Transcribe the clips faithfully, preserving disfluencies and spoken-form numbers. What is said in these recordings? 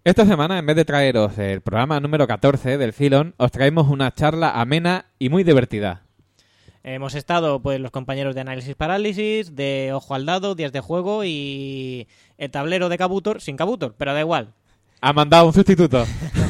Esta semana, en vez de traeros el programa número catorce del Filon, os traemos una charla amena y muy divertida. Hemos estado pues los compañeros de Análisis Parálisis, de Ojo al Dado, Días de Juego y el tablero de Kabutor, sin Kabutor, pero da igual. Ha mandado un sustituto.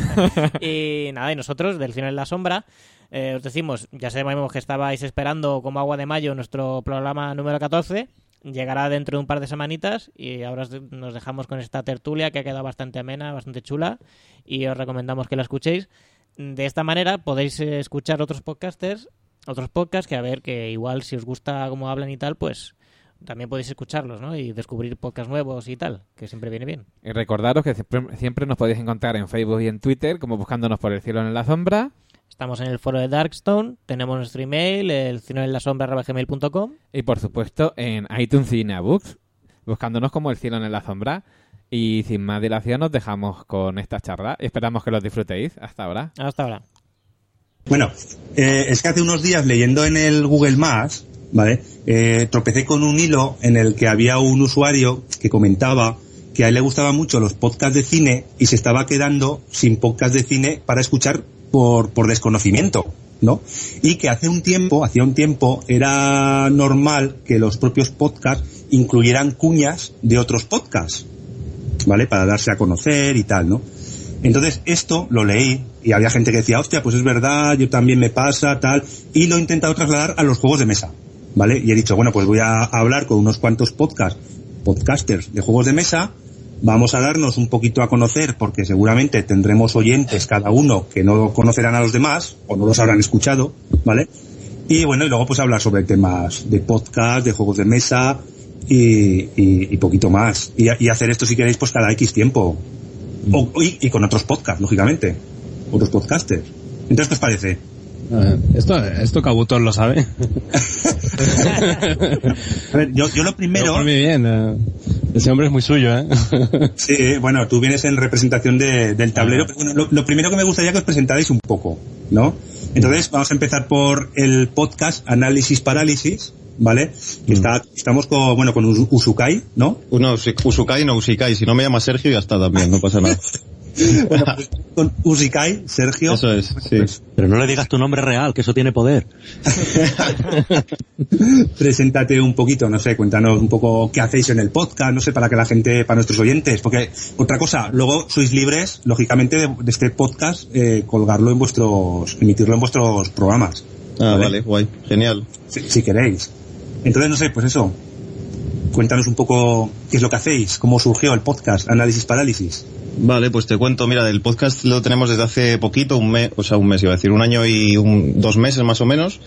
Y nada, y nosotros, del Cine en la Sombra, eh, os decimos, ya sabemos que estabais esperando como agua de mayo nuestro programa número catorce, llegará dentro de un par de semanitas y ahora nos dejamos con esta tertulia que ha quedado bastante amena, bastante chula y os recomendamos que la escuchéis. De esta manera podéis escuchar otros podcasters, otros podcasts que a ver que igual si os gusta cómo hablan y tal, pues también podéis escucharlos, ¿no? Y descubrir podcasts nuevos y tal, que siempre viene bien. Y recordaros que siempre, siempre nos podéis encontrar en Facebook y en Twitter como buscándonos por el cielo en la sombra. Estamos en el foro de Darkstone, tenemos nuestro email, el cielo en la sombra arroba gmail punto com. Y por supuesto en iTunes y Nebooks, buscándonos como el cielo en la sombra. Y sin más dilación os dejamos con esta charla. Esperamos que los disfrutéis. Hasta ahora. Hasta ahora. Bueno, eh, es que hace unos días leyendo en el Google Maps, ¿vale? Eh, tropecé con un hilo en el que había un usuario que comentaba que a él le gustaban mucho los podcasts de cine y se estaba quedando sin podcast de cine para escuchar por, por desconocimiento, ¿no? Y que hace un tiempo, hacía un tiempo, era normal que los propios podcasts incluyeran cuñas de otros podcasts, ¿vale? Para darse a conocer y tal, ¿no? Entonces esto lo leí y había gente que decía, hostia, pues es verdad, yo también me pasa, tal, y lo he intentado trasladar a los juegos de mesa, ¿vale? Y he dicho, bueno, pues voy a hablar con unos cuantos podcasts, podcasters de juegos de mesa, vamos a darnos un poquito a conocer porque seguramente tendremos oyentes cada uno que no conocerán a los demás o no los habrán escuchado, ¿vale? Y bueno, y luego pues hablar sobre temas de podcast, de juegos de mesa y, y, y poquito más. Y, y hacer esto si queréis pues cada X tiempo. O, y, y con otros podcasts, lógicamente. Otros podcasters. Entonces, ¿qué os parece? Uh, esto, esto Kabutor lo sabe. A ver, yo, yo lo primero... Pero muy bien, uh, ese hombre es muy suyo, ¿eh? Sí, bueno, tú vienes en representación de, del tablero, pero bueno, lo, lo primero que me gustaría que os presentarais un poco, ¿no? Entonces, vamos a empezar por el podcast Análisis Parálisis, ¿vale? Que mm. está, estamos con, bueno, con Usukai, ¿no? No, Usukai no, Usikai. Si no me llama Sergio ya está también, no pasa nada. Bueno, pues, con Usikai, Sergio. Eso es, sí. Pues, pero no le digas tu nombre real, que eso tiene poder. Preséntate un poquito, no sé, cuéntanos un poco qué hacéis en el podcast, no sé, para que la gente, para nuestros oyentes, porque otra cosa, luego sois libres, lógicamente, de, de este podcast, eh, colgarlo en vuestros, emitirlo en vuestros programas. Ah, vale, vale, guay, genial. Si, si queréis. Entonces, no sé, pues eso, cuéntanos un poco qué es lo que hacéis, cómo surgió el podcast Análisis Parálisis. Vale, pues te cuento, mira, el podcast lo tenemos desde hace poquito, un mes, o sea, un mes iba a decir, un año y un, dos meses más o menos,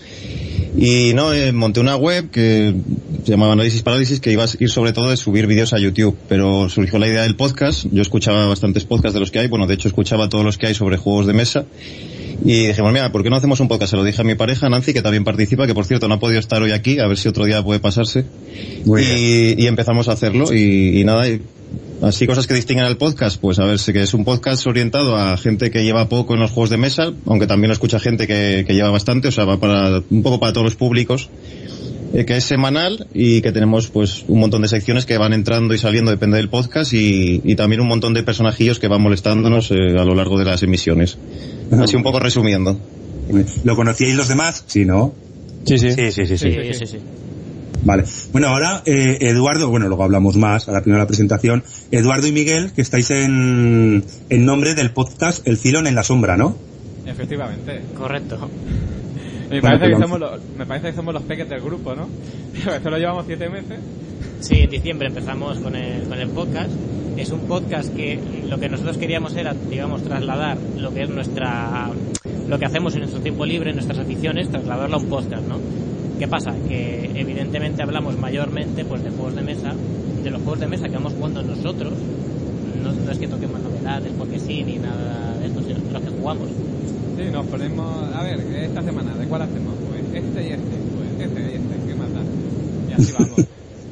y no, eh, monté una web que se llamaba Análisis Parálisis, que iba a ir sobre todo de subir vídeos a YouTube, pero surgió la idea del podcast, yo escuchaba bastantes podcasts de los que hay, bueno, de hecho escuchaba todos los que hay sobre juegos de mesa, y dijimos, mira, ¿por qué no hacemos un podcast? Se lo dije a mi pareja, Nancy, que también participa, que por cierto no ha podido estar hoy aquí, a ver si otro día puede pasarse, y, y empezamos a hacerlo, y, y nada, y, así cosas que distinguen al podcast, pues a ver, sé que es un podcast orientado a gente que lleva poco en los juegos de mesa, aunque también lo escucha gente que, que lleva bastante, o sea, va para, un poco para todos los públicos, eh, que es semanal y que tenemos pues un montón de secciones que van entrando y saliendo, depende del podcast, y, y también un montón de personajillos que van molestándonos eh, a lo largo de las emisiones. Así un poco resumiendo. ¿Lo conocíais los demás? Sí, ¿no? Sí, sí, sí, sí, sí. sí. sí, sí, sí. Vale. Bueno, ahora, eh, Eduardo, bueno, luego hablamos más, a la primera presentación. Eduardo y Miguel, que estáis en, en nombre del podcast El Filon en la Sombra, ¿no? Efectivamente. Correcto. Me parece, bueno, que somos los, me parece que somos los peques del grupo, ¿no? Esto lo llevamos siete meses. Sí, en diciembre empezamos con el, con el podcast. Es un podcast que lo que nosotros queríamos era, digamos, trasladar lo que es nuestra, lo que hacemos en nuestro tiempo libre, nuestras aficiones, trasladarlo a un podcast, ¿no? ¿Qué pasa? Que evidentemente hablamos mayormente pues de juegos de mesa, de los juegos de mesa que vamos jugando nosotros. No, no es que toquemos novedades porque sí, ni nada de esto, sino los que jugamos. Sí, nos ponemos, a ver, esta semana, ¿de cuál hacemos? Pues este y este, pues este y este, ¿qué más da? Y así vamos.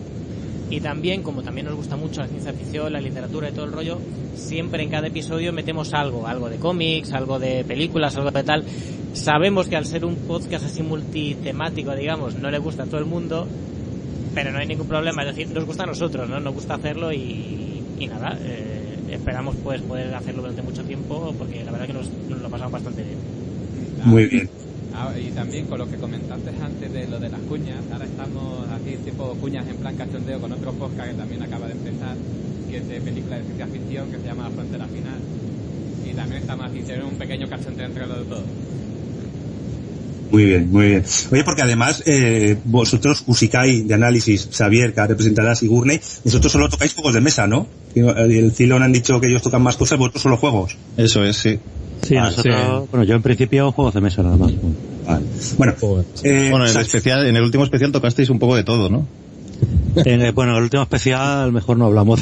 Y también, como también nos gusta mucho la ciencia ficción, la literatura y todo el rollo, siempre en cada episodio metemos algo, algo de cómics, algo de películas, algo de tal. Sabemos que al ser un podcast así multitemático, digamos, no le gusta a todo el mundo, pero no hay ningún problema, es decir, nos gusta a nosotros, ¿no? Nos gusta hacerlo y, y nada, eh, esperamos pues poder hacerlo durante mucho tiempo, porque la verdad que nos, nos lo pasamos bastante bien. Muy bien. Ah, y también con lo que comentaste antes de lo de las cuñas, ahora estamos así tipo cuñas en plan cachondeo con otro podcast que también acaba de empezar, que es de película de ciencia ficción, que se llama La Frontera Final, y también estamos así, tenemos un pequeño cachondeo entre los dos. Muy bien, muy bien. Oye, porque además eh, vosotros, Usikai de análisis, Xavier, que representará a Sigourney, vosotros solo tocáis juegos de mesa, ¿no? El Cylon han dicho que ellos tocan más cosas, vosotros solo juegos. Eso es, sí. Sí, ah, nosotros, sí. Bueno, yo en principio juegos de mesa nada más. Vale. Bueno, eh, bueno, en el especial, en el último especial tocasteis un poco de todo, ¿no? En el, bueno, en el último especial mejor no hablamos.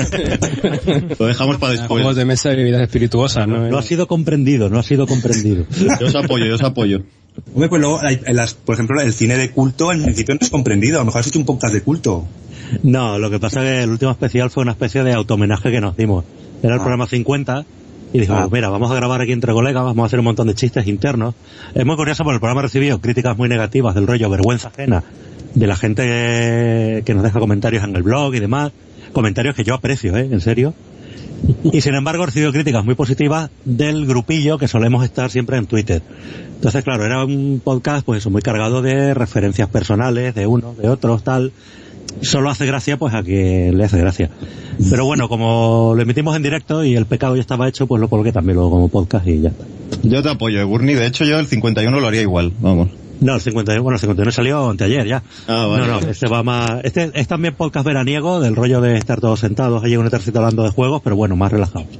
Lo dejamos para después. Juegos de mesa y bebidas espirituosas, ¿no? No ha sido comprendido, no ha sido comprendido. Yo os apoyo, yo os apoyo. Hombre, pues luego, las, por ejemplo, el cine de culto en principio no es comprendido. A lo mejor has hecho un podcast de culto. No, lo que pasa es que el último especial fue una especie de autohomenaje que nos dimos. Era el ah. programa cincuenta y dijimos, ah. mira, vamos a grabar aquí entre colegas, vamos a hacer un montón de chistes internos. Es muy curioso porque el programa recibió críticas muy negativas del rollo vergüenza ajena de la gente que nos deja comentarios en el blog y demás. Comentarios que yo aprecio, ¿eh? En serio. Y sin embargo recibió críticas muy positivas del grupillo que solemos estar siempre en Twitter. Entonces, claro, era un podcast pues eso, muy cargado de referencias personales, de unos, de otros, tal. Solo hace gracia pues a quien le hace gracia. Pero bueno, como lo emitimos en directo y el pecado ya estaba hecho, pues lo coloqué también luego como podcast y ya está. Yo te apoyo, Gurney. De hecho, yo el cincuenta y uno lo haría igual, vamos. No, el cincuenta y uno, bueno, el cincuenta y uno salió anteayer ya. Ah, vale. No, no, este va más, este es también podcast veraniego, del rollo de estar todos sentados allí en un ejército hablando de juegos, pero bueno, más relajados.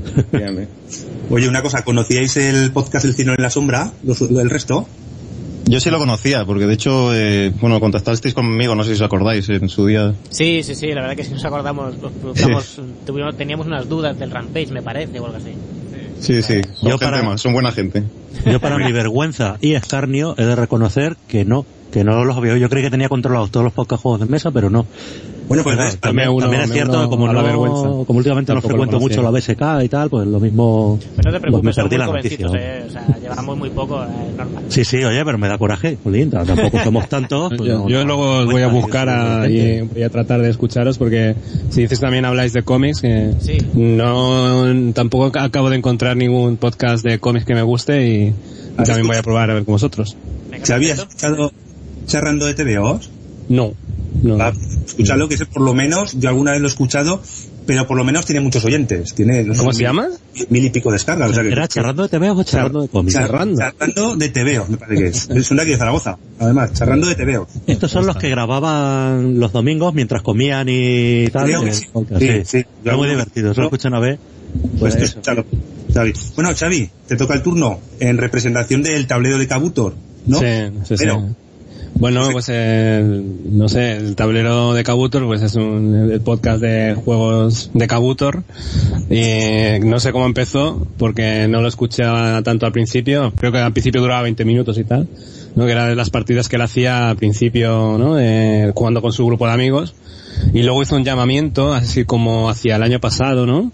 Oye, una cosa, ¿conocíais el podcast El Cine en la Sombra, los, el resto? Yo sí lo conocía, porque de hecho, eh, bueno, contactasteis conmigo, no sé si os acordáis, en su día. Sí, sí, sí, la verdad que sí nos acordamos, nos preguntamos, tuvimos, teníamos unas dudas del Rampage, me parece, o algo así. Sí, sí, son, yo para, más, son buena gente. Yo para mi vergüenza y escarnio he de reconocer que no, que no los había. Yo creí que tenía controlados todos los podcast juegos de mesa, pero no. Bueno, pues ves, también, uno, también es cierto que como, no, la vergüenza. como últimamente no frecuento mucho la B S K y tal, pues lo mismo. Pero no te preocupes, pues me perdí la noticia. Eh, o sea, llevamos muy poco, eh, normal. Sí, sí, oye, pero me da coraje, Jolín, tampoco somos tantos. Pues yo no, yo no, luego no, voy a no, buscar a, y voy a tratar de escucharos porque si dices también habláis de cómics, que sí. no, tampoco acabo de encontrar ningún podcast de cómics que me guste y, y también voy a probar a ver con vosotros. ¿Se había escuchado charrando de T V Os? No. No. Va, escuchadlo, que ese por lo menos, yo alguna vez lo he escuchado, pero por lo menos tiene muchos oyentes. Tiene, no sé, ¿Cómo mil, se llama? Mil y pico descargas. O sea que, ¿Era charrando de T V O o charrando de cómics? Charrando. Charrando de T V O, me parece que es. Es un de aquí de Zaragoza, además, charrando de T V O. Estos son los que grababan los domingos mientras comían y tal. Creo que sí. Sí, sí. sí. Era muy divertido, se lo escuchan a ver. Pues que escúchalo, Xavi. Bueno, Xavi, te toca el turno en representación del tablero de Kabutor, ¿no? Sí, sí, pero, sí. Bueno, pues el, no sé, el tablero de Kabutor pues es un el podcast de juegos de Kabutor y no sé cómo empezó porque no lo escuchaba tanto al principio, creo que al principio duraba veinte minutos y tal, ¿no? Que era de las partidas que él hacía al principio, ¿no? De, jugando con su grupo de amigos y luego hizo un llamamiento así como hacia el año pasado, ¿no?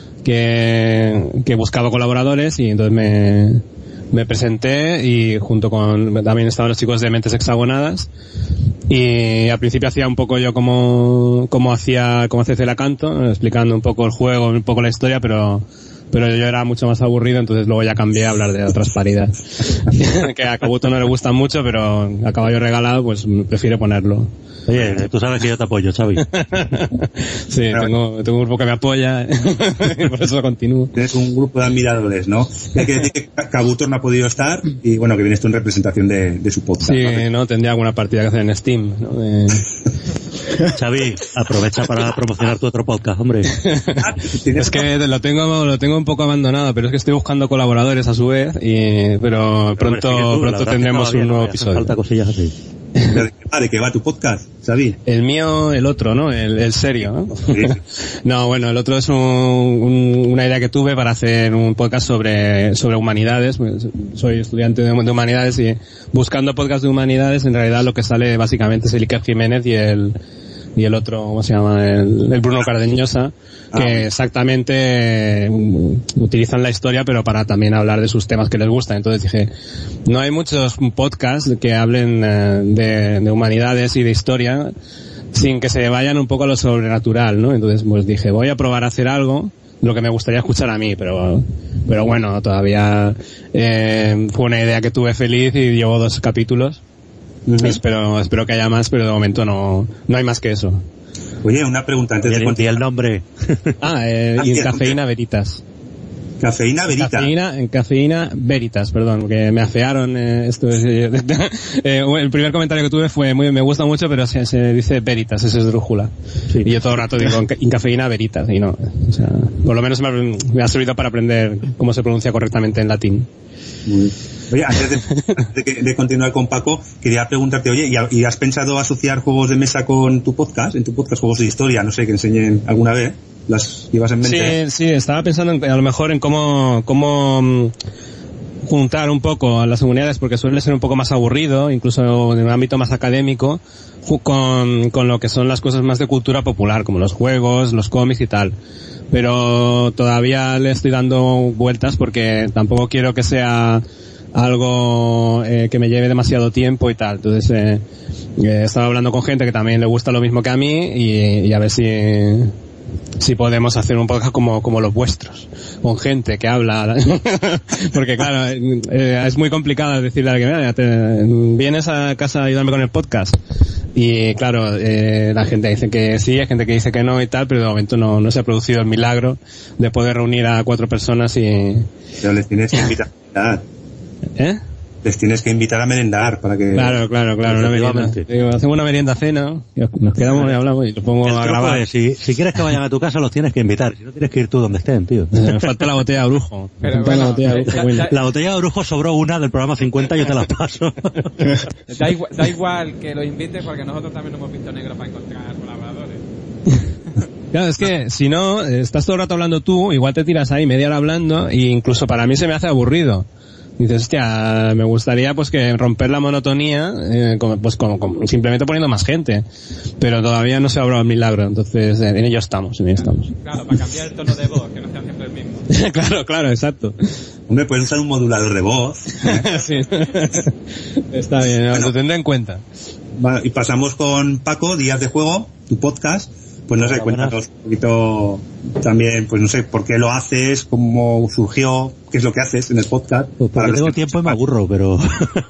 Que, que buscaba colaboradores y entonces me me presenté y junto con también estaban los chicos de Mentes Hexagonadas y al principio hacía un poco yo como como hacía como hacía Celacanto, explicando un poco el juego, un poco la historia, pero pero yo era mucho más aburrido, entonces luego ya cambié a hablar de otras paridas que a Kabuto no le gustan mucho, pero a caballo regalado pues prefiero ponerlo. Oye, tú sabes que yo te apoyo, Xavi. Sí, tengo, tengo un grupo que me apoya y por eso continúo. Tienes un grupo de admiradores, ¿no? Hay que decir que Kabuto no ha podido estar y bueno, que vienes tú en representación de, de su podcast. Sí, ¿no? ¿no? Tendría alguna partida que hacer en Steam, ¿no? De... Xavi, aprovecha para promocionar tu otro podcast, hombre. Es que lo tengo lo tengo un poco abandonado, pero es que estoy buscando colaboradores a su vez, y pero, pero pronto tú, pronto tendremos un nuevo episodio. Falta cosillas así. ¿De qué va tu podcast, Xavi? El mío, el otro, ¿no? El, el serio, ¿no? Sí. No, bueno, el otro es un, un, una idea que tuve para hacer un podcast sobre sobre humanidades. Soy estudiante de, de humanidades y buscando podcast de humanidades, en realidad lo que sale básicamente es el Iker Jiménez y el y el otro, ¿cómo se llama? El, el Bruno Cardeñosa, que ah. exactamente um, utilizan la historia, pero para también hablar de sus temas que les gustan. Entonces dije, no hay muchos podcasts que hablen uh, de, de humanidades y de historia sin que se vayan un poco a lo sobrenatural, ¿no? Entonces pues dije, voy a probar a hacer algo lo que me gustaría escuchar a mí, pero pero bueno, todavía eh, fue una idea que tuve feliz y llevo dos capítulos. Uh-huh. Espero espero que haya más, pero de momento no no hay más que eso. Oye, una pregunta antes de continuar. el nombre. Ah, eh, y Cafeína Veritas. Cafeína Veritas. Cafeína, en Cafeína Veritas, perdón, que me afearon eh, esto. Eh, eh, el primer comentario que tuve fue muy, me gusta mucho, pero se, se dice Veritas, eso es drújula. Sí. Y yo todo el rato digo en Cafeína Veritas, y no, o sea, por lo menos me, me ha servido para aprender cómo se pronuncia correctamente en latín. Muy Oye, antes de, de, de continuar con Paco, quería preguntarte, oye, ¿y, ¿y has pensado asociar juegos de mesa con tu podcast? En tu podcast, juegos de historia, no sé, que enseñen alguna vez. ¿Las llevas en mente? Sí, sí, estaba pensando en, a lo mejor en cómo, cómo um, juntar un poco a las unidades, porque suele ser un poco más aburrido, incluso en un ámbito más académico, con, con lo que son las cosas más de cultura popular, como los juegos, los cómics y tal. Pero todavía le estoy dando vueltas porque tampoco quiero que sea algo eh, que me lleve demasiado tiempo y tal. Entonces eh, he estado hablando con gente que también le gusta lo mismo que a mí y, y a ver si si podemos hacer un podcast como como los vuestros, con gente que habla. Porque claro, eh, es muy complicado decirle a alguien, mira, te, vienes a casa a ayudarme con el podcast. Y claro, eh, la gente dice que sí, hay gente que dice que no y tal, pero de momento no, no se ha producido el milagro de poder reunir a cuatro personas y... Pero les tienes que invitar a merendar. ¿Eh? Les tienes que invitar a merendar para que... Claro, claro, claro, una merienda. Digo, hacemos una merienda cena, nos quedamos y hablamos y lo pongo a grabar. Es, si, si quieres que vayan a tu casa los tienes que invitar, si no tienes que ir tú donde estén, tío. Me falta la botella de brujo. Pero bueno, la, botella de brujo ya, bueno. ya, la botella de brujo sobró una del programa cincuenta, yo te la paso. Da igual, da igual que lo invites porque nosotros también nos hemos visto negro para encontrar colaboradores. Claro, es que si no, estás todo el rato hablando tú, igual te tiras ahí media hora hablando y incluso para mí se me hace aburrido. Dices, hostia, me gustaría pues que romper la monotonía, eh, como, pues como, como, simplemente poniendo más gente. Pero todavía no se ha obrado el milagro, entonces en ello estamos, en ello estamos. Claro, para cambiar el tono de voz, que no sea siempre el mismo. Claro, claro, exacto. Hombre, puedes usar un modulador de voz. Sí. Está bien, bueno, lo tendré en cuenta. Bueno, y pasamos con Paco, Días de Juego, tu podcast. Pues no sé, cuéntanos un poquito también, pues no sé, por qué lo haces, cómo surgió, qué es lo que haces en el podcast. Pues porque tengo tiempo y me aburro, pero...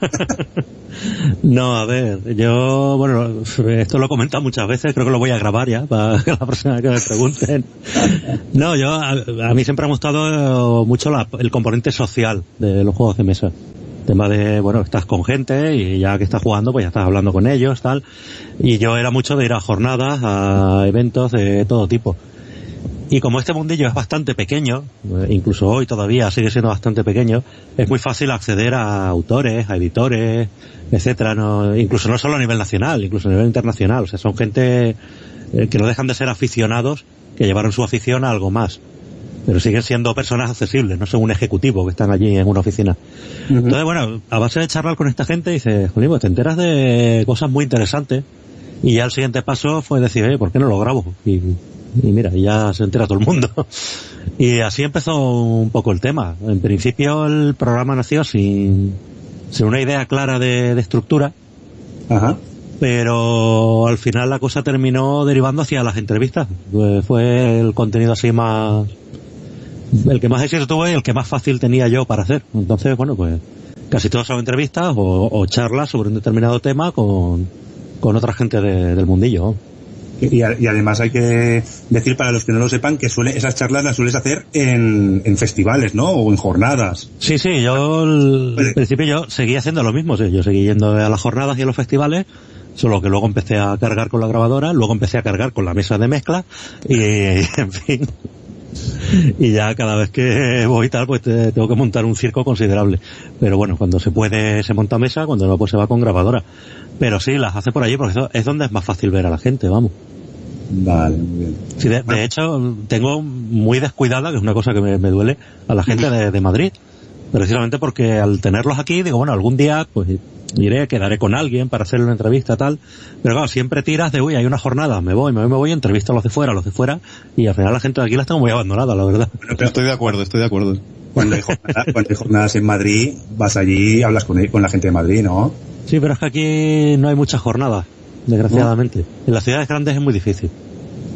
No, a ver, yo, bueno, esto lo he comentado muchas veces, creo que lo voy a grabar ya, para que la próxima vez que me pregunten. No, yo, a, a mí siempre me ha gustado mucho la, el componente social de los juegos de mesa. Tema de, bueno, estás con gente y ya que estás jugando, pues ya estás hablando con ellos, tal. Y yo era mucho de ir a jornadas, a eventos de todo tipo. Y como este mundillo es bastante pequeño, incluso hoy todavía sigue siendo bastante pequeño, es muy fácil acceder a autores, a editores, etcétera, no, incluso no solo a nivel nacional, incluso a nivel internacional. O sea, son gente que no dejan de ser aficionados, que llevaron su afición a algo más. Pero siguen siendo personas accesibles, no son un ejecutivo que están allí en una oficina. Uh-huh. Entonces, bueno, a base de charlar con esta gente, dices, jolín, pues te enteras de cosas muy interesantes. Y ya el siguiente paso fue decir, oye, ¿por qué no lo grabo? Y, y mira, y ya se entera todo el mundo. Y así empezó un poco el tema. En principio el programa nació sin, sin una idea clara de, de estructura. Ajá. Pero al final la cosa terminó derivando hacia las entrevistas. Pues fue el contenido así más... el que más éxito tuve y el que más fácil tenía yo para hacer. Entonces, bueno, pues casi todas son entrevistas o, o charlas sobre un determinado tema con, con otra gente de, del mundillo. Y, y además hay que decir, para los que no lo sepan, que suele, esas charlas las sueles hacer en, en festivales, ¿no? O en jornadas. Sí, sí, yo al pues, principio yo seguía haciendo lo mismo, sí. Yo seguí yendo a las jornadas y a los festivales, solo que luego empecé a cargar con la grabadora, luego empecé a cargar con la mesa de mezcla y, en fin... Y ya cada vez que voy y tal, pues te, tengo que montar un circo considerable. Pero bueno, cuando se puede se monta mesa, cuando no pues se va con grabadora. Pero sí, las hace por allí porque eso es donde es más fácil ver a la gente, vamos. Vale, muy bien. Sí, de, de hecho, tengo muy descuidada, que es una cosa que me, me duele, a la gente de, de Madrid. Precisamente porque al tenerlos aquí, digo, bueno, algún día pues iré, quedaré con alguien para hacerle una entrevista, tal. Pero claro, siempre tiras de, uy, hay una jornada, me voy, me voy, me voy, entrevisto a los de fuera, a los de fuera, y al final la gente de aquí la tengo muy abandonada, la verdad. Bueno, pero estoy de acuerdo, estoy de acuerdo. Cuando hay jornadas, cuando hay jornadas en Madrid, vas allí y hablas con, con la gente de Madrid, ¿no? Sí, pero es que aquí no hay muchas jornadas, desgraciadamente. ¿No? En las ciudades grandes es muy difícil.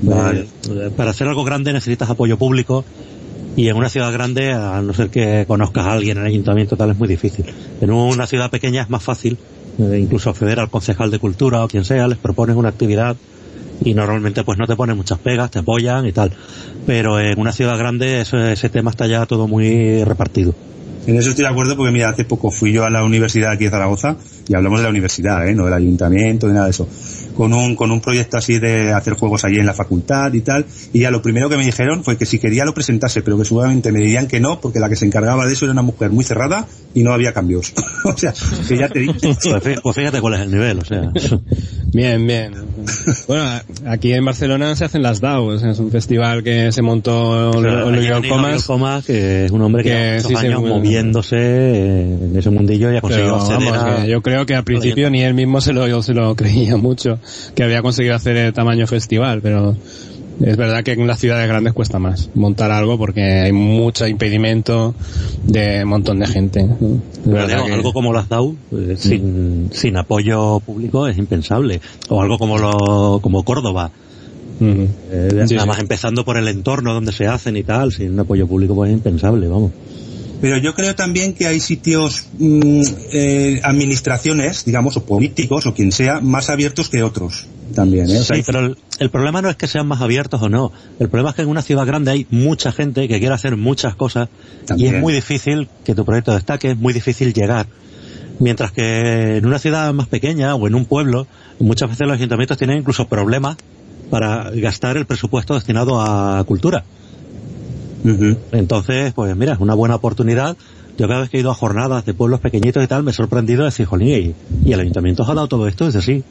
Vale. Eh, para hacer algo grande necesitas apoyo público, y en una ciudad grande, a no ser que conozcas a alguien en el ayuntamiento, tal, es muy difícil. En una ciudad pequeña es más fácil, eh, incluso acceder al concejal de cultura o quien sea, les propones una actividad y normalmente pues no te ponen muchas pegas, te apoyan y tal. Pero en una ciudad grande eso, ese tema está ya todo muy repartido. En eso estoy de acuerdo, porque mira, hace poco fui yo a la universidad aquí de Zaragoza, y hablamos de la universidad, ¿eh? No del ayuntamiento ni nada de eso, con un con un proyecto así de hacer juegos allí en la facultad y tal, y ya lo primero que me dijeron fue que si quería lo presentase, pero que seguramente me dirían que no, porque la que se encargaba de eso era una mujer muy cerrada y no había cambios. O sea, que ya te digo. Pues fíjate cuál es el nivel, o sea. Bien, bien. Bueno, aquí en Barcelona se hacen las D A O, es un festival que se montó Oriol Comas, Comas, que es un hombre que, que lleva muchos sí, años sí, moviéndose en ese mundillo y ha conseguido pero, acceder vamos, a... Yo creo que al principio ni él mismo se lo, se lo creía mucho, que había conseguido hacer el tamaño festival, pero es verdad que en las ciudades grandes cuesta más montar algo porque hay mucho impedimento de un montón de gente, ¿no? Pero digamos, que... algo como las D A O, eh, sin, sin apoyo público es impensable. O algo como lo, como Córdoba. Uh-huh. Eh, sí, nada más sí. Empezando por el entorno donde se hacen y tal, sin apoyo público pues es impensable, vamos. Pero yo creo también que hay sitios, mmm, eh, administraciones, digamos, o políticos, o quien sea, más abiertos que otros también, ¿eh? O sea, sí, pero el, el problema no es que sean más abiertos o no. El problema es que en una ciudad grande hay mucha gente que quiere hacer muchas cosas también. Y es muy difícil que tu proyecto destaque, es muy difícil llegar. Mientras que en una ciudad más pequeña o en un pueblo, muchas veces los ayuntamientos tienen incluso problemas para gastar el presupuesto destinado a cultura. Uh-huh. Entonces, pues mira, es una buena oportunidad. Yo cada vez que he ido a jornadas de pueblos pequeñitos y tal, me he sorprendido de decir, jolín, y, y el ayuntamiento os ha dado todo esto, es así.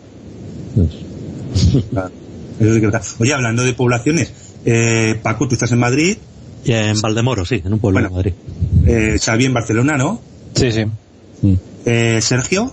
Claro. Eso sí que está. Oye, hablando de poblaciones, eh, Paco, tú estás en Madrid. Y en Valdemoro, sí, en un pueblo bueno, de Madrid. Eh, Xavi en Barcelona, ¿no? Sí, sí. Eh, Sergio.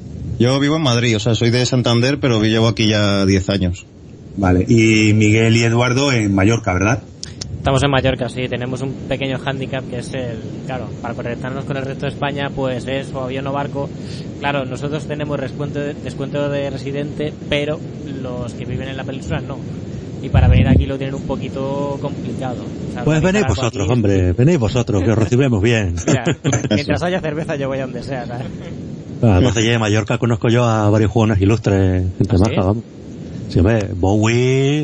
Yo vivo en Madrid, o sea, soy de Santander, pero llevo aquí ya diez años. Vale, y Miguel y Eduardo en Mallorca, ¿verdad? Estamos en Mallorca, sí, tenemos un pequeño hándicap que es el, claro, para conectarnos con el resto de España, pues es o avión o barco. Claro, nosotros tenemos descuento de, descuento de residente, pero los que viven en la península no. Y para venir aquí lo tienen un poquito complicado. O sea, pues venid vosotros, aquí... hombre, venid vosotros, que os recibimos bien. Mira, mientras haya cerveza yo voy a donde sea, ¿sabes? Ah, entonces ya en Mallorca conozco yo a varios jugadores ilustres, gente ¿Ah, maja, sí? vamos. Sí, hombre, Bowie,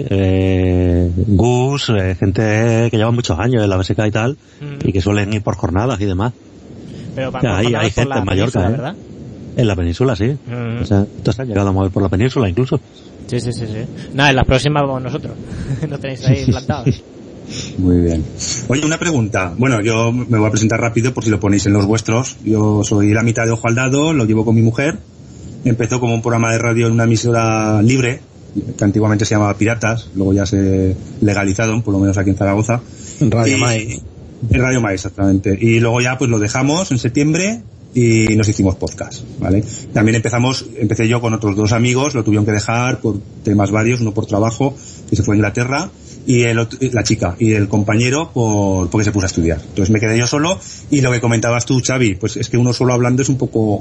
eh, Gus, eh, gente que lleva muchos años en la B S K y tal, mm. y que suelen ir por jornadas y demás. Pero para o sea, hay, hay gente en Mallorca, ¿eh? ¿Verdad? En la península, sí. Mm. O sea, entonces han llegado a mover por la península incluso. Sí, sí, sí, sí. Nada, en las próximas vamos nosotros. Nos tenéis ahí plantados. Muy bien. Oye, una pregunta. Bueno, yo me voy a presentar rápido por si lo ponéis en los vuestros. Yo soy la mitad de Ojo al Dado, lo llevo con mi mujer. Empezó como un programa de radio en una emisora libre, que antiguamente se llamaba Piratas, luego ya se legalizaron, por lo menos aquí en Zaragoza. En Radio Mai. En Radio Mai, exactamente. Y luego ya pues lo dejamos en septiembre y nos hicimos podcast, ¿vale? También empezamos, empecé yo con otros dos amigos, lo tuvieron que dejar por temas varios, uno por trabajo, que se fue a Inglaterra, y el otro, la chica, y el compañero por, porque se puso a estudiar. Entonces me quedé yo solo, y lo que comentabas tú, Xavi, pues es que uno solo hablando es un poco...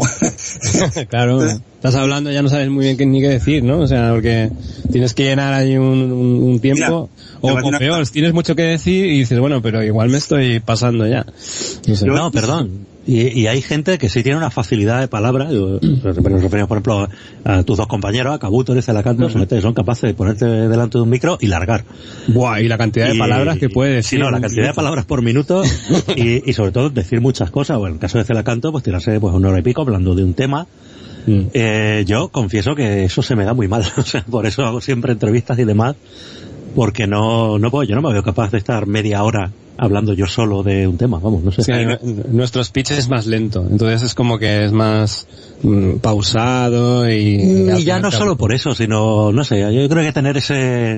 Claro, estás hablando, ya no sabes muy bien qué, ni qué decir, ¿no? O sea, porque tienes que llenar ahí un, un, un tiempo, Mira, o, o peor, una... tienes mucho que decir y dices, bueno, pero igual me estoy pasando ya. No, sé. No, perdón. Y, y hay gente que sí tiene una facilidad de palabra, nos referimos por ejemplo a, a tus dos compañeros, a Cabutor y Celacanto, uh-huh. son capaces de ponerte delante de un micro y largar. Buah, y la cantidad y, de palabras que puedes decir. Sí, no, la cantidad minuto. de palabras por minuto y, y sobre todo decir muchas cosas, o en el caso de Celacanto, pues tirarse pues una hora y pico hablando de un tema. Mm. Eh, yo confieso que eso se me da muy mal, o sea, por eso hago siempre entrevistas y demás, porque no, no puedo, yo no me veo capaz de estar media hora hablando yo solo de un tema, vamos, no sé. Sí, nuestro speech es más lento, entonces es como que es más mm, pausado y... Y ya no solo por eso, sino, no sé, yo creo que tener ese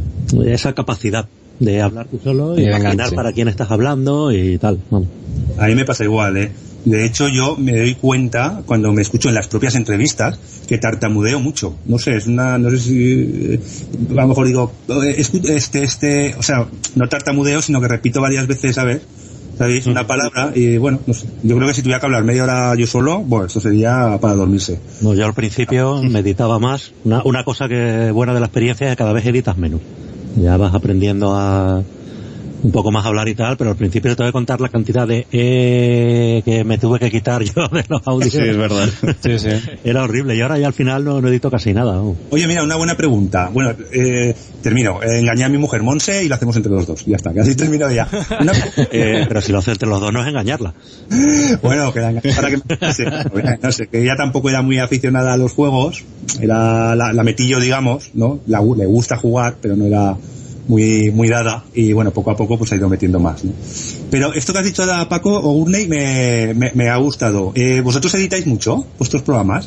esa capacidad de hablar tú solo y, y imaginar venga, sí. para quién estás hablando y tal, vamos. A mí me pasa igual, ¿eh? De hecho, yo me doy cuenta, cuando me escucho en las propias entrevistas, que tartamudeo mucho. No sé, es una, no sé si, a lo mejor digo, este, este, o sea, no tartamudeo, sino que repito varias veces, ¿sabes? ¿Sabéis? Una palabra, y bueno, no sé. Yo creo que si tuviera que hablar media hora yo solo, bueno, eso sería para dormirse. No, yo al principio meditaba más. Una, una cosa que buena de la experiencia es que cada vez editas menos. Ya vas aprendiendo a un poco más hablar y tal, pero al principio te tengo que contar la cantidad de eh, que me tuve que quitar yo de los audios. Sí, es verdad. Sí, sí. Era horrible y ahora ya al final no, no edito casi nada. ¿No? Oye, mira, una buena pregunta. Bueno, eh, termino. Eh, engañé a mi mujer Monse y lo hacemos entre los dos. Ya está, casi termino ya. Una... eh, pero si lo hace entre los dos no es engañarla. Bueno, que para que no sé, no sé, que ella tampoco era muy aficionada a los juegos. Era la, la metí yo, digamos, ¿no? La, le gusta jugar, pero no era muy muy dada, y bueno, poco a poco pues ha ido metiendo más, ¿no? Pero esto que has dicho a Paco o Gurney me, me, me ha gustado. Eh, ¿Vosotros editáis mucho vuestros programas?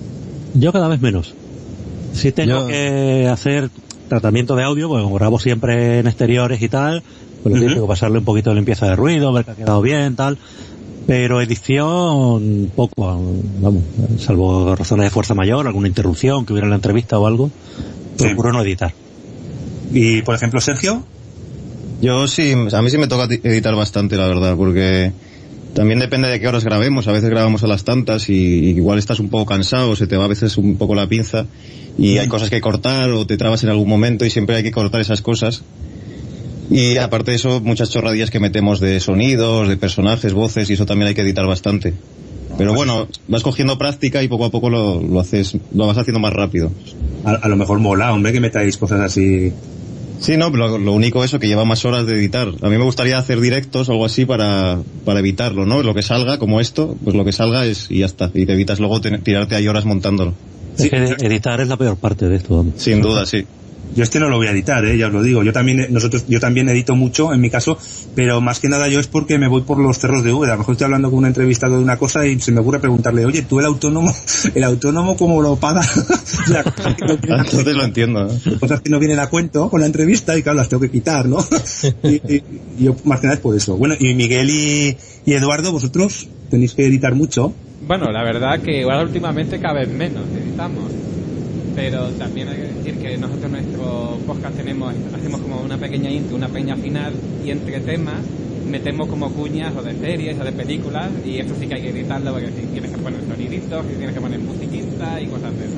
Yo cada vez menos. Si tengo Yo... que hacer tratamiento de audio, pues como grabo siempre en exteriores y tal, pues lo uh-huh. tengo que pasarle un poquito de limpieza de ruido, ver que ha quedado bien, tal. Pero edición, poco, vamos, salvo razones de fuerza mayor, alguna interrupción que hubiera en la entrevista o algo, sí. Procuro no editar. Y, por ejemplo, Sergio. Yo sí, a mí sí me toca editar bastante, la verdad, porque también depende de qué horas grabemos. A veces grabamos a las tantas y, y igual estás un poco cansado, se te va a veces un poco la pinza y hay cosas que cortar o te trabas en algún momento y siempre hay que cortar esas cosas. Y aparte de eso, muchas chorradillas que metemos de sonidos, de personajes, voces, y eso también hay que editar bastante. Pero bueno, vas cogiendo práctica y poco a poco lo, lo haces, lo vas haciendo más rápido. A, a lo mejor mola, hombre, que metáis cosas así. Sí, no, pero lo, lo único eso, que lleva más horas de editar. A mí me gustaría hacer directos o algo así para, para evitarlo, ¿no? Lo que salga, como esto, pues lo que salga es, y ya está. Y te evitas luego ten, tirarte ahí horas montándolo. Sí. Es que editar es la peor parte de esto, hombre. Sin duda, sí. Yo este no lo voy a editar, eh, ya os lo digo. Yo también, nosotros, yo también edito mucho, en mi caso, pero más que nada yo es porque me voy por los cerros de Úbeda. A lo mejor estoy hablando con un entrevistado de una cosa y se me ocurre preguntarle, oye, tú el autónomo, el autónomo ¿cómo lo paga? O sea, no entonces lo entiendo, ¿no? Cosas que no vienen a cuento con la entrevista y claro, las tengo que quitar, ¿no? Y, y, y yo más que nada es por eso. Bueno, y Miguel y, y Eduardo, vosotros tenéis que editar mucho. Bueno, la verdad que ahora últimamente cada vez menos editamos. Pero también hay que decir que nosotros en nuestro podcast tenemos, hacemos como una pequeña intro, una pequeña final, y entre temas metemos como cuñas o de series o de películas, y eso sí que hay que editarlo porque si tienes que poner soniditos, si tienes que poner musiquita y cosas de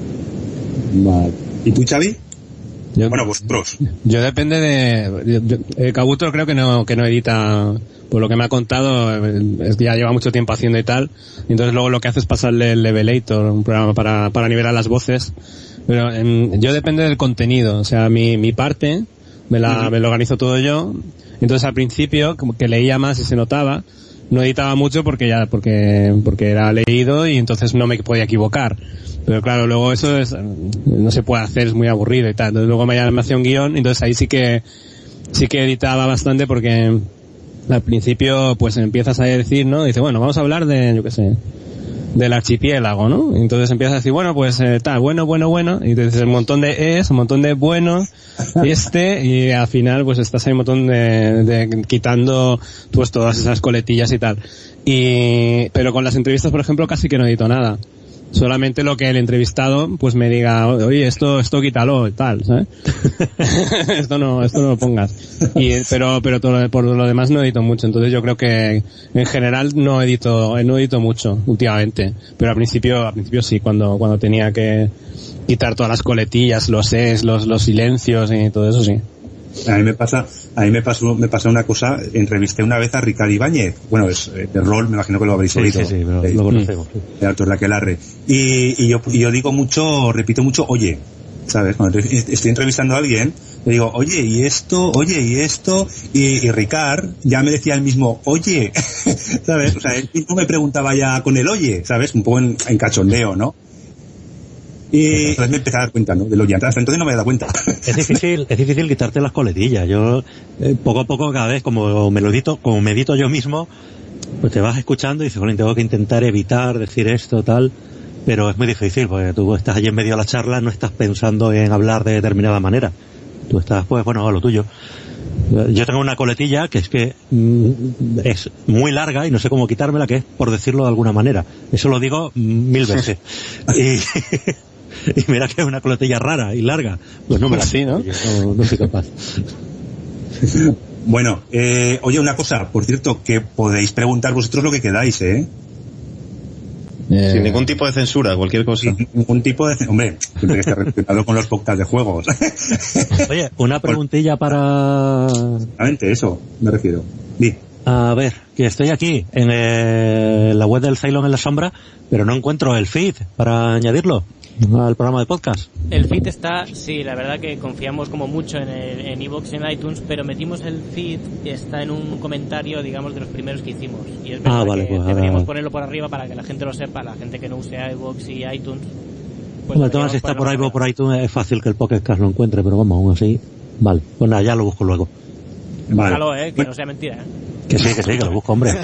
esas. Vale. ¿Y tú, Xavi? Yo, bueno, vosotros. Yo depende de... Yo, yo, eh, Kabuto creo que no, que no edita, por lo que me ha contado, es, ya lleva mucho tiempo haciendo y tal, y entonces luego lo que hace es pasarle el Levelator, un programa para, para nivelar las voces, pero en, yo depende del contenido, o sea, mi, mi parte me la, uh-huh. me lo organizo todo yo, entonces al principio, como que leía más y se notaba, no editaba mucho porque ya, porque, porque era leído y entonces no me podía equivocar. Pero claro, luego eso es, no se puede hacer, es muy aburrido y tal. Entonces luego me, me hacía un guión, entonces ahí sí que, sí que editaba bastante porque al principio pues empiezas a decir, ¿no? Dice, bueno, vamos a hablar de, yo qué sé, del archipiélago, ¿no? Entonces empiezas a decir, bueno, pues eh, tal, bueno, bueno, bueno, y entonces un montón de es, un montón de bueno, este, y al final pues estás ahí un montón de, de quitando pues todas esas coletillas y tal. Y, pero con las entrevistas, por ejemplo, casi que no edito nada. Solamente lo que el entrevistado pues me diga, oye, esto esto quítalo y tal, ¿sabes? esto no esto no lo pongas. Y pero pero todo, por lo demás no edito mucho, entonces yo creo que en general no edito no edito mucho últimamente, pero al principio al principio sí, cuando cuando tenía que quitar todas las coletillas, los es, los los silencios y todo eso sí. A mí me pasa, a mí me pasó, me pasó una cosa, entrevisté una vez a Ricardo Ibáñez, bueno, es de rol, me imagino que lo habréis sí, oído. Sí, sí, pero lo conocemos. De Artur Laquelarre. Y, y yo, y yo digo mucho, repito mucho, oye, ¿sabes? Cuando estoy entrevistando a alguien, le digo, oye, y esto, oye, y esto, y, y Ricard ya me decía el mismo, oye, ¿sabes? O sea, él mismo me preguntaba ya con el oye, ¿sabes? Un poco en, en cachondeo, ¿no? Y entonces me empecé a dar cuenta, ¿no? Del oye. Hasta entonces no me he dado cuenta. Es difícil, es difícil quitarte las coletillas. Yo, eh, poco a poco, cada vez, como me lo edito, como me edito yo mismo, pues te vas escuchando y dices, bueno, tengo que intentar evitar decir esto, tal, pero es muy difícil, porque tú estás allí en medio de la charla, no estás pensando en hablar de determinada manera. Tú estás, pues, bueno, a lo tuyo. Yo tengo una coletilla que es que mm, es muy larga y no sé cómo quitármela, que es por decirlo de alguna manera. Eso lo digo mil veces. y... Y mira que es una coletilla rara y larga. Pues no me la sé, ¿no? No, no soy capaz. Bueno, eh, oye, una cosa, por cierto, que podéis preguntar vosotros lo que queráis, ¿eh? Eh... Sin ningún tipo de censura, cualquier cosa. Sin ningún tipo de... Hombre, siempre que esté respetado con los podcasts de juegos. Oye, una preguntilla para... Exactamente, eso me refiero. Di. A ver, que estoy aquí en eh, la web del Cylon en la sombra, pero no encuentro el feed para añadirlo al programa de podcast. El feed está, sí, la verdad que confiamos como mucho en el, en iVoox y en iTunes, pero metimos el feed y está en un comentario, digamos, de los primeros que hicimos. Y es verdad ah, vale, que pues, deberíamos ah, ponerlo por arriba para que la gente lo sepa, la gente que no use iVoox y iTunes. Pues bueno, entonces si está por iVoox por iTunes es fácil que el podcast lo encuentre, pero vamos, aún así, vale, pues nada, ya lo busco luego. Vale. Búscalo, eh, que bueno. No sea mentira, eh. Que sí, que sí, que lo busco, hombre.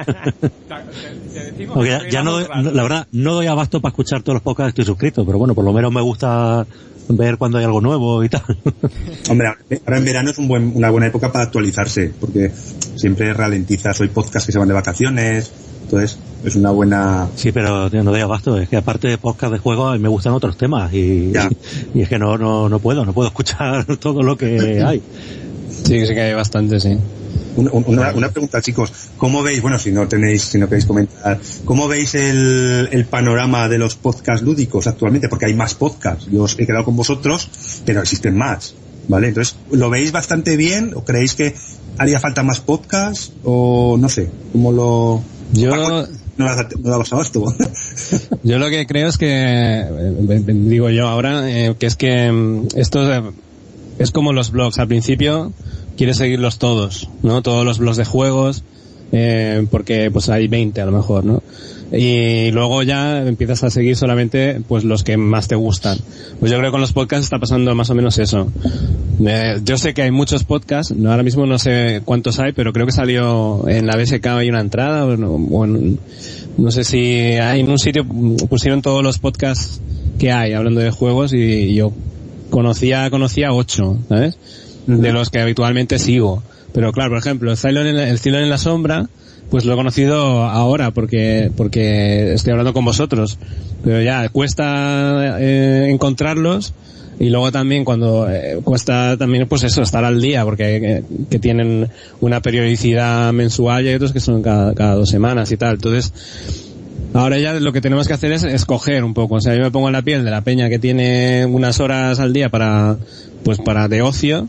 Porque ya, ya no, la verdad, no doy abasto para escuchar todos los podcasts que estoy suscrito, pero bueno, por lo menos me gusta ver cuando hay algo nuevo y tal. Hombre, ahora en verano es un buen, una buena época para actualizarse, porque siempre ralentizas, hay podcasts que se van de vacaciones, entonces es una buena... Sí, pero tío, no doy abasto, es que aparte de podcast de juegos, a mí me gustan otros temas y, y, y es que no, no, no puedo, no puedo escuchar todo lo que hay. Sí, sí que hay bastante, sí. Una, una, una pregunta, chicos, ¿cómo veis, bueno, si no tenéis, si no queréis comentar, ¿cómo veis el, el panorama de los podcasts lúdicos actualmente? Porque hay más podcasts, yo os he quedado con vosotros, pero existen más, ¿vale? Entonces, ¿lo veis bastante bien o creéis que haría falta más podcasts o no sé, cómo lo... Yo... No damos abasto. Yo lo que creo es que, digo yo ahora, eh, que es que esto es, es como los blogs, al principio quieres seguirlos todos, ¿no? Todos los blogs de juegos, eh, porque pues hay veinte a lo mejor, ¿no? Y luego ya empiezas a seguir solamente pues los que más te gustan. Pues yo creo que con los podcasts está pasando más o menos eso. Eh, yo sé que hay muchos podcasts, no, ahora mismo no sé cuántos hay, pero creo que salió en la B S K hay una entrada, o no, o en, no sé si hay en un sitio pusieron todos los podcasts que hay hablando de juegos y, y yo conocía, conocía ocho, ¿sabes? De los que habitualmente sigo. Pero claro, por ejemplo, el Cylon en la, el Cylon en la sombra, pues lo he conocido ahora porque porque estoy hablando con vosotros. Pero ya cuesta eh, encontrarlos y luego también cuando eh, cuesta también pues eso, estar al día porque eh, que tienen una periodicidad mensual y hay otros que son cada, cada dos semanas y tal. Entonces, ahora ya lo que tenemos que hacer es escoger un poco. O sea, yo me pongo en la piel de la peña que tiene unas horas al día para pues para de ocio.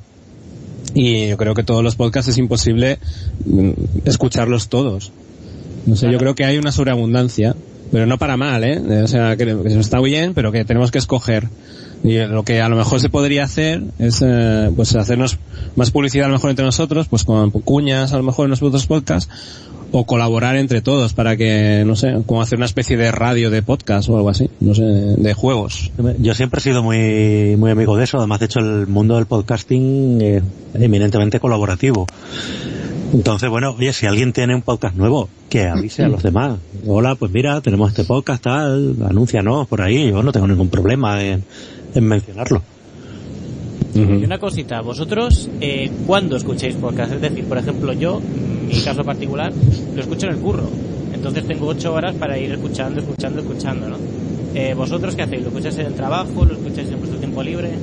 Y yo creo que todos los podcasts es imposible escucharlos todos. No sé, yo creo que hay una sobreabundancia, pero no para mal, ¿eh? O sea, que, que eso está bien, pero que tenemos que escoger. Y lo que a lo mejor se podría hacer es, eh, pues hacernos más publicidad a lo mejor entre nosotros, pues con cuñas a lo mejor en los otros podcasts, o colaborar entre todos para que, no sé, como hacer una especie de radio de podcast o algo así, no sé, de juegos. Yo siempre he sido muy muy amigo de eso, además de hecho el mundo del podcasting es eminentemente colaborativo. Entonces, bueno, oye, si alguien tiene un podcast nuevo, que avise a los demás. Hola, pues mira, tenemos este podcast, tal, anúncianos por ahí, yo no tengo ningún problema en, en mencionarlo. Uh-huh. Y una cosita, vosotros, eh, ¿cuándo escucháis podcast? Es decir, por ejemplo, yo, en mi caso particular, lo escucho en el curro. Entonces tengo ocho horas para ir escuchando, escuchando, escuchando, ¿no? Eh, ¿Vosotros qué hacéis? ¿Lo escucháis en el trabajo? ¿Lo escucháis en vuestro tiempo libre?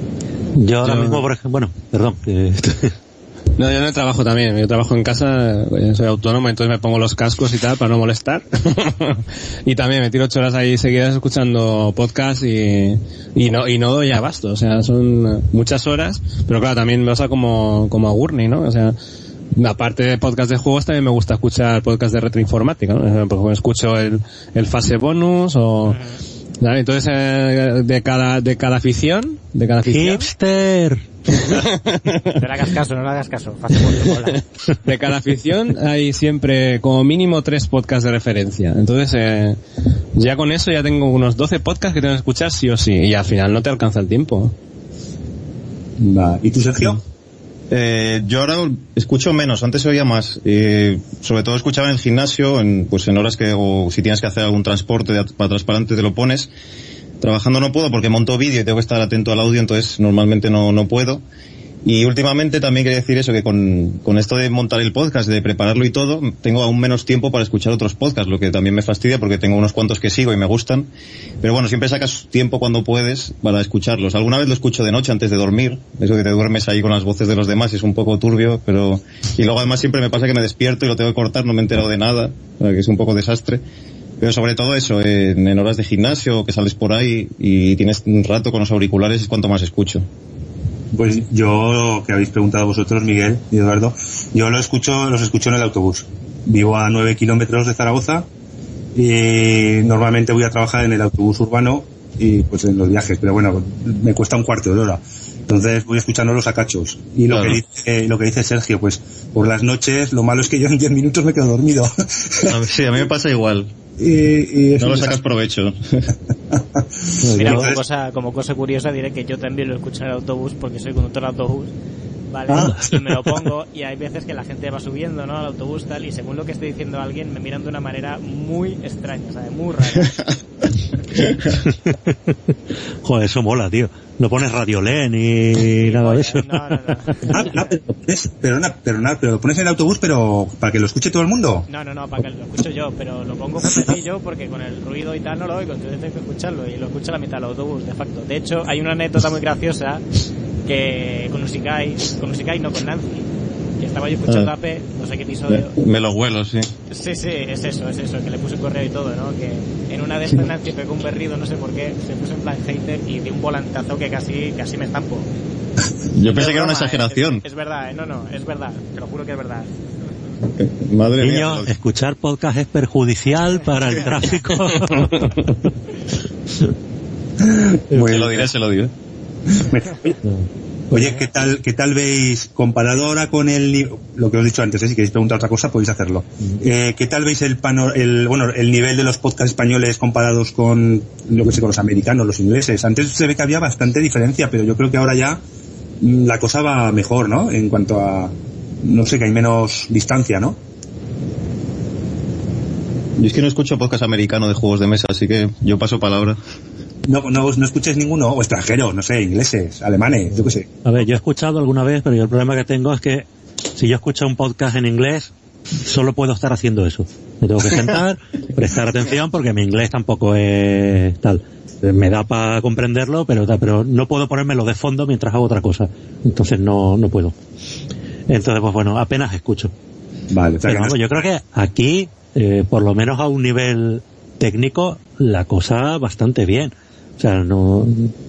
Yo ahora yo... mismo, por ejemplo, bueno, perdón. Eh... No, yo en el trabajo también. Yo trabajo en casa, soy autónomo, entonces me pongo los cascos y tal para no molestar. Y también me tiro ocho horas ahí seguidas escuchando podcast y, y no, y no doy abasto. O sea, son muchas horas, pero claro, también me pasa como, como a Gurney, ¿no? O sea, aparte de podcast de juegos también me gusta escuchar podcast de retroinformática, ¿no? Por ejemplo, escucho el, el Fase Bonus o, ¿vale? Entonces, eh, de cada, de cada afición, de cada afición. Hipster. No le hagas caso, no le hagas caso. De cada afición hay siempre como mínimo tres podcasts de referencia. Entonces, eh, ya con eso ya tengo unos doce podcasts que tengo que escuchar sí o sí. Y al final no te alcanza el tiempo. Va. ¿Y tú, Sergio? Eh, yo ahora escucho menos, antes oía más. Eh, sobre todo escuchaba en el gimnasio, en, pues en horas que, o si tienes que hacer algún transporte de, para transparente te lo pones. Trabajando no puedo porque monto vídeo y tengo que estar atento al audio, entonces normalmente no, no puedo. Y últimamente también quería decir eso, que con, con esto de montar el podcast, de prepararlo y todo, tengo aún menos tiempo para escuchar otros podcasts, lo que también me fastidia porque tengo unos cuantos que sigo y me gustan. Pero bueno, siempre sacas tiempo cuando puedes para escucharlos. Alguna vez lo escucho de noche antes de dormir, eso que te duermes ahí con las voces de los demás y es un poco turbio, pero... Y luego además siempre me pasa que me despierto y lo tengo que cortar, no me he enterado de nada, que es un poco desastre. Pero sobre todo eso, en, en horas de gimnasio, que sales por ahí y tienes un rato con los auriculares, es cuanto más escucho. Pues yo, que habéis preguntado vosotros, Miguel y Eduardo, yo lo escucho, los escucho en el autobús. Vivo a nueve kilómetros de Zaragoza y normalmente voy a trabajar en el autobús urbano y pues en los viajes, pero bueno, me cuesta un cuarto de hora. Entonces voy escuchándolos a cachos. Y lo, claro. que dice, lo que dice Sergio, pues por las noches lo malo es que yo en diez minutos me quedo dormido. Sí, a mí me pasa igual. Y, y no lo sacas provecho. Mira, como cosa, como cosa curiosa diré que yo también lo escucho en el autobús porque soy conductor de autobús, ¿vale? Ah. Y me lo pongo y hay veces que la gente va subiendo, ¿no?, al autobús tal, y según lo que esté diciendo alguien me miran de una manera muy extraña, ¿sabes? Muy rara. Joder, eso mola, tío. No pones Radiolé ni sí, nada oye, de eso. No, no, no. Ah, no, pero, pero, no, pero, no, pero lo pones en el autobús, pero para que lo escuche todo el mundo. No, no, no, para que lo escuche yo, pero lo pongo yo porque con el ruido y tal no lo oigo, entonces tengo que escucharlo y lo escucho a la mitad del autobús, de facto. De hecho, hay una anécdota muy graciosa que con Usikai, con Usikai no, con Nancy, que estaba yo escuchando ah, A P, no sé qué episodio. Me lo huelo, sí. Sí, sí, es eso, es eso, que le puse un correo y todo, ¿no? Que en una de estas Nancy pegó un berrido, no sé por qué, se puso en plan hater y dio un volantazo que casi, casi me estampo. Yo pensé que era una exageración. Es, es verdad, ¿eh? No, no, es verdad, te lo juro que es verdad. Madre mía. Niño, escuchar podcast es perjudicial para el tráfico. Se lo diré, se lo diré. Oye, ¿qué tal, qué tal veis, comparado ahora con el, lo que os he dicho antes, eh, si queréis preguntar otra cosa podéis hacerlo, eh, ¿qué tal veis el, pano, el, bueno, el nivel de los podcasts españoles comparados con, lo que sé, con los americanos, los ingleses? Antes se ve que había bastante diferencia, pero yo creo que ahora ya la cosa va mejor, ¿no? En cuanto a, no sé, que hay menos distancia, ¿no? Yo es que no escucho podcast americano de juegos de mesa, así que yo paso palabra. No, no, no escuches ninguno, o extranjeros, no sé, ingleses, alemanes, yo qué sé. A ver, yo he escuchado alguna vez, pero yo el problema que tengo es que si yo escucho un podcast en inglés, solo puedo estar haciendo eso. Me tengo que sentar, prestar atención, porque mi inglés tampoco es tal. Me da para comprenderlo, pero pero no puedo ponérmelo de fondo mientras hago otra cosa. Entonces no, no puedo. Entonces, pues bueno, apenas escucho. Vale, pero vamos, yo creo que aquí, eh, por lo menos a un nivel técnico, la cosa bastante bien. O sea, no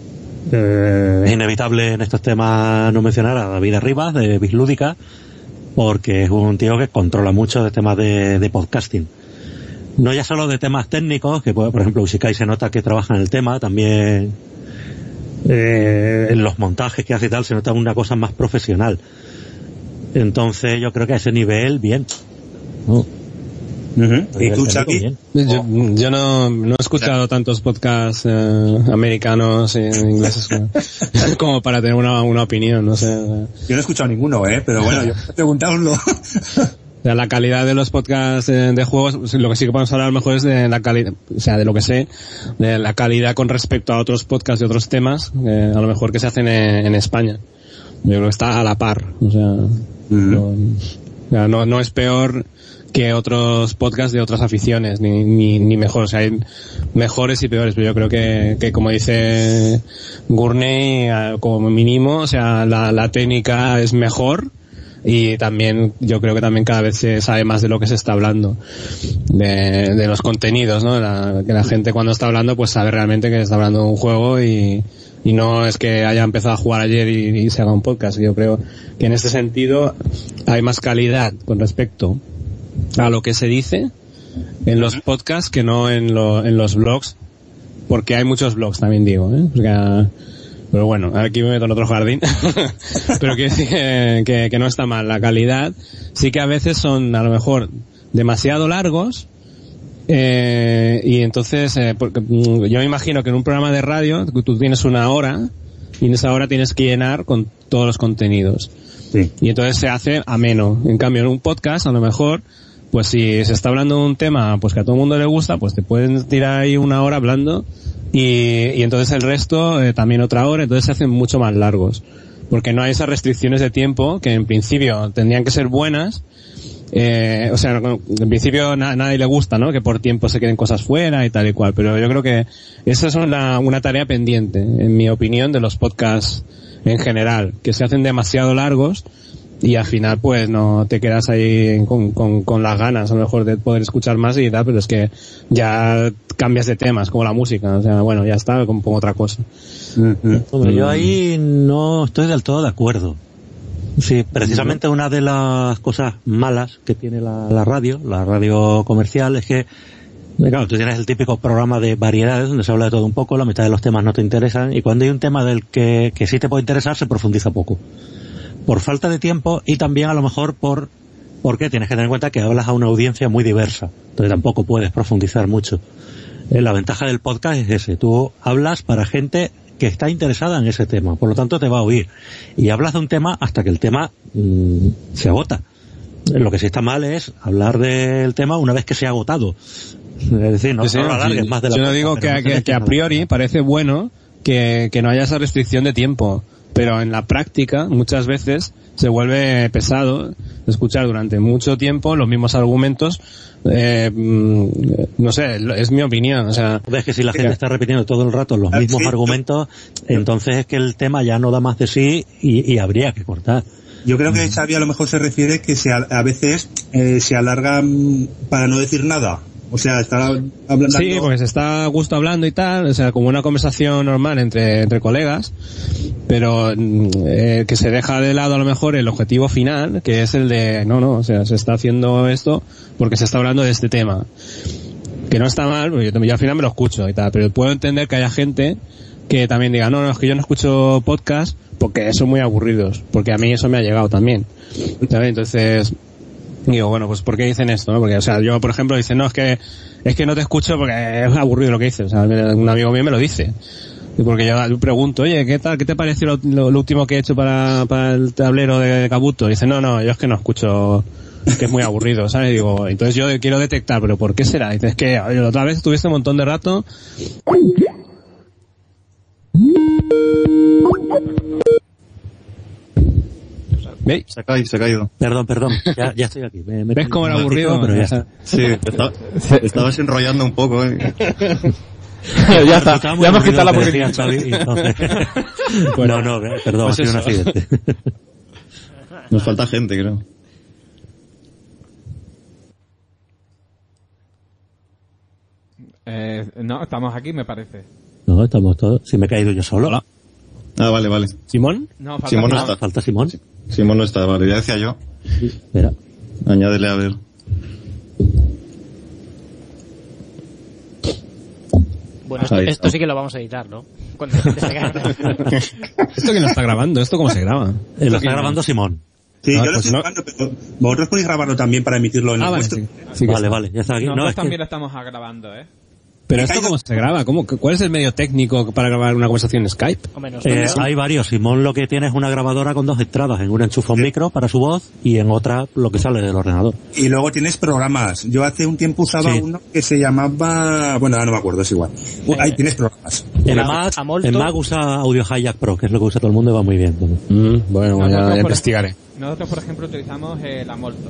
eh, es inevitable en estos temas no mencionar a David Arribas de Bislúdica, porque es un tío que controla mucho de temas de, de podcasting. No ya solo de temas técnicos, que por ejemplo Usikai se nota que trabaja en el tema, también eh, en los montajes que hace y tal se nota una cosa más profesional. Entonces yo creo que a ese nivel, bien. ¿No? Uh-huh. ¿Y tú, Chucky? Yo, yo no, no he escuchado tantos podcasts eh, americanos e ingleses como, como para tener una, una opinión, no sé. Yo no he escuchado ninguno, ¿eh? Pero bueno, yo preguntaoslo. O sea, la calidad de los podcasts eh, de juegos, lo que sí que podemos hablar mejor es de la calidad, o sea, de lo que sé, de la calidad con respecto a otros podcasts de otros temas, eh, a lo mejor que se hacen en, en España. Yo creo que está a la par, o sea, uh-huh. no, o sea, no, no es peor que otros podcasts de otras aficiones, ni, ni, ni mejor, o sea, hay mejores y peores, pero yo creo que, que como dice Gurney, como mínimo, o sea, la, la técnica es mejor, y también, yo creo que también cada vez se sabe más de lo que se está hablando, de, de los contenidos, ¿no? La, que la gente cuando está hablando, pues sabe realmente que está hablando de un juego y, y no es que haya empezado a jugar ayer y, y se haga un podcast. Yo creo que en este sentido hay más calidad con respecto a lo que se dice en los podcasts que no en, lo, en los blogs, porque hay muchos blogs también, digo, ¿eh? Porque, pero bueno, aquí me meto en otro jardín. Pero quiero decir que, que, que no está mal la calidad. Sí que a veces son a lo mejor demasiado largos, eh, y entonces eh, porque, yo me imagino que en un programa de radio tú tienes una hora y en esa hora tienes que llenar con todos los contenidos. Sí. Y entonces se hace ameno. En cambio, en un podcast, a lo mejor, pues si se está hablando de un tema pues que a todo el mundo le gusta, pues te pueden tirar ahí una hora hablando y, y entonces el resto eh, también otra hora, entonces se hacen mucho más largos. Porque no hay esas restricciones de tiempo que en principio tendrían que ser buenas. Eh, o sea, en principio a nadie le gusta, ¿no? Que por tiempo se queden cosas fuera y tal y cual. Pero yo creo que esa es una, una tarea pendiente, en mi opinión, de los podcasts en general, que se hacen demasiado largos y al final pues no te quedas ahí con, con, con las ganas a lo mejor de poder escuchar más y tal, pero es que ya cambias de temas, como la música, o sea, bueno, ya está, pongo otra cosa. Mm-hmm. Hombre, yo ahí no estoy del todo de acuerdo. Sí, precisamente una de las cosas malas que tiene la, la radio, la radio comercial, es que, claro, tú tienes el típico programa de variedades donde se habla de todo un poco, la mitad de los temas no te interesan, y cuando hay un tema del que, que sí te puede interesar, se profundiza poco. Por falta de tiempo y también a lo mejor por, porque tienes que tener en cuenta que hablas a una audiencia muy diversa, entonces tampoco puedes profundizar mucho. Eh, la ventaja del podcast es ese, tú hablas para gente que está interesada en ese tema, por lo tanto te va a oír, y hablas de un tema hasta que el tema mmm, se agota. Lo que sí está mal es hablar del tema una vez que se ha agotado, es decir, no, sí, no lo alargues sí. más de la Yo no cuenta, digo que, no que, que a priori parece bueno que, que no haya esa restricción de tiempo, pero en la práctica muchas veces se vuelve pesado escuchar durante mucho tiempo los mismos argumentos. Eh, no sé, es mi opinión, o sea, ves que si la gente está repitiendo todo el rato los mismos sí, argumentos, entonces es que el tema ya no da más de sí y, y habría que cortar. Yo creo que Xavi a lo mejor se refiere que se a, a veces eh, se alargan para no decir nada. O sea, está hablando... Sí, porque se está a gusto hablando y tal, o sea, como una conversación normal entre, entre colegas, pero eh, que se deja de lado a lo mejor el objetivo final, que es el de, no, no, o sea, se está haciendo esto porque se está hablando de este tema. Que no está mal, porque yo, yo al final me lo escucho y tal, pero puedo entender que haya gente que también diga, no, no, es que yo no escucho podcast porque son muy aburridos, porque a mí eso me ha llegado también. ¿Sabes? Entonces... digo, bueno, pues ¿por qué dicen esto? ¿No? Porque, o sea, yo, por ejemplo, dicen, no, es que es que no te escucho porque es aburrido lo que dices. O sea, un amigo mío me lo dice. Y porque yo pregunto, oye, ¿qué tal? ¿Qué te pareció lo, lo, lo último que he hecho para, para el tablero de, de Kabuto? Y dice, no, no, yo es que no escucho, que es muy aburrido, ¿sabes? Y digo, entonces yo quiero detectar, ¿pero por qué será? Y dices, es que oye, la otra vez estuviste un montón de rato... ¿Veis? Se ha caído, se ha caído. Perdón, perdón, ya, ya estoy aquí. Me, me ¿Ves cómo era aburrido? Pero ya está. Sí, está, estabas enrollando un poco, ¿eh? Ya está, ya hemos quitado la publicidad. Bueno, no, perdón, pues ha sido un accidente. Nos falta gente, creo. Eh, no, estamos aquí, me parece. No, estamos todos. Si me he caído yo solo. Hola. Ah, vale, vale. ¿Simón? No, falta Simón no no. está. ¿Falta Simón? Simón no está, vale, ya decía yo. Sí, espera. Añádele a ver. Bueno, esto, esto sí que lo vamos a editar, ¿no? Cuando se caiga. ¿Esto quién lo está grabando? ¿Esto cómo se graba? Eh, lo está grabando Simón. Sí, Ah, yo lo pues estoy no. grabando, pero vosotros podéis grabarlo también para emitirlo en Ah, el vale, vuestro. sí. Sí que Vale, está. vale, ya está aquí. Nosotros No, es que... también lo estamos grabando, ¿eh? Pero esto cómo se graba, ¿Cómo, ¿cuál es el medio técnico para grabar una conversación en Skype? O menos. Eh, hay varios. Simón lo que tiene es una grabadora con dos entradas. En una enchufa un micro para su voz y en otra lo que sale del ordenador. Y luego tienes programas. Yo hace un tiempo usaba Sí. uno que se llamaba... Bueno, ahora no me acuerdo, es igual. Uh, ahí tienes programas. En A- Mac, a molto. en Mac usa Audio Hijack Pro, que es lo que usa todo el mundo y va muy bien. Mm, bueno, Nosotros, ya, ya por- investigaré. Nosotros, por ejemplo, utilizamos el Amolto.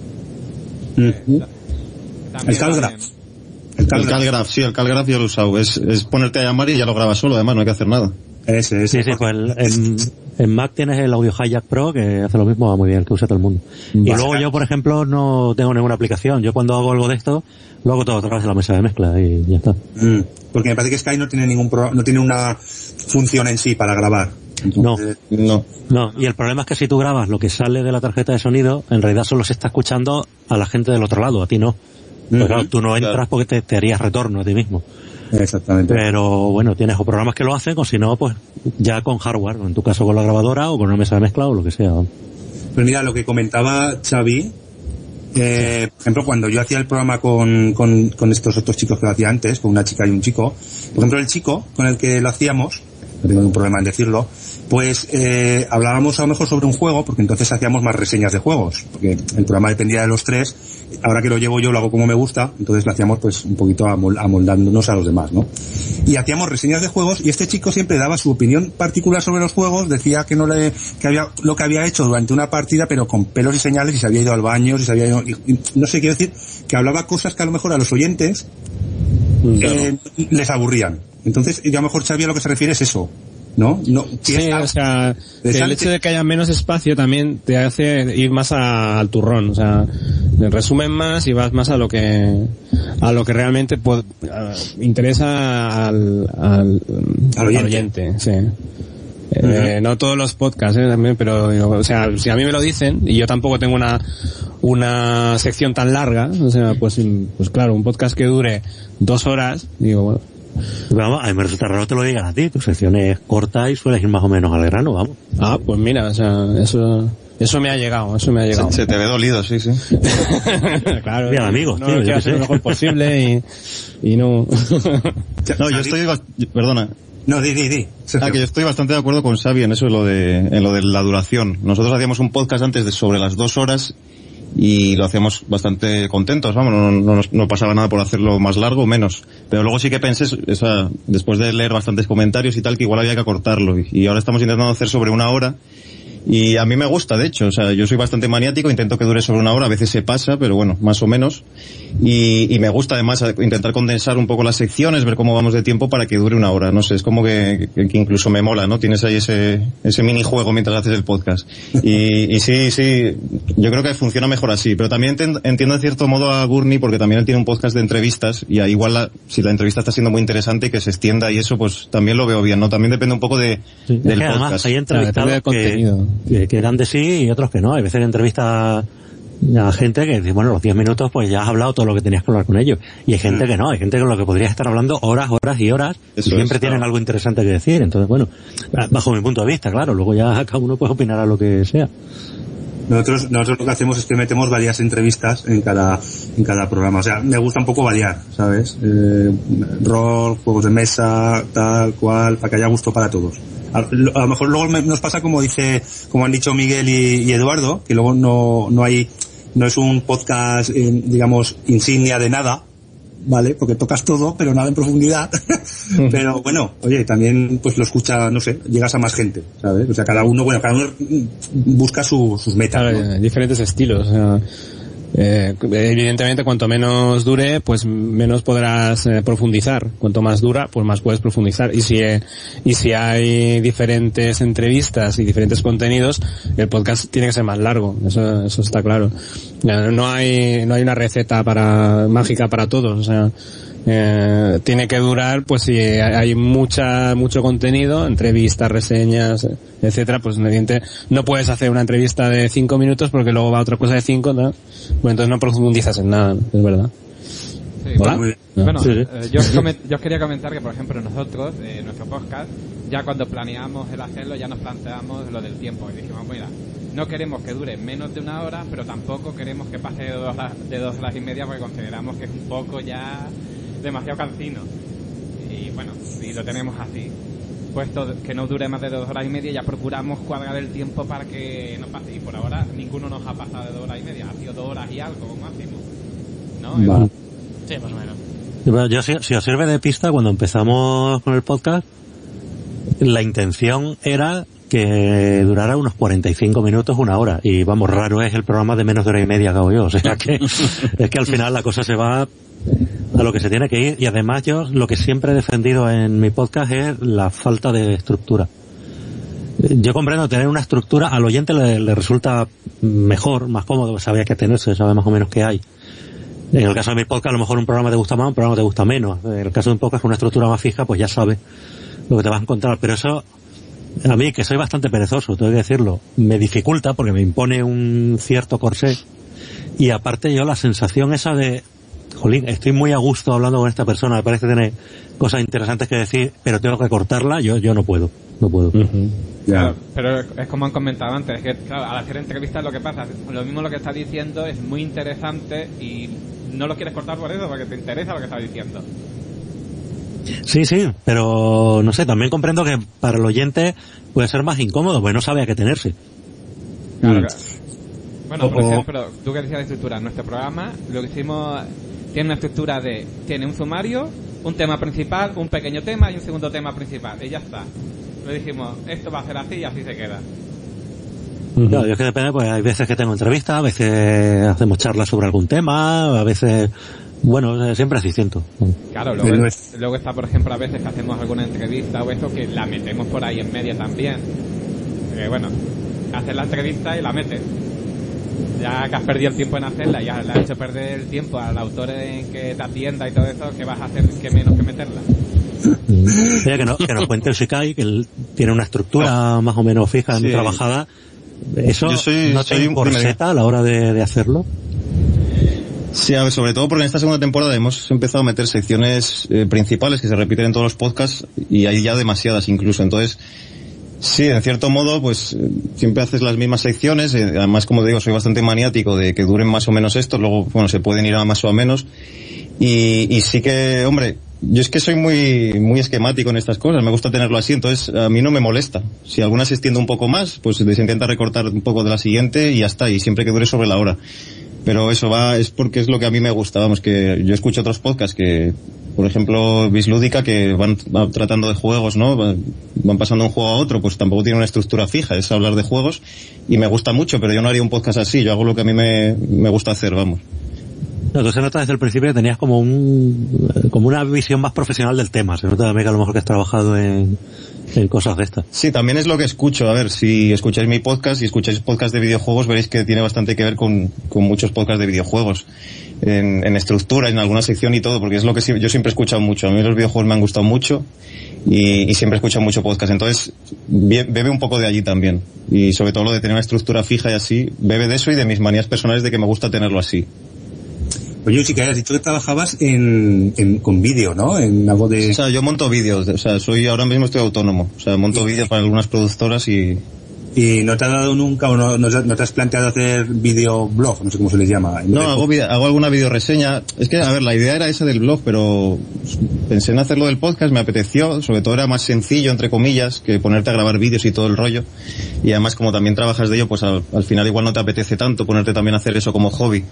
Mm. También El Calgraph. vale. El El Calgraph. Calgraph, sí, el Calgraph yo lo he usado. Es, es ponerte a llamar y ya lo grabas solo, además, no hay que hacer nada. Ese, ese. Sí, sí, pues el- en, en Mac tienes el Audio Hijack Pro que hace lo mismo, va muy bien, que usa todo el mundo. Y Vale. luego yo, por ejemplo, no tengo ninguna aplicación. Yo cuando hago algo de esto, lo hago todo a través de la mesa de mezcla y ya está. Mm. Porque me parece que Sky no tiene ningún pro... no tiene una función en sí para grabar. Entonces, No. No, y el problema es que si tú grabas lo que sale de la tarjeta de sonido, en realidad solo se está escuchando a la gente del otro lado, a ti no. Pues claro, tú no entras Claro. porque te, te harías retorno a ti mismo. Exactamente. Pero bueno, tienes o programas que lo hacen o si no, pues ya con hardware, en tu caso con la grabadora o con una mesa de mezcla o lo que sea. Pues mira, lo que comentaba Xavi, eh, por ejemplo, cuando yo hacía el programa con, con, con estos otros chicos que lo hacía antes, con una chica y un chico, por ejemplo, el chico con el que lo hacíamos, no tengo ningún problema en decirlo, pues eh, hablábamos a lo mejor sobre un juego, porque entonces hacíamos más reseñas de juegos, porque el programa dependía de los tres. Ahora que lo llevo yo, lo hago como me gusta, entonces lo hacíamos pues un poquito amol- amoldándonos a los demás, ¿no? Y hacíamos reseñas de juegos y este chico siempre daba su opinión particular sobre los juegos, decía que no le, que había lo que había hecho durante una partida, pero con pelos y señales, y se había ido al baño, si se había ido, y, y no sé, quiero decir, que hablaba cosas que a lo mejor a los oyentes eh, les aburrían. Entonces, yo a lo mejor Xavi a lo que se refiere es eso. ¿no? no sí, o sea, el hecho de que haya menos espacio también te hace ir más a, al turrón, o sea, resumen más y vas más a lo que a lo que realmente pod, a, interesa al, al, al oyente, al oyente sí. Uh-huh. Eh, no todos los podcasts, eh, también, pero, o sea, si a mí me lo dicen, y yo tampoco tengo una, una sección tan larga, o sea, pues, pues claro, un podcast que dure dos horas, digo, bueno. Vamos, a mí me resulta raro que te lo digan a ti, tu sección es corta y sueles ir más o menos al grano, vamos. Ah, pues mira, o sea, eso, eso me ha llegado, eso me ha llegado. Se, se te ve dolido, sí, sí. Claro. Bien, amigos, no, tío, no yo quiero qué hacer sé. lo mejor posible y, y no. No, yo estoy, perdona. No, di, di, di. Ah, que yo estoy bastante de acuerdo con Xavi en eso, en lo de, en lo de la duración. Nosotros hacíamos un podcast antes de sobre las dos horas y lo hacíamos bastante contentos, vamos, no, no, no pasaba nada por hacerlo más largo o menos. Pero luego sí que pensé, esa, después de leer bastantes comentarios y tal, que igual había que acortarlo. Y, y ahora estamos intentando hacer sobre una hora. Y a mí me gusta, de hecho, o sea, yo soy bastante maniático, intento que dure sobre una hora, a veces se pasa, pero bueno, más o menos. Y, y me gusta además intentar condensar un poco las secciones, ver cómo vamos de tiempo para que dure una hora, no sé, es como que, que, que incluso me mola, ¿no? Tienes ahí ese, ese minijuego mientras haces el podcast. Y, y sí, sí, yo creo que funciona mejor así, pero también entiendo, entiendo en cierto modo a Gurney porque también él tiene un podcast de entrevistas y igual la, si la entrevista está siendo muy interesante que se extienda y eso pues también lo veo bien, ¿no? También depende un poco de, sí, del es que podcast. Además hay entrevistados del contenido. Que, que dan de sí y otros que no. Hay veces entrevistas a gente que dice, bueno, los diez minutos pues ya has hablado todo lo que tenías que hablar con ellos. Y hay gente que no, hay gente con lo que podrías estar hablando horas, horas y horas Eso y siempre es, tienen claro. algo interesante que decir. Entonces, bueno, bajo mi punto de vista, claro, luego ya cada uno puede opinar a lo que sea. Nosotros, nosotros lo que hacemos es que metemos varias entrevistas en cada, en cada programa. O sea, me gusta un poco variar, ¿sabes? Eh, rol, juegos de mesa, tal, cual, para que haya gusto para todos. A, a lo mejor luego me, nos pasa como dice, como han dicho Miguel y, y Eduardo, que luego no, no hay, no es un podcast, eh, digamos, insignia de nada, ¿vale? Porque tocas todo, pero nada en profundidad. Pero bueno, oye, también pues lo escucha, no sé, llegas a más gente, ¿sabes? O sea, cada uno, bueno, cada uno busca su, sus metas, Claro, ¿no? diferentes estilos, o sea, eh, evidentemente cuanto menos dure, pues menos podrás eh, profundizar. Cuanto más dura, pues más puedes profundizar. Y si eh, y si hay diferentes entrevistas y diferentes contenidos, el podcast tiene que ser más largo. Eso eso está claro. No hay no hay una receta para mágica para todos, o sea, eh, tiene que durar, pues si hay mucha mucho contenido, entrevistas, reseñas, etcétera, pues evidente no puedes hacer una entrevista de cinco minutos porque luego va otra cosa de cinco, ¿no? Pues entonces no profundizas en nada, es verdad. Sí, ¿Hola? bueno, bueno, Sí, sí. eh, yo, os coment- yo os quería comentar que, por ejemplo, nosotros, eh, nuestro podcast, ya cuando planeamos el hacerlo, ya nos planteamos lo del tiempo. Y dijimos, mira, no queremos que dure menos de una hora, pero tampoco queremos que pase de dos horas, de dos horas y media, porque consideramos que es un poco ya demasiado cansino. Y bueno, si lo tenemos así, puesto que no dure más de dos horas y media, ya procuramos cuadrar el tiempo para que no pase. Y por ahora ninguno nos ha pasado de dos horas y media, ha sido dos horas y algo como máximo, ¿no? Vale. Sí, más o menos. Y bueno, yo, si, si os sirve de pista, cuando empezamos con el podcast, la intención era que durara unos cuarenta y cinco minutos, una hora. Y vamos, raro es el programa de menos de hora y media que hago yo. O sea que es que al final la cosa se va a lo que se tiene que ir. Y además yo lo que siempre he defendido en mi podcast es la falta de estructura. Yo comprendo tener una estructura, al oyente le, le resulta mejor, más cómodo, sabe que tenerse, sabe más o menos qué hay. En el caso de mi podcast, a lo mejor un programa te gusta más, un programa te gusta menos. En el caso de un podcast con una estructura más fija, pues ya sabes lo que te vas a encontrar. Pero eso, a mí, que soy bastante perezoso, tengo que decirlo, me dificulta porque me impone un cierto corsé. Y aparte yo la sensación esa de, jolín, estoy muy a gusto hablando con esta persona, me parece tener cosas interesantes que decir, pero tengo que cortarla, yo yo no puedo, no puedo. Uh-huh. Claro, pero es como han comentado antes, que claro, al hacer entrevistas lo que pasa, lo mismo lo que estás diciendo es muy interesante y no lo quieres cortar por eso, porque te interesa lo que estás diciendo. Sí, sí, pero no sé, también comprendo que para el oyente puede ser más incómodo, porque no sabe a qué tenerse. Claro, Mm. claro. Bueno, por O- ejemplo, tú que decías de estructura, nuestro programa lo que hicimos tiene una estructura de, tiene un sumario, un tema principal, un pequeño tema y un segundo tema principal, y ya está. Le dijimos, esto va a ser así y así se queda. Uh-huh. Claro, yo es que depende, pues hay veces que tengo entrevistas, a veces hacemos charlas sobre algún tema, a veces Bueno, siempre es distinto. Claro, luego, luego está, por ejemplo, a veces que hacemos alguna entrevista o eso, que la metemos por ahí en medio también. Porque, bueno, haces la entrevista y la metes. Ya que has perdido el tiempo en hacerla, ya le has hecho perder el tiempo al autor en que te atienda y todo eso, ¿qué vas a hacer que menos que meterla? Oye, que, no, que nos cuente el Shikai, que él tiene una estructura más o menos fija, sí, trabajada. ¿Eso yo soy, no te soy un corseta a la hora de, de hacerlo? Sí, a ver, sobre todo porque en esta segunda temporada hemos empezado a meter secciones eh, principales que se repiten en todos los podcasts y hay ya demasiadas incluso. Entonces, sí, en cierto modo, pues eh, siempre haces las mismas secciones. Eh, además, como te digo, soy bastante maniático de que duren más o menos esto. Luego, bueno, se pueden ir a más o a menos. Y, y sí que, hombre, yo es que soy muy muy esquemático en estas cosas, me gusta tenerlo así, entonces a mí no me molesta. Si alguna se extiende un poco más, pues se intenta recortar un poco de la siguiente y ya está, y siempre que dure sobre la hora. Pero eso va, es porque es lo que a mí me gusta, vamos, que yo escucho otros podcasts que, por ejemplo, Bislúdica, que van, van tratando de juegos, ¿no? Van, van pasando de un juego a otro, pues tampoco tiene una estructura fija, es hablar de juegos, y me gusta mucho, pero yo no haría un podcast así, yo hago lo que a mí me, me gusta hacer, vamos. No, tú se nota desde el principio que tenías como un como una visión más profesional del tema. Se nota también que a lo mejor que has trabajado en, en cosas de estas. Sí, también es lo que escucho. A ver, si escucháis mi podcast y escucháis podcast de videojuegos, veréis que tiene bastante que ver con, con muchos podcasts de videojuegos. En, en estructura, en alguna sección y todo, porque es lo que sí, yo siempre he escuchado mucho. A mí los videojuegos me han gustado mucho y, y siempre he escuchado mucho podcast. Entonces, bebe un poco de allí también. Y sobre todo lo de tener una estructura fija y así, bebe de eso y de mis manías personales de que me gusta tenerlo así. Oye, sí que has dicho que trabajabas en, en con vídeo, ¿no? En algo de... O sea, yo monto vídeos, o sea, soy ahora mismo estoy autónomo, o sea, monto vídeos para algunas productoras y... ¿Y no te ha dado nunca o no, no, no te has planteado hacer videoblog? No sé cómo se les llama. No, hago, hago alguna videoreseña. Es que, a ver, la idea era esa del blog, pero pensé en hacerlo del podcast, me apeteció, sobre todo era más sencillo, entre comillas, que ponerte a grabar vídeos y todo el rollo. Y además, como también trabajas de ello, pues al, al final igual no te apetece tanto ponerte también a hacer eso como hobby.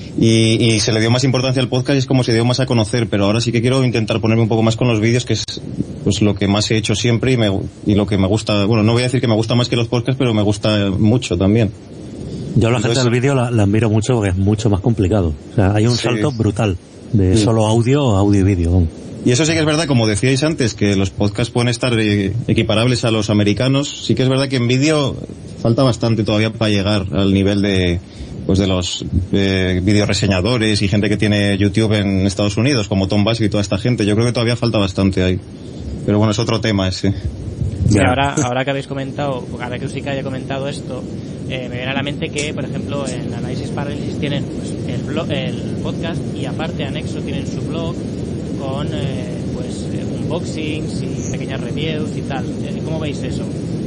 Y, y se le dio más importancia al podcast y es como se dio más a conocer, pero ahora sí que quiero intentar ponerme un poco más con los vídeos, que es pues lo que más he hecho siempre y, me, y lo que me gusta. Bueno, no voy a decir que me gusta más que los podcasts, pero me gusta mucho también. Yo a la Entonces, gente del vídeo la, la admiro mucho porque es mucho más complicado. O sea, hay un sí. salto brutal de sí. solo audio a audio y vídeo. Y eso sí que es verdad, como decíais antes, que los podcasts pueden estar eh, equiparables a los americanos. Sí que es verdad que en vídeo falta bastante todavía para llegar al nivel de... pues de los eh, videoreseñadores y gente que tiene YouTube en Estados Unidos, como Tom Basque y toda esta gente. Yo creo que todavía falta bastante ahí. Pero bueno, es otro tema ese. Sí, ahora, ahora que habéis comentado, ahora que Usika haya comentado esto, eh, me viene a la mente que, por ejemplo, en Análisis Parálisis tienen pues, el, blog, el podcast y aparte anexo tienen su blog con eh, pues unboxings y pequeñas reviews y tal. ¿Cómo veis eso?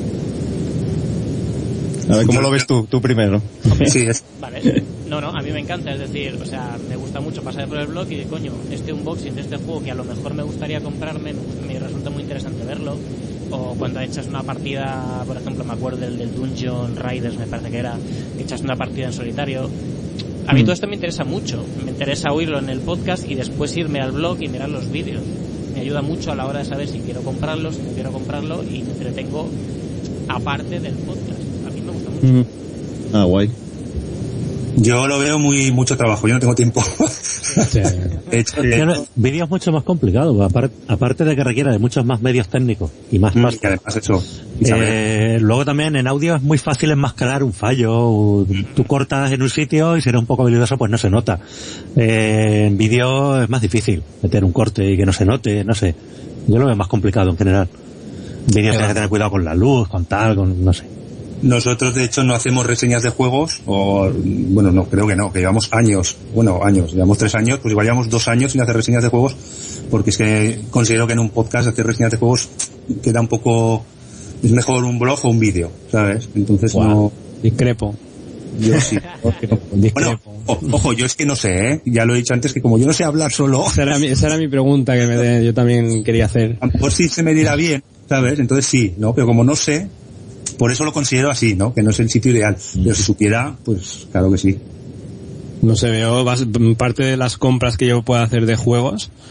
A ver, ¿cómo lo ves tú? Tú primero. Okay. Sí, es. Vale. No, no, a mí me encanta, es decir, o sea, me gusta mucho pasar por el blog y de coño, este unboxing de este juego que a lo mejor me gustaría comprarme, me, me resulta muy interesante verlo. O cuando echas una partida, por ejemplo, me acuerdo del, del Dungeon Riders, me parece que era, echas una partida en solitario. A mí mm. todo esto me interesa mucho, me interesa oírlo en el podcast y después irme al blog y mirar los vídeos. Me ayuda mucho a la hora de saber si quiero comprarlo, si no quiero comprarlo y me entretengo aparte del podcast. Mm. Ah, guay. Yo lo veo muy mucho trabajo, yo no tengo tiempo. Sí. hecho, eh, vídeo es mucho más complicado, aparte, aparte de que requiere de muchos más medios técnicos y más más. Que además eso. Eh, luego también en audio es muy fácil enmascarar un fallo. Tú cortas en un sitio y si eres un poco habilidoso pues no se nota. Eh, en vídeo es más difícil meter un corte y que no se note, no sé. Yo lo veo más complicado en general. En vídeo tienes que tener cuidado con la luz, con tal, con no sé. Nosotros, de hecho, no hacemos reseñas de juegos, o, bueno, no, creo que no, que llevamos años, bueno, años, llevamos tres años, pues igual llevamos dos años sin hacer reseñas de juegos, porque es que considero que en un podcast hacer reseñas de juegos queda un poco, es mejor un blog o un vídeo, ¿sabes? Entonces wow. no... Discrepo. Yo sí. Bueno, o, ojo, yo es que no sé, ¿eh? Ya lo he dicho antes, que como yo no sé hablar solo... Esa era mi, esa era mi pregunta que me de, yo también quería hacer. A lo mejor sí se me dirá bien, ¿sabes? Entonces sí, ¿no? Pero como no sé... Por eso lo considero así, ¿no? Que no es el sitio ideal. Pero si supiera, pues claro que sí. No sé, veo parte de las compras que yo pueda hacer de juegos,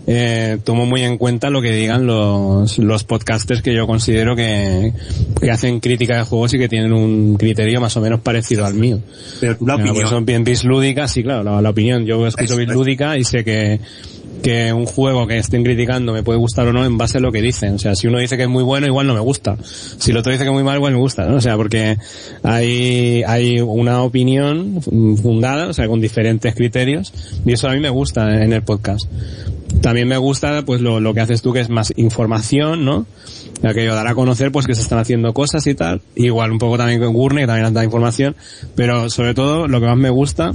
eh, tomo muy en cuenta lo que digan los, los podcasters que yo considero que, que hacen crítica de juegos y que tienen un criterio más o menos parecido al mío. Pero tú la Claro, opinión. pues son bien bis lúdicas, sí, claro, la, la opinión. Yo escucho Eso, bis eso. lúdica y sé que, que un juego que estén criticando me puede gustar o no en base a lo que dicen. O sea, si uno dice que es muy bueno, igual no me gusta. Si el otro dice que es muy malo, igual me gusta, ¿no? O sea, porque hay, hay una opinión fundada, o sea, con diferentes criterios, y eso a mí me gusta en el podcast. También me gusta, pues, lo, lo que haces tú, que es más información, ¿no? Aquello dará a conocer, pues, que se están haciendo cosas y tal. Igual un poco también con Gurney, que también da información. Pero, sobre todo, lo que más me gusta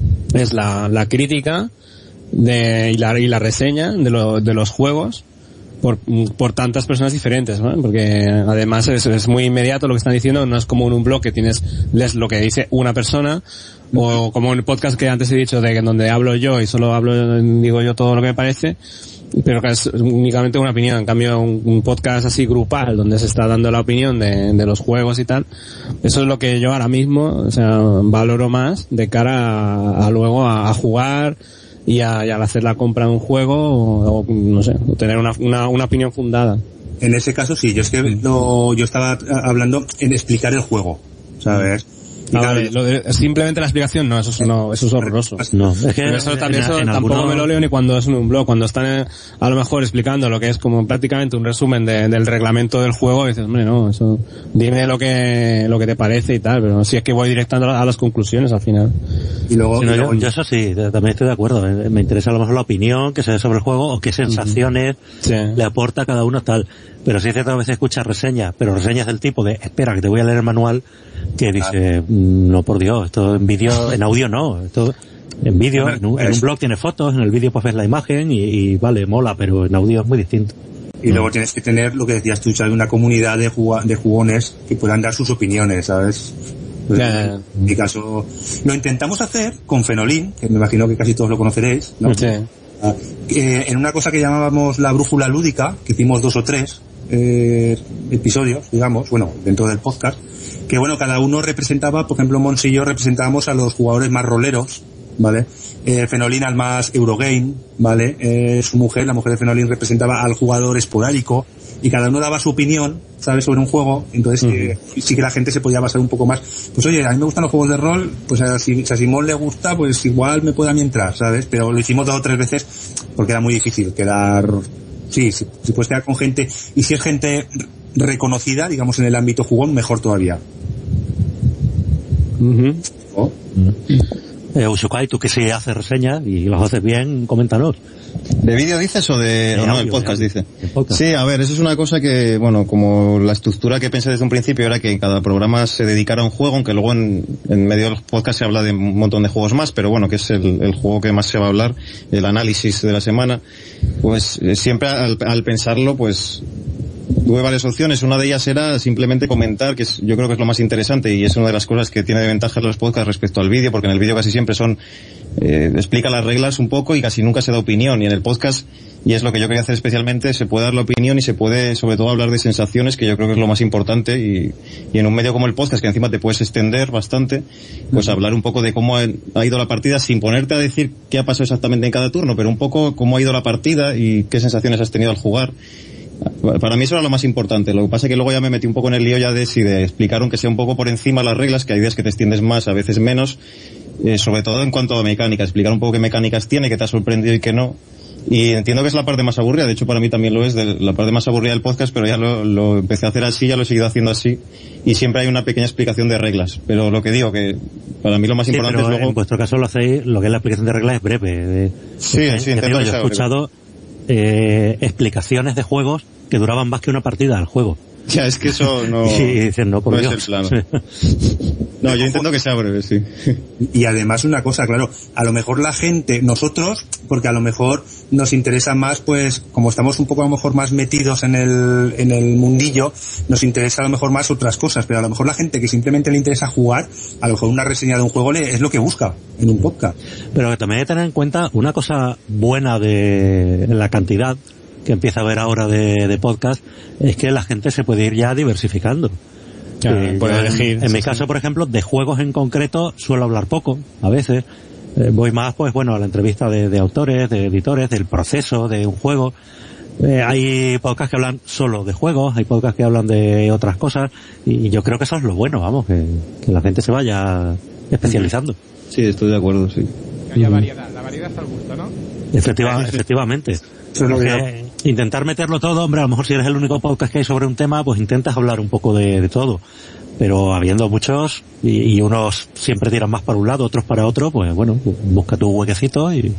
es la, la crítica de, y la, y la reseña de, lo, de los juegos por, por tantas personas diferentes, ¿no? Porque además es, es muy inmediato lo que están diciendo, no es como en un blog que tienes, lees lo que dice una persona, o como en el podcast que antes he dicho, de que donde hablo yo y solo hablo, digo yo todo lo que me parece, pero que es únicamente una opinión. En cambio, un, un podcast así grupal, donde se está dando la opinión de, de los juegos y tal, eso es lo que yo ahora mismo, o sea, valoro más de cara a, a luego a, a jugar y, a, y al hacer la compra de un juego, o, o no sé, o tener una, una, una opinión fundada. En ese caso sí, yo es que lo, yo estaba hablando en explicar el juego, ¿sabes? Y Ah, claro, vale, lo de- simplemente la explicación, no, eso es, no, eso es horroroso. No, es que Pero eso en- también en- eso en tampoco algunos- me lo leo ni cuando es en un blog. Cuando están eh, a lo mejor explicando lo que es como prácticamente un resumen de- del reglamento del juego, y dices, hombre, no, eso, dime lo que, lo que te parece y tal, pero si es que voy directando a las conclusiones al final. y luego, Sí, no, y yo, luego- yo eso sí, también estoy de acuerdo. eh, Me interesa a lo mejor la opinión que se dé sobre el juego o qué sensaciones Sí. le aporta a cada uno tal. Pero sí es cierto que a veces escuchas reseñas, pero reseñas del tipo de, espera, que te voy a leer el manual, que dice, "Mm, no por Dios, esto en vídeo, en audio no, esto en vídeo, en un, en un blog tiene fotos, en el vídeo pues ves la imagen y, y vale, mola, pero en audio es muy distinto. y luego tienes que tener lo que decías tú, ¿sabes? Una comunidad de, juga- de jugones que puedan dar sus opiniones, ¿sabes? Pues, Ya, ya, ya. en mi caso, lo intentamos hacer con Fenolín, que me imagino que casi todos lo conoceréis, ¿no? Sí. Ah, eh, en una cosa que llamábamos la brújula lúdica, que hicimos dos o tres eh, episodios, digamos, bueno, dentro del podcast, que bueno, cada uno representaba, por ejemplo, Mons y yo representábamos a los jugadores más roleros, ¿vale? Eh, Fenolín al más Eurogame, ¿vale? Eh, su mujer, la mujer de Fenolín, representaba al jugador esporádico, y cada uno daba su opinión, ¿sabes?, sobre un juego. Entonces uh-huh. eh, sí que la gente se podía basar un poco más. Pues oye, a mí me gustan los juegos de rol, pues a, si, si a Simón le gusta, pues igual me puede a mí entrar, ¿sabes? Pero lo hicimos dos o tres veces porque era muy difícil quedar... Sí, si, si puedes quedar con gente, y si es gente reconocida, digamos, en el ámbito jugón, mejor todavía. Uh-huh. ¿Oh? Eh, Ushukai, tú que sí haces reseñas y las haces bien, coméntanos. ¿De vídeo dices o de, de o no, audio, el podcast dice? El podcast. Sí, a ver, eso es una cosa que, bueno, como la estructura que pensé desde un principio era que cada programa se dedicara a un juego, aunque luego en, en medio de los podcasts se habla de un montón de juegos más, pero bueno, que es el, el juego que más se va a hablar, el análisis de la semana, pues eh, siempre al, al pensarlo, pues tuve varias opciones. Una de ellas era simplemente comentar, que es, yo creo que es lo más interesante y es una de las cosas que tiene de ventaja los podcasts respecto al vídeo, porque en el vídeo casi siempre son, eh, explica las reglas un poco y casi nunca se da opinión, y en el podcast, y es lo que yo quería hacer especialmente, se puede dar la opinión y se puede sobre todo hablar de sensaciones, que yo creo que es lo más importante, y, y en un medio como el podcast, que encima te puedes extender bastante, pues uh-huh. hablar un poco de cómo ha, ha ido la partida, sin ponerte a decir qué ha pasado exactamente en cada turno, pero un poco cómo ha ido la partida y qué sensaciones has tenido al jugar. Para mí eso era lo más importante. Lo que pasa es que luego ya me metí un poco en el lío ya de si de explicar, aunque sea un poco por encima las reglas, que hay días que te extiendes más, a veces menos, eh, sobre todo en cuanto a mecánica, explicar un poco qué mecánicas tiene, qué te ha sorprendido y qué no. Y entiendo que es la parte más aburrida, de hecho para mí también lo es, de la parte más aburrida del podcast, pero ya lo, lo empecé a hacer así, ya lo he seguido haciendo así, y siempre hay una pequeña explicación de reglas. Pero lo que digo, que para mí lo más sí, importante pero es luego... en vuestro caso lo hacéis, lo que es la explicación de reglas es breve. De, sí, de, sí, intento, intento yo he escuchado eh, explicaciones de juegos que duraban más que una partida al juego. Ya, es que eso no... Y dicen, no, por no Dios. es el plano. No, yo intento que sea breve, sí. Y además una cosa, claro, a lo mejor la gente, nosotros, porque a lo mejor nos interesa más, pues, como estamos un poco a lo mejor más metidos en el, en el mundillo, nos interesa a lo mejor más otras cosas, pero a lo mejor la gente que simplemente le interesa jugar, a lo mejor una reseña de un juego le, es lo que busca en un podcast. Pero que también hay que tener en cuenta una cosa buena de la cantidad que empieza a haber ahora de, de podcast, es que la gente se puede ir ya diversificando. Ya, eh, puede en, elegir. En sí, mi caso, sí. por ejemplo, de juegos en concreto suelo hablar poco, a veces. Eh, voy más, pues bueno, a la entrevista de, de autores, de editores, del proceso de un juego. Eh, hay podcasts que hablan solo de juegos, hay podcasts que hablan de otras cosas, y yo creo que eso es lo bueno, vamos, que, que la gente se vaya especializando. Sí, estoy de acuerdo, sí. Que haya variedad, la variedad está al gusto, ¿no? Efectiva, efectivamente. Eso es lo que Intentar meterlo todo, hombre, a lo mejor si eres el único podcast que hay sobre un tema, pues intentas hablar un poco de, de todo. Pero habiendo muchos, y, y unos siempre tiran más para un lado, otros para otro, pues bueno, busca tu huequecito y...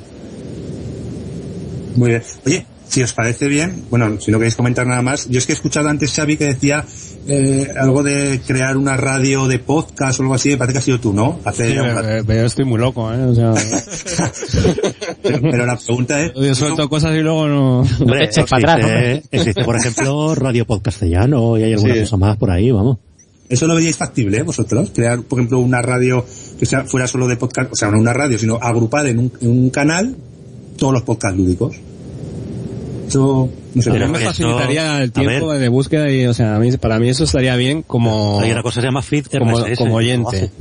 Muy bien. Oye, si os parece bien, bueno, si no queréis comentar nada más, yo es que he escuchado antes, Xavi, que decía eh, algo de crear una radio de podcast o algo así, me parece que ha sido tú, ¿no? Hace Sí, ya un pero, rato. pero yo estoy muy loco, ¿eh? O sea, pero, pero la pregunta es... yo suelto cosas y luego no... Hombre, eches para atrás, existe, existe, por ejemplo, Radio Podcastellano y hay alguna Sí. cosa más por ahí, vamos. ¿Eso lo veíais factible, eh, vosotros? Crear, por ejemplo, una radio que sea, fuera solo de podcast, o sea, no una radio, sino agrupar en un, en un canal todos los podcasts lúdicos. Eso, no sé. A Pero mí me eso- facilitaría el a tiempo ver. de búsqueda y, o sea, a mí, para mí eso estaría bien como, Hay una cosa que se llama feed como, R S S, como oyente.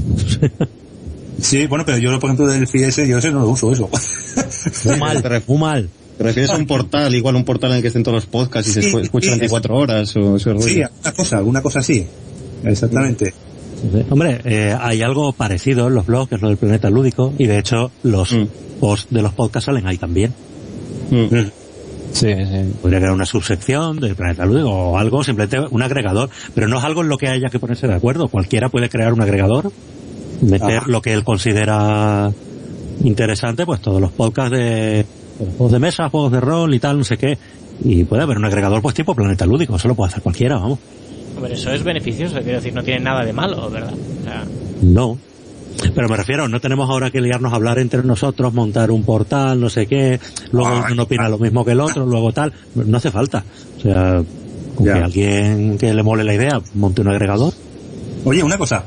Sí, bueno, pero yo, por ejemplo, del F I S, yo ese no lo uso, eso. Muy mal, muy mal. ¿Te refieres a un portal, igual un portal en el que estén todos los podcasts y se Sí, escu- escuchan sí, veinticuatro horas o ese rollo? Sí, alguna cosa, alguna cosa así. Exactamente. Hombre, eh, hay algo parecido en los blogs, que es lo del Planeta Lúdico, y de hecho los Mm. posts de los podcasts salen ahí también. Mm. Sí, sí. Podría crear una subsección del Planeta Lúdico o algo, simplemente un agregador, pero no es algo en lo que haya que ponerse de acuerdo. Cualquiera puede crear un agregador, meter Ajá. lo que él considera interesante, pues todos los podcasts de juegos de mesa, juegos de rol y tal, no sé qué, y puede haber un agregador pues tipo Planeta Lúdico, eso lo puede hacer cualquiera, vamos. Hombre, eso es beneficioso, quiero decir, no tiene nada de malo, ¿verdad? O sea, No. Pero me refiero, no tenemos ahora que liarnos a hablar entre nosotros, montar un portal, no sé qué, luego Ah, uno opina lo mismo que el otro, luego tal, no hace falta. O sea, con Ya. que alguien que le mole la idea monte un agregador. Oye, una cosa.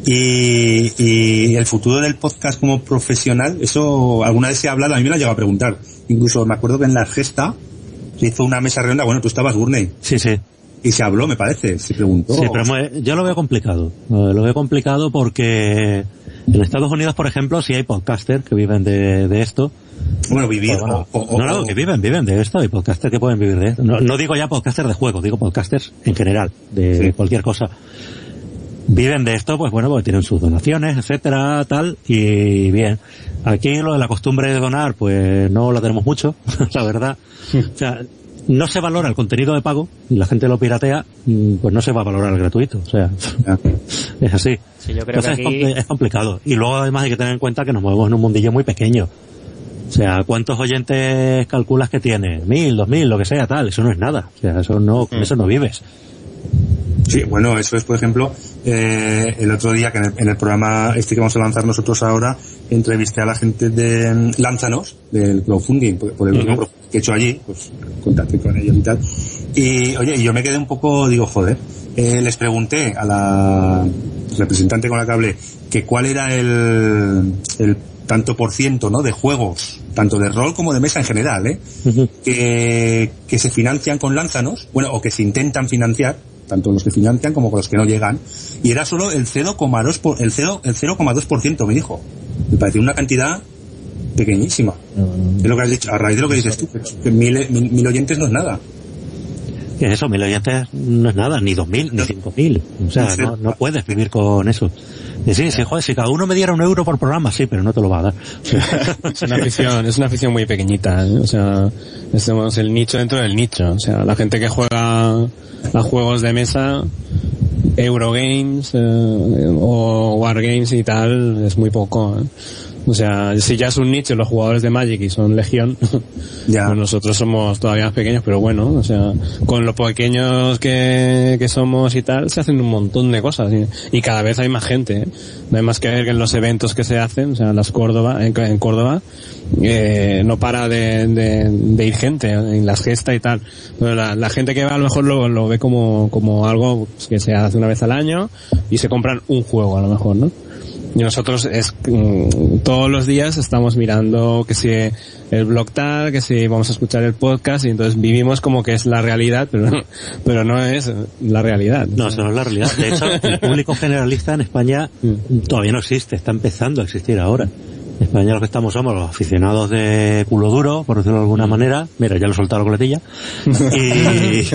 Y, y el futuro del podcast como profesional, eso alguna vez se ha hablado, a mí me lo ha llegado a preguntar. Incluso me acuerdo que en la gesta se hizo una mesa redonda, bueno, tú estabas, Gurney, Sí, sí. y se habló, me parece, se preguntó. Sí, pero muy- yo lo veo complicado. Lo veo complicado porque en Estados Unidos, por ejemplo, sí hay podcasters que viven de, de esto. Bueno, vivir. Bueno, o- o- no, no, o- que viven, viven de esto. Hay podcasters que pueden vivir de esto. No, no digo ya podcasters de juegos, digo podcasters en general, de Sí. cualquier cosa. Viven de esto, pues bueno, porque tienen sus donaciones, etcétera, tal, y bien. Aquí lo de la costumbre de donar, pues no la tenemos mucho, la verdad. O sea, no se valora el contenido de pago, y la gente lo piratea, mm, pues no se va a valorar el gratuito, o sea, Ya. es así. sí, yo creo Entonces que es, aquí... compli- es complicado. Y luego además hay que tener en cuenta que nos movemos en un mundillo muy pequeño. O sea, ¿cuántos oyentes calculas que tiene? Mil, dos mil, lo que sea, tal. Eso no es nada. O sea, eso no, con eso no vives. Sí, bueno, eso es, por ejemplo, eh, el otro día que en el, en el programa este que vamos a lanzar nosotros ahora, entrevisté a la gente de mm, Lánzanos, del crowdfunding, por, por el mismo crowdfunding que he hecho allí, pues contacté con ellos y tal. Y, oye, y yo me quedé un poco, digo, joder, eh, les pregunté a la representante con la que hablé que cuál era el, el tanto por ciento, ¿no?, de juegos, tanto de rol como de mesa en general, ¿eh?, que, que se financian con Lánzanos, bueno, o que se intentan financiar, tanto los que financian como con los que no llegan, y era solo el cero coma dos por, el cero, el cero coma dos por ciento, me dijo. Me pareció una cantidad pequeñísima. Es lo que has dicho, a raíz de lo que dices tú, que mil, mil, mil oyentes no es nada. Que eso, mil oyentes no es nada, ni dos mil, ni cinco mil. O sea, no, no puedes vivir con eso. Y sí, sí, joder, si cada uno me diera un euro por programa, sí, pero no te lo va a dar. O sea, Es una afición, es una afición muy pequeñita, ¿eh? O sea, somos el nicho dentro del nicho. O sea, la gente que juega a juegos de mesa, Eurogames eh, o Wargames y tal, es muy poco, ¿eh? O sea, si ya es un nicho los jugadores de Magic y son legión, Ya. pues nosotros somos todavía más pequeños, pero bueno, o sea, con lo pequeños que, que somos y tal, se hacen un montón de cosas y, y cada vez hay más gente, ¿eh? No hay más que ver que en los eventos que se hacen, o sea, las Córdoba, en, en Córdoba, eh, no para de, de, de ir gente en las gestas y tal. Pero la, la gente que va a lo mejor lo, lo ve como, como algo pues, que se hace una vez al año y se compran un juego a lo mejor, ¿no? Y nosotros es mm, todos los días estamos mirando que si el blog tal, que si vamos a escuchar el podcast y entonces vivimos como que es la realidad, pero no, pero no es la realidad. no, eso no es la realidad. De hecho, el público generalista en España todavía no existe, está empezando a existir ahora. En España lo que estamos somos los aficionados de culo duro, por decirlo de alguna manera. Mira, ya lo he soltado la coletilla. Y...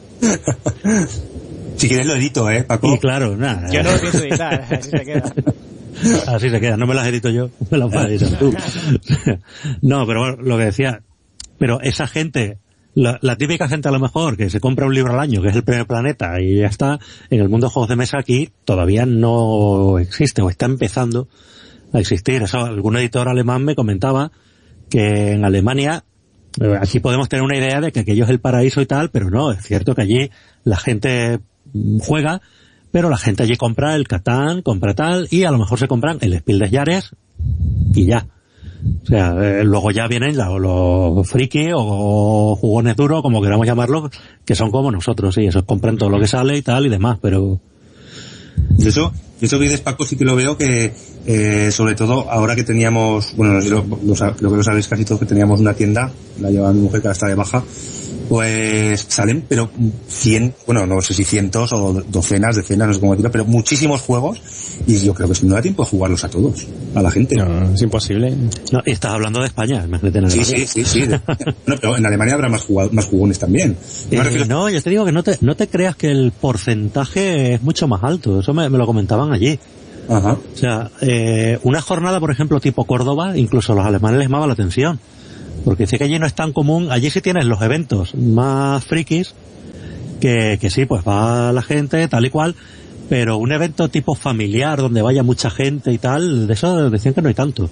si quieres lo edito, ¿eh, Paco? Y claro, nada. Yo no lo pienso editar, así se queda. Así se queda, no me las edito yo, me las vas a editar tú. No, pero bueno, lo que decía, pero esa gente, la, la típica gente a lo mejor que se compra un libro al año, que es el primer planeta, y ya está, en el mundo de juegos de mesa aquí todavía no existe, o está empezando a existir. Eso, algún editor alemán me comentaba que en Alemania, aquí podemos tener una idea de que aquello es el paraíso y tal, pero no, es cierto que allí la gente juega, pero la gente allí compra el Catán, compra tal, y a lo mejor se compran el Spiel des Jahres y ya. O sea, eh, luego ya vienen los, los friki o jugones duros, como queramos llamarlo, que son como nosotros, y esos compran todo lo que sale y tal y demás, pero... De eso, eso que dices, Paco, sí que lo veo que, eh, sobre todo ahora que teníamos, bueno, no sé, lo, lo, lo que lo sabéis casi todos, que teníamos una tienda, la llevaba mi mujer que ahora está de baja, pues salen, pero cien, bueno, no sé si cientos o docenas, decenas, no sé cómo decirlo, pero muchísimos juegos, y yo creo que no da tiempo de jugarlos a todos, a la gente. No, es imposible. No, estás hablando de España, imagínate en Alemania. Sí, sí, sí, sí. De, no, pero en Alemania habrá más, jugado, más jugones también. Eh, refiero... No, yo te digo que no te, no te creas que el porcentaje es mucho más alto, eso me, me lo comentaban allí. Ajá. O sea, eh, una jornada, por ejemplo, tipo Córdoba, incluso a los alemanes les llamaba la atención. Porque dice que allí no es tan común, allí sí tienes los eventos más frikis, que, que sí, pues va la gente, tal y cual, pero un evento tipo familiar, donde vaya mucha gente y tal, de eso decían que no hay tanto.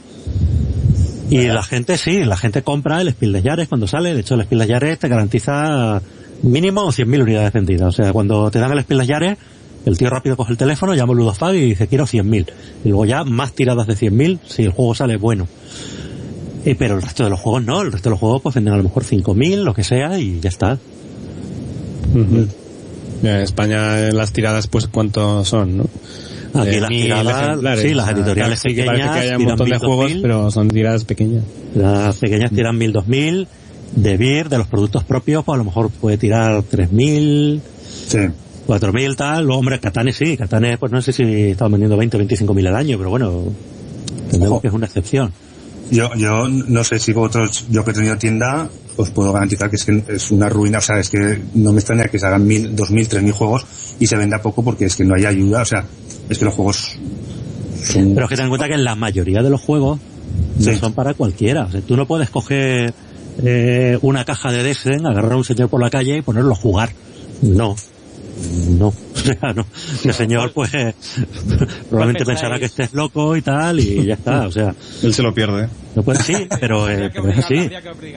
Y la gente sí, la gente compra el Spiel des Jahres cuando sale, de hecho el Spiel des Jahres te garantiza mínimo cien mil unidades vendidas, o sea, cuando te dan el Spiel des Jahres, el tío rápido coge el teléfono, llama a Ludofag y dice quiero cien mil, y luego ya más tiradas de cien mil si el juego sale bueno. Eh, pero el resto de los juegos no, el resto de los juegos pues venden a lo mejor cinco mil, lo que sea, y ya está. Uh-huh. En España las tiradas pues cuánto son, ¿no? Aquí de las tiradas, sí, las editoriales sí, pequeñas parece que hay un montón de juegos, mil, pero son tiradas pequeñas. Las pequeñas tiran mil, dos mil, de beer, de los productos propios, pues a lo mejor puede tirar tres mil, sí, cuatro mil, tal. Luego, hombre, Catanes sí, Catanes pues no sé si están vendiendo veinte, veinticinco mil al año, pero bueno, entendemos que es una excepción. Yo, yo no sé si vosotros, yo que he tenido tienda, os puedo garantizar que es que es una ruina, o sea, es que no me extraña que se hagan mil, dos mil, tres mil juegos y se venda poco porque es que no hay ayuda, o sea, es que los juegos son... Pero es que ten en cuenta que la mayoría de los juegos sí. no son para cualquiera, o sea, tú no puedes coger eh, una caja de Desen, agarrar a un señor por la calle y ponerlo a jugar, no. No, o sea, no. El señor, pues, probablemente pensará que estés loco y tal, y ya está, o sea. Él se lo pierde. No puede, sí, pero, eh, pero es así.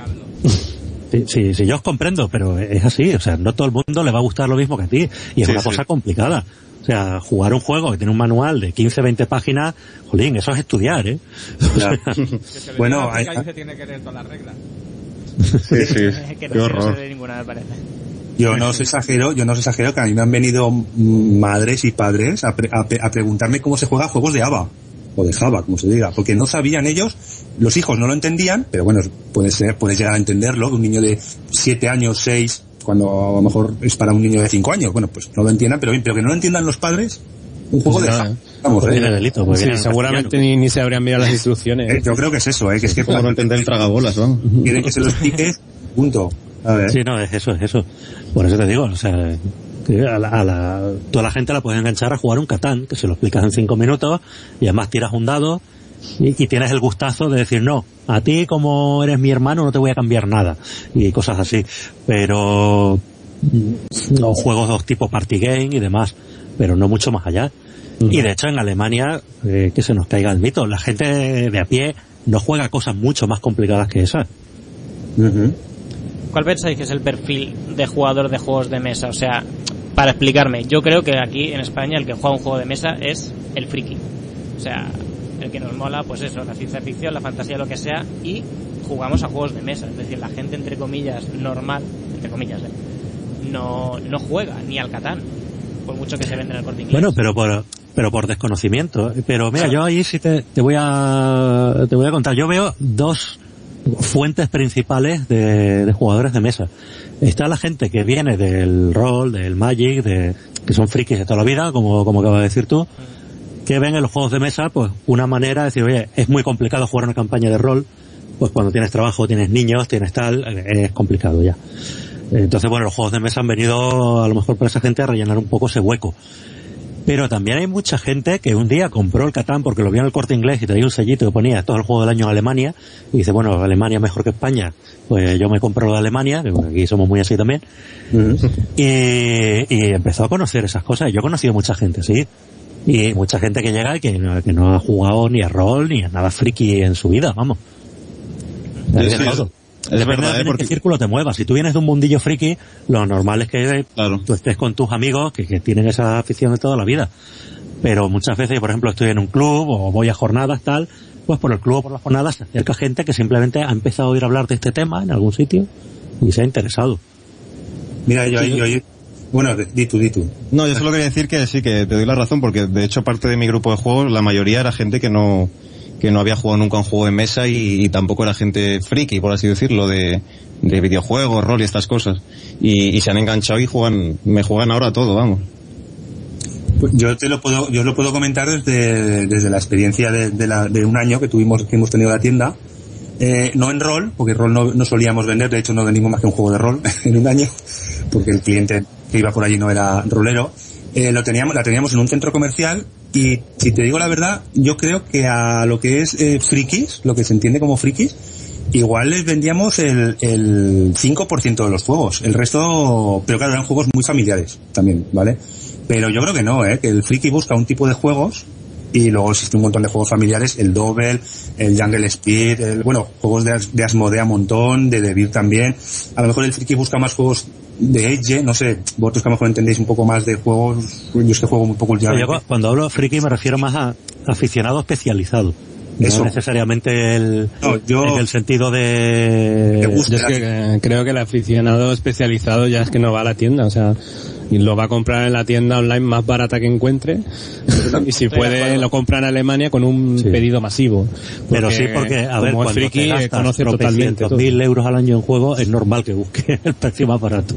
Sí, sí, sí, yo os comprendo, pero es así, o sea, no todo el mundo le va a gustar lo mismo que a ti, y es sí, una sí. cosa complicada. O sea, jugar un juego que tiene un manual de quince, veinte páginas, jolín, eso es estudiar, ¿eh? Claro. Bueno, hay... se tiene que leer todas las reglas. Sí, sí, que no qué se horror. de ninguna, me parece. Yo no os exagero, yo no os exagero que a mí me han venido madres y padres a, pre, a, a preguntarme cómo se juega juegos de Java, o de Java, como se diga, porque no sabían ellos, los hijos no lo entendían, pero bueno, puede ser, puedes llegar a entenderlo, un niño de siete años, seis, cuando a lo mejor es para un niño de cinco años, bueno, pues no lo entiendan, pero bien, pero que no lo entiendan los padres, un juego pues de Java. Vamos, pues eh. viene delito, pues sí, seguramente ni, ni se habrían mirado las instrucciones. Eh, yo creo que es eso, eh, que es que como no entender el tragabolas, ¿no? Quieren que se lo explique, punto. A ver. Sí, no, es eso, es eso. Por eso te digo, o sea, que a la, a la, toda la gente la puede enganchar a jugar un Catán, que se lo explicas en cinco minutos, y además tiras un dado, y, y tienes el gustazo de decir, no, a ti como eres mi hermano no te voy a cambiar nada, y cosas así. Pero, no, juegos tipo party game y demás, pero no mucho más allá. Uh-huh. Y de hecho en Alemania, eh, que se nos caiga el mito, la gente de a pie no juega cosas mucho más complicadas que esas. Uh-huh. ¿Cuál pensáis que es el perfil de jugador de juegos de mesa? O sea, para explicarme, yo creo que aquí en España el que juega un juego de mesa es el friki. O sea, el que nos mola, pues eso, la ciencia ficción, la fantasía, lo que sea, y jugamos a juegos de mesa. Es decir, la gente, entre comillas, normal, entre comillas, ¿eh? no, no juega ni al Catán, por mucho que se venda en el Corte Inglés. Bueno, pero por, pero por desconocimiento. Pero mira, yo ahí sí te, te voy a, te voy a contar. Yo veo dos fuentes principales de, de jugadores de mesa. Está la gente que viene del rol, del Magic, de, que son frikis de toda la vida, como, como acabas de decir tú, que ven en los juegos de mesa pues una manera de decir, oye, es muy complicado jugar una campaña de rol, pues cuando tienes trabajo, tienes niños, tienes tal, es complicado ya. Entonces, bueno, los juegos de mesa han venido a lo mejor para esa gente a rellenar un poco ese hueco. Pero también hay mucha gente que un día compró el Catán porque lo vio en el Corte Inglés y tenía un sellito que ponía todo el juego del año en Alemania y dice, bueno, Alemania es mejor que España, pues yo me compro lo de Alemania, que aquí somos muy así también. Uh-huh. y, y empezó a conocer esas cosas. Yo he conocido mucha gente, sí, y mucha gente que llega y que no, que no ha jugado ni a rol ni a nada friki en su vida, vamos. Es, es, es Depende verdad, de ¿eh? en Porque... qué círculo te muevas. Si tú vienes de un mundillo friki, lo normal es que claro. tú estés con tus amigos que, que tienen esa afición de toda la vida. Pero muchas veces, por ejemplo, estoy en un club o voy a jornadas, tal, pues por el club o por las jornadas se acerca gente que simplemente ha empezado a oír hablar de este tema en algún sitio y se ha interesado. Mira, yo, yo, yo bueno, di tú, di tú. No, yo solo quería decir que sí, que te doy la razón, porque de hecho parte de mi grupo de juegos, la mayoría era gente que no que no había jugado nunca un juego de mesa y, y tampoco era gente friki, por así decirlo, de, de videojuegos, rol y estas cosas. Y, y se han enganchado y juegan, me juegan ahora todo, vamos. Pues yo te lo puedo, yo lo puedo comentar desde, desde la experiencia de, de, la, de un año que tuvimos, que hemos tenido la tienda. Eh, no en rol, porque rol no, no solíamos vender, de hecho no vendimos más que un juego de rol en un año, porque el cliente que iba por allí no era rolero. Eh, lo teníamos, la teníamos en un centro comercial y, si te digo la verdad, yo creo que a lo que es eh, frikis, lo que se entiende como frikis, igual les vendíamos el, el cinco por ciento de los juegos. El resto, pero claro, eran juegos muy familiares también, ¿vale? Pero yo creo que no, ¿eh? Que el friki busca un tipo de juegos y luego existe un montón de juegos familiares, el Double, el Jungle Speed, el, bueno, juegos de, de Asmodea un montón, de Devir también. A lo mejor el friki busca más juegos de Edge, no sé, vosotros que a lo mejor entendéis un poco más de juegos, yo es que juego muy poco últimamente. Yo cuando hablo de friki me refiero más a aficionado especializado. Eso. No necesariamente el, no, yo, en el sentido de... Yo es que eh, creo que el aficionado especializado ya es que no va a la tienda, o sea, y lo va a comprar en la tienda online más barata que encuentre y si puede lo compra en Alemania con un sí. pedido masivo. Pero sí, porque a ver, cuando friki, te gastas conoce totalmente mil euros al año en juego, es normal que busque el precio más barato.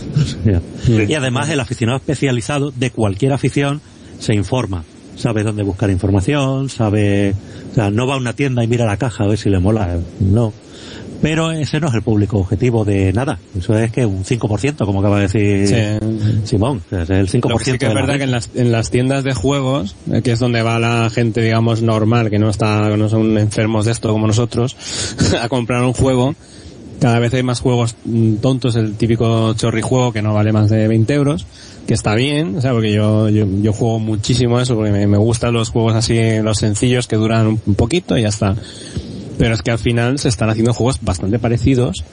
O sea, sí. Y además el aficionado especializado de cualquier afición se informa, sabe dónde buscar información, sabe, o sea, no va a una tienda y mira la caja a ver si le mola, no. Pero ese no es el público objetivo de nada. Eso es que un cinco por ciento, como acaba de decir sí. Simón. Es el cinco por ciento. Lo que sí que es verdad que en las, en las tiendas de juegos, que es donde va la gente, digamos, normal, que no está, no son enfermos de esto como nosotros, a comprar un juego, cada vez hay más juegos tontos, el típico chorrijuego que no vale más de veinte euros, que está bien, o sea, porque yo, yo, yo juego muchísimo eso, porque me, me gustan los juegos así, los sencillos, que duran un, un poquito y ya está. Pero es que al final se están haciendo juegos bastante parecidos,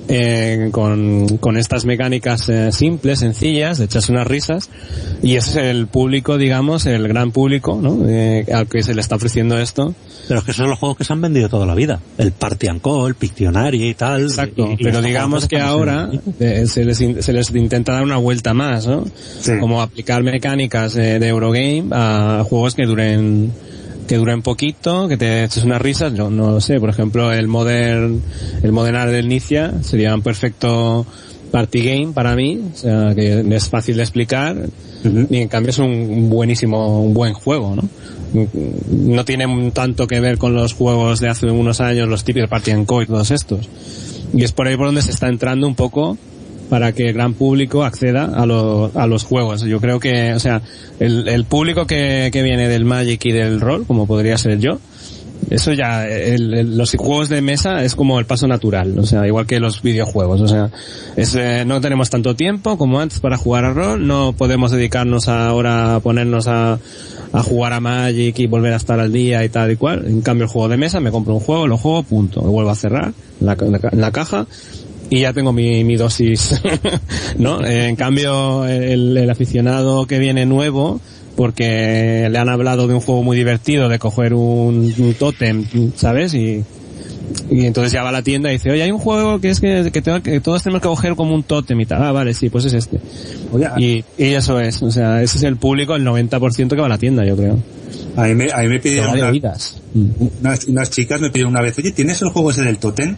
eh, con, con estas mecánicas eh, simples, sencillas, de echarse unas risas, y ese es el público, digamos, el gran público, ¿no? Eh, al que se le está ofreciendo esto. Pero es que son los juegos que se han vendido toda la vida. El Party and Call, Pictionary y tal. Exacto. Y, y pero digamos que ahora eh, se les se les intenta dar una vuelta más, ¿no? Sí. Como aplicar mecánicas eh, de Eurogame a juegos que duren que duren poquito, que te eches unas risas. Yo no lo sé, por ejemplo, el Modern el Modern Art del Inicia sería un perfecto party game para mí, o sea, que es fácil de explicar, uh-huh. y en cambio es un buenísimo, un buen juego, ¿no? No tiene tanto que ver con los juegos de hace unos años, los típicos Party and Co y todos estos. Y es por ahí por donde se está entrando un poco para que el gran público acceda a, lo, a los juegos. Yo creo que, o sea, el, el público que, que viene del Magic y del rol, como podría ser yo, eso ya, el, el, los juegos de mesa es como el paso natural, o sea, igual que los videojuegos, o sea, es, eh, no tenemos tanto tiempo como antes para jugar a rol, no podemos dedicarnos ahora a ponernos a, a jugar a Magic y volver a estar al día y tal y cual. En cambio el juego de mesa, me compro un juego, lo juego, punto, lo vuelvo a cerrar en la, en la, en la caja y ya tengo mi, mi dosis, ¿no? Eh, en cambio el, el aficionado que viene nuevo, porque le han hablado de un juego muy divertido, de coger un, un tótem, ¿sabes? Y, y entonces ya va a la tienda y dice, oye, hay un juego que es que, que, tengo, que todos tenemos que coger como un tótem y tal. Ah, vale, sí, pues es este. Oye, y, y eso es, o sea, ese es el público, el noventa por ciento que va a la tienda, yo creo. A mí me, a mí me pidieron una, unas, unas chicas me pidieron una vez, oye, ¿tienes el juego ese del tótem?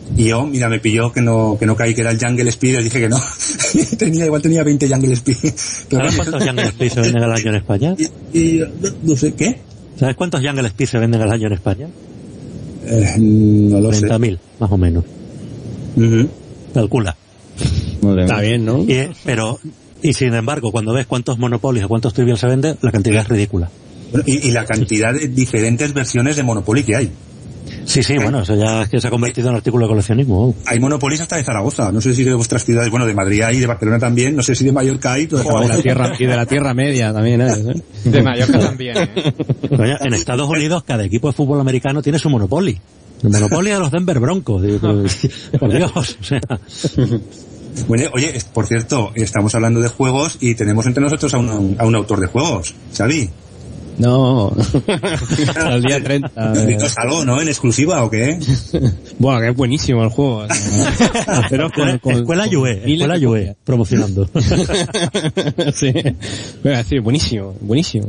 Y yo, mira, me pilló que no que no caí, que era el Jungle Speed, y dije que no. tenía Igual tenía veinte Jungle Speed. ¿Sabes cuántos Jungle Speed se venden al año en España? Y, y no, no sé, ¿qué? ¿Sabes cuántos Jungle Speed se venden al año en España? Eh, no lo treinta mil, más o menos. Uh-huh. Calcula. Está bien, ¿no? Y, pero, y sin embargo, cuando ves cuántos Monopoly o cuántos Trivial se venden, la cantidad es ridícula. Bueno, y, y la cantidad de diferentes versiones de Monopoly que hay. Sí, sí, bueno, eso ya es que se ha convertido en artículo de coleccionismo. Hay Monopoly hasta de Zaragoza. No sé si de vuestras ciudades, bueno, de Madrid hay, de Barcelona también. No sé si de Mallorca hay. De oh, la tierra, y de la Tierra Media también es, ¿eh? De Mallorca también, ¿eh? Oye, en Estados Unidos cada equipo de fútbol americano tiene su Monopoly. El Monopoly de los Denver Broncos. Digo, por Dios, o sea... Bueno, oye, por cierto, estamos hablando de juegos y tenemos entre nosotros a un, a un autor de juegos, ¿Xavi? No, al día treinta. Eh. ¿Es algo, no? ¿En exclusiva o qué? Bueno, que es buenísimo el juego. Pero con, con, Escuela Yue, Escuela Yue, promocionando. Sí, voy a decir, buenísimo, buenísimo.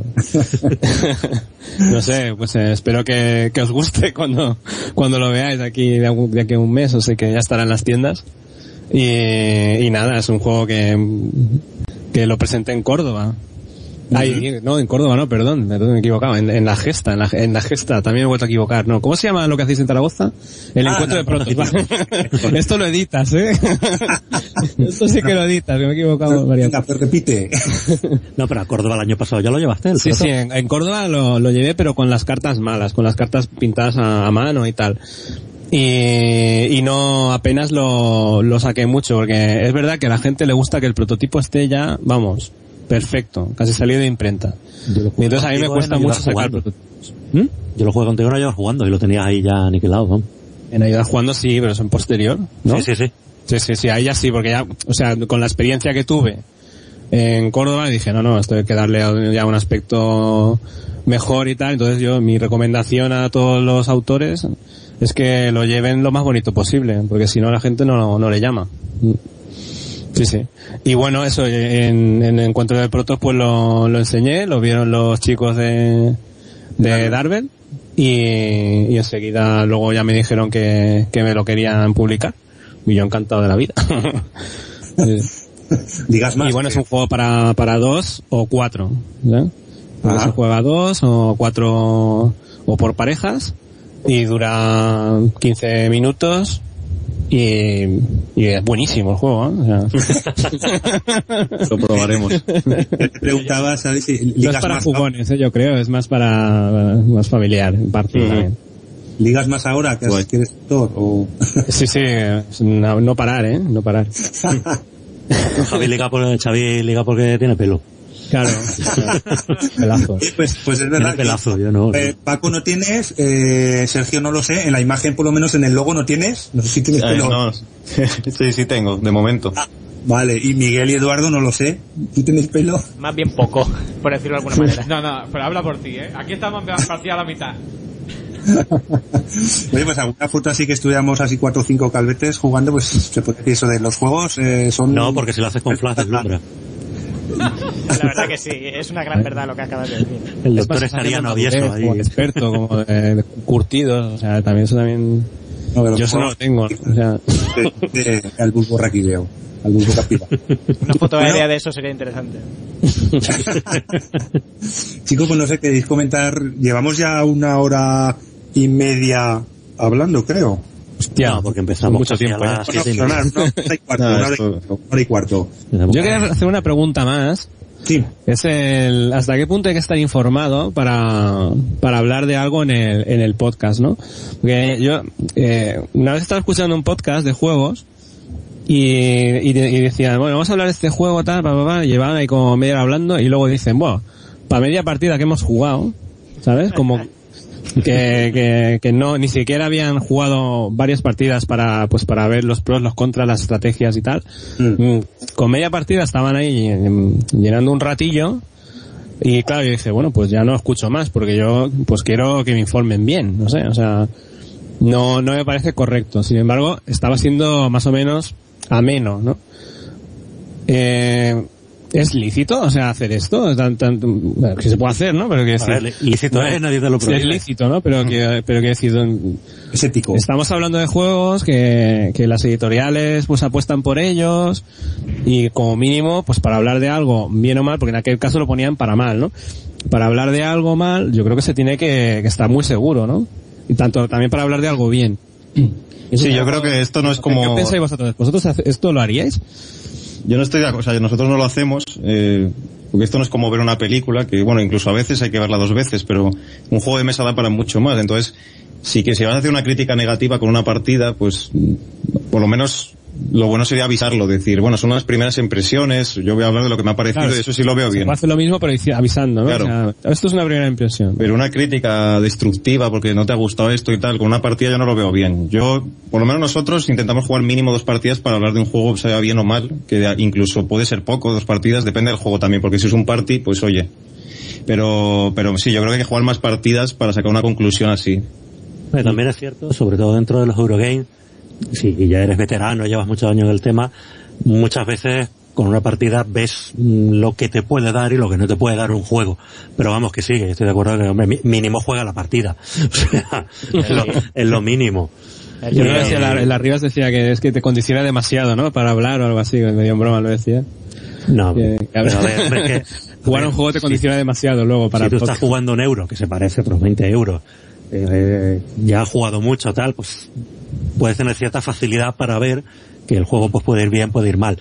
No sé, pues eh, espero que, que os guste cuando, cuando lo veáis aquí de, de aquí a un mes, o sea que ya estará en las tiendas. Y, y nada, es un juego que, que lo presenté en Córdoba. Ay, no, en Córdoba no, perdón, perdón, me he equivocado, en, en la Gesta, en la, en la Gesta, también me he vuelto a equivocar, no, ¿cómo se llama lo que hacéis en Zaragoza? El ah, encuentro no, de protos. Esto lo editas, ¿eh? Esto sí que lo editas, me he equivocado. Venga, pues repite. No, pero a Córdoba el año pasado ya lo llevaste. El sí, proto. sí, en, en Córdoba lo, lo llevé, pero con las cartas malas, con las cartas pintadas a, a mano y tal. Y, y no apenas lo, lo saqué mucho, porque es verdad que a la gente le gusta que el prototipo esté ya, vamos, perfecto, casi salido de imprenta. Y entonces a mí me cuesta mucho sacar prototipos. ¿Mm? Yo lo jugué contigo en ayudas jugando y lo tenías ahí ya aniquilado, ¿no? En ayudas jugando sí, pero es en posterior, ¿no? Sí, sí, sí. Sí, sí, sí, ahí ya sí, porque ya, o sea, con la experiencia que tuve en Córdoba dije, no, no, esto hay que darle ya un aspecto mejor y tal. Entonces yo, mi recomendación a todos los autores es que lo lleven lo más bonito posible, porque si no la gente no, no le llama. Sí, sí. Y bueno, eso, en, en Encuentro de Protos pues lo, lo enseñé, lo vieron los chicos de, de Darvel y, y enseguida luego ya me dijeron que, que me lo querían publicar y yo encantado de la vida. Digas más. Y bueno, que... es un juego para, para dos o cuatro, ¿ya? Se juega a dos o cuatro o por parejas y dura quince minutos. Y, y es buenísimo el juego, ¿eh? O sea... Lo probaremos. Te preguntaba, ¿sabes? Si ligas no es para más jugones, ¿eh? Yo creo, es más para, más familiar, en parte mm. también. ¿Ligas más ahora que pues. eres actor? O... Sí, sí, no, no parar, ¿eh? No parar. Javi liga, por, Xavi liga porque tiene pelo. Claro, pelazo. Pues, pues es verdad. Pelazo, que, yo no. Eh, Paco no tienes, eh, Sergio no lo sé, en la imagen por lo menos en el logo no tienes, no sé si tienes Ay, pelo. No. Sí, sí tengo, de momento. Ah, vale, y Miguel y Eduardo no lo sé, ¿tú tienes pelo? Más bien poco, por decirlo de alguna manera. No, no, pero habla por ti, ¿eh? Aquí estamos partidos a la mitad. Oye, pues alguna foto así que estuviéramos así cuatro o cinco calvetes jugando, pues se puede decir eso de los juegos, eh, son... No, porque si lo haces con flash deslumbra. La verdad que sí, es una gran verdad lo que acabas de decir. El doctor estaría novieso ahí. Como experto, como de, de curtidos, o sea, también eso también... No, yo eso no lo tengo, o sea... De, de, al bulbo raquideo, al bulbo capila. Una foto aérea bueno, de eso sería interesante. Chicos, pues no sé, queréis comentar, llevamos ya una hora y media hablando, creo. Hostia, no, porque empezamos mucho tiempo. A las siete no, no, no, no, y cuarto, no, una, esto... hora y cuarto. Yo quería hacer una pregunta más. Sí. Es el, ¿hasta qué punto hay que estar informado para, para hablar de algo en el, en el podcast, no? Porque yo, eh, una vez estaba escuchando un podcast de juegos y, y, de, y decían, bueno, vamos a hablar de este juego, tal, pa, pa, pa, y llevaban ahí como media hora hablando y luego dicen, bueno, para media partida que hemos jugado, ¿sabes? Como, que, que, que no, ni siquiera habían jugado varias partidas para, pues para ver los pros, los contras, las estrategias y tal. Mm. Con media partida estaban ahí llenando un ratillo y claro, yo dije, bueno, pues ya no escucho más porque yo, pues quiero que me informen bien, no sé, o sea, no, no me parece correcto. Sin embargo, estaba siendo más o menos ameno, ¿no? Eh, ¿Es lícito, o sea, hacer esto? Tan, tan, bueno, que se puede hacer, ¿no? Pero que decir, ver, lícito es, nadie te lo prohíbe. Es lícito, ¿no? Pero que, pero que decir, es ético. Estamos hablando de juegos que, que las editoriales pues apuestan por ellos y como mínimo, pues para hablar de algo bien o mal, porque en aquel caso lo ponían para mal, ¿no? Para hablar de algo mal, yo creo que se tiene que, que estar muy seguro, ¿no? Y tanto también para hablar de algo bien. Sí, yo creo que esto no es como... ¿Qué pensáis vosotros? ¿Vosotros esto lo haríais? Yo no estoy de acuerdo, o sea, nosotros no lo hacemos, eh, porque esto no es como ver una película, que bueno, incluso a veces hay que verla dos veces, pero un juego de mesa da para mucho más. Entonces, sí que si vas a hacer una crítica negativa con una partida, pues por lo menos lo bueno sería avisarlo, decir, bueno, son unas primeras impresiones, yo voy a hablar de lo que me ha parecido, claro, y eso sí lo veo bien. Hace lo mismo, pero avisando, ¿no? Claro. O sea, esto es una primera impresión. Pero una crítica destructiva porque no te ha gustado esto y tal, con una partida yo no lo veo bien. Yo, por lo menos nosotros, intentamos jugar mínimo dos partidas para hablar de un juego, sea bien o mal, que incluso puede ser poco, dos partidas, depende del juego también, porque si es un party, pues oye. Pero, pero sí, yo creo que hay que jugar más partidas para sacar una conclusión así. Pero también es cierto, sobre todo dentro de los Eurogames, si ya eres veterano, llevas muchos años en el tema, muchas veces con una partida ves lo que te puede dar y lo que no te puede dar un juego. Pero vamos que sí, que estoy de acuerdo que, hombre, mínimo juega la partida. O sea, es lo, es lo mínimo. Yo no decía, la, la Rivas decía que es que te condiciona demasiado, ¿no? Para hablar o algo así, medio en broma lo decía. No, que, que a ver, a ver, es que, jugar a un juego te condiciona sí, demasiado luego para... Si tú estás jugando un euro, que se parece a otros veinte euros, eh, ya has jugado mucho tal, pues puedes tener cierta facilidad para ver que el juego pues puede ir bien, puede ir mal.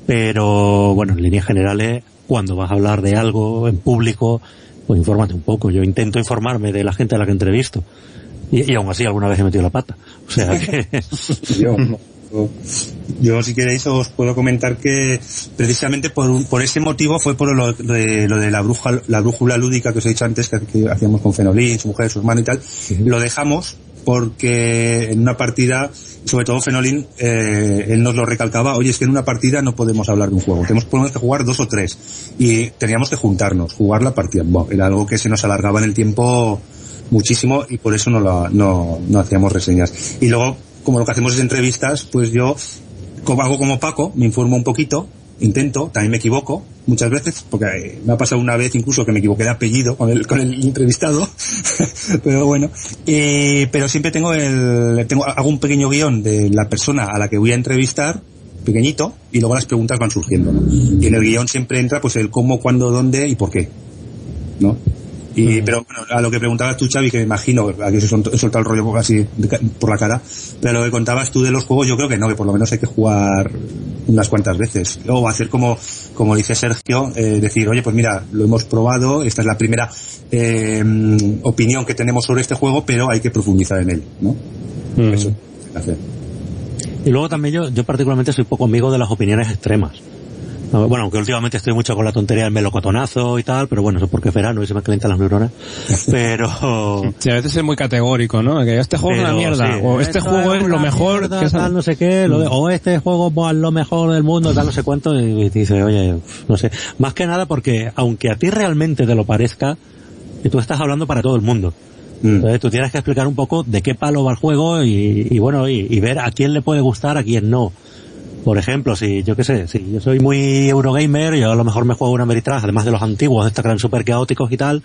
Pero, bueno, en líneas generales, cuando vas a hablar de algo en público, pues infórmate un poco. Yo intento informarme de la gente a la que entrevisto. Y, y aún así alguna vez he metido la pata. O sea que... yo, yo, yo, si queréis, os puedo comentar que precisamente por, un, por ese motivo fue por lo de, lo de la, bruja, la brújula lúdica que os he dicho antes, que, que hacíamos con Fenolín, su mujer, su hermano y tal. Uh-huh. Lo dejamos porque en una partida, sobre todo Fenolín, eh, él nos lo recalcaba, oye, es que en una partida no podemos hablar de un juego, tenemos, tenemos que jugar dos o tres, y teníamos que juntarnos, jugar la partida. Bueno, era algo que se nos alargaba en el tiempo muchísimo y por eso no, la, no, no hacíamos reseñas. Y luego, como lo que hacemos es entrevistas, pues yo como hago como Paco, me informo un poquito, intento, también me equivoco muchas veces, porque me ha pasado una vez incluso que me equivoqué de apellido con el, con el entrevistado, pero bueno, eh, pero siempre tengo el, tengo, hago un pequeño guión de la persona a la que voy a entrevistar, pequeñito, y luego las preguntas van surgiendo, ¿no? Y en el guión siempre entra pues el cómo, cuándo, dónde y por qué, ¿no? Y, pero bueno, a lo que preguntabas tú, Xavi, que me imagino, aquí se he soltado el rollo así por la cara, pero lo que contabas tú de los juegos, yo creo que no, que por lo menos hay que jugar unas cuantas veces. O hacer como, como dice Sergio, eh, decir, oye, pues mira, lo hemos probado, esta es la primera eh, opinión que tenemos sobre este juego, pero hay que profundizar en él, ¿no? Mm. Eso hay que hacer. Y luego también yo, yo particularmente soy poco amigo de las opiniones extremas. Bueno, aunque últimamente estoy mucho con la tontería del melocotonazo y tal, pero bueno, eso es porque es verano y se me calientan las neuronas. Pero... Sí, a veces es muy categórico, ¿no? Que este juego pero, es una mierda, sí, o este juego es, es lo mejor... Mierda, que es... tal, no sé qué, lo de, o este juego es lo mejor del mundo, tal, no sé cuánto, y te dice, oye, no sé. Más que nada porque, aunque a ti realmente te lo parezca, tú estás hablando para todo el mundo. Mm. Entonces tú tienes que explicar un poco de qué palo va el juego y, y bueno, y, y ver a quién le puede gustar, a quién no. Por ejemplo, si yo qué sé, si yo soy muy Eurogamer, yo a lo mejor me juego una Ameritrash, además de los antiguos, de estos que eran súper caóticos y tal,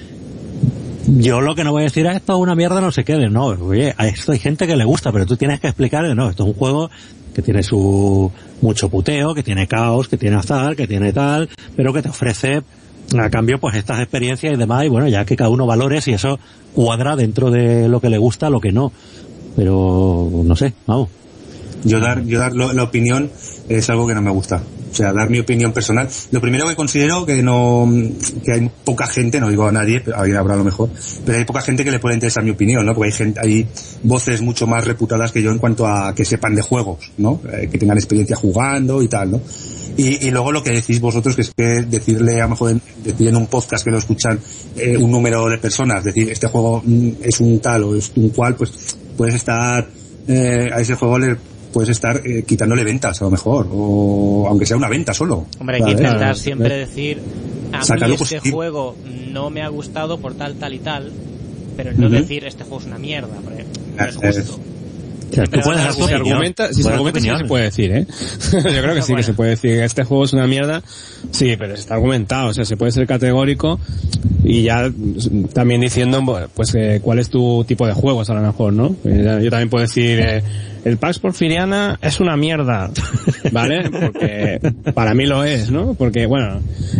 yo lo que no voy a decir es esto es una mierda, no se quede, no, oye, a esto hay gente que le gusta, pero tú tienes que explicarle, no, esto es un juego que tiene su mucho puteo, que tiene caos, que tiene azar, que tiene tal, pero que te ofrece a cambio pues estas experiencias y demás, y bueno, ya que cada uno valore si eso cuadra dentro de lo que le gusta, lo que no, pero no sé, vamos. Yo dar, yo dar lo, la opinión es algo que no me gusta. O sea, dar mi opinión personal. Lo primero que considero que no, que hay poca gente, no digo a nadie, pero alguien habrá a lo mejor, pero hay poca gente que le puede interesar mi opinión, ¿no? Porque hay gente, hay voces mucho más reputadas que yo en cuanto a que sepan de juegos, ¿no? Eh, que tengan experiencia jugando y tal, ¿no? Y, y luego lo que decís vosotros, que es que decirle, a lo mejor, decir en un podcast que lo escuchan eh, un número de personas, decir, este juego es un tal o es un cual, pues puedes estar, eh, a ese juego le puedes estar eh, quitándole ventas a lo mejor, o aunque sea una venta solo. Hombre, hay que intentar claro, siempre decir a mí este positivo. Juego no me ha gustado por tal, tal y tal, pero no uh-huh. decir este juego es una mierda, porque no es justo. O sea, tú puedes dar tu Si se opinión. argumenta, si se Puedes argumenta sí dar se tu puede decir, ¿eh? Yo creo que sí que se puede decir que este juego es una mierda. Sí, pero está argumentado, o sea, se puede ser categórico y ya también diciendo, pues, eh, cuál es tu tipo de juegos a lo mejor, ¿no? Yo también puedo decir, eh, el Pax Porfiriana es una mierda, ¿vale? Porque para mí lo es, ¿no? Porque, bueno,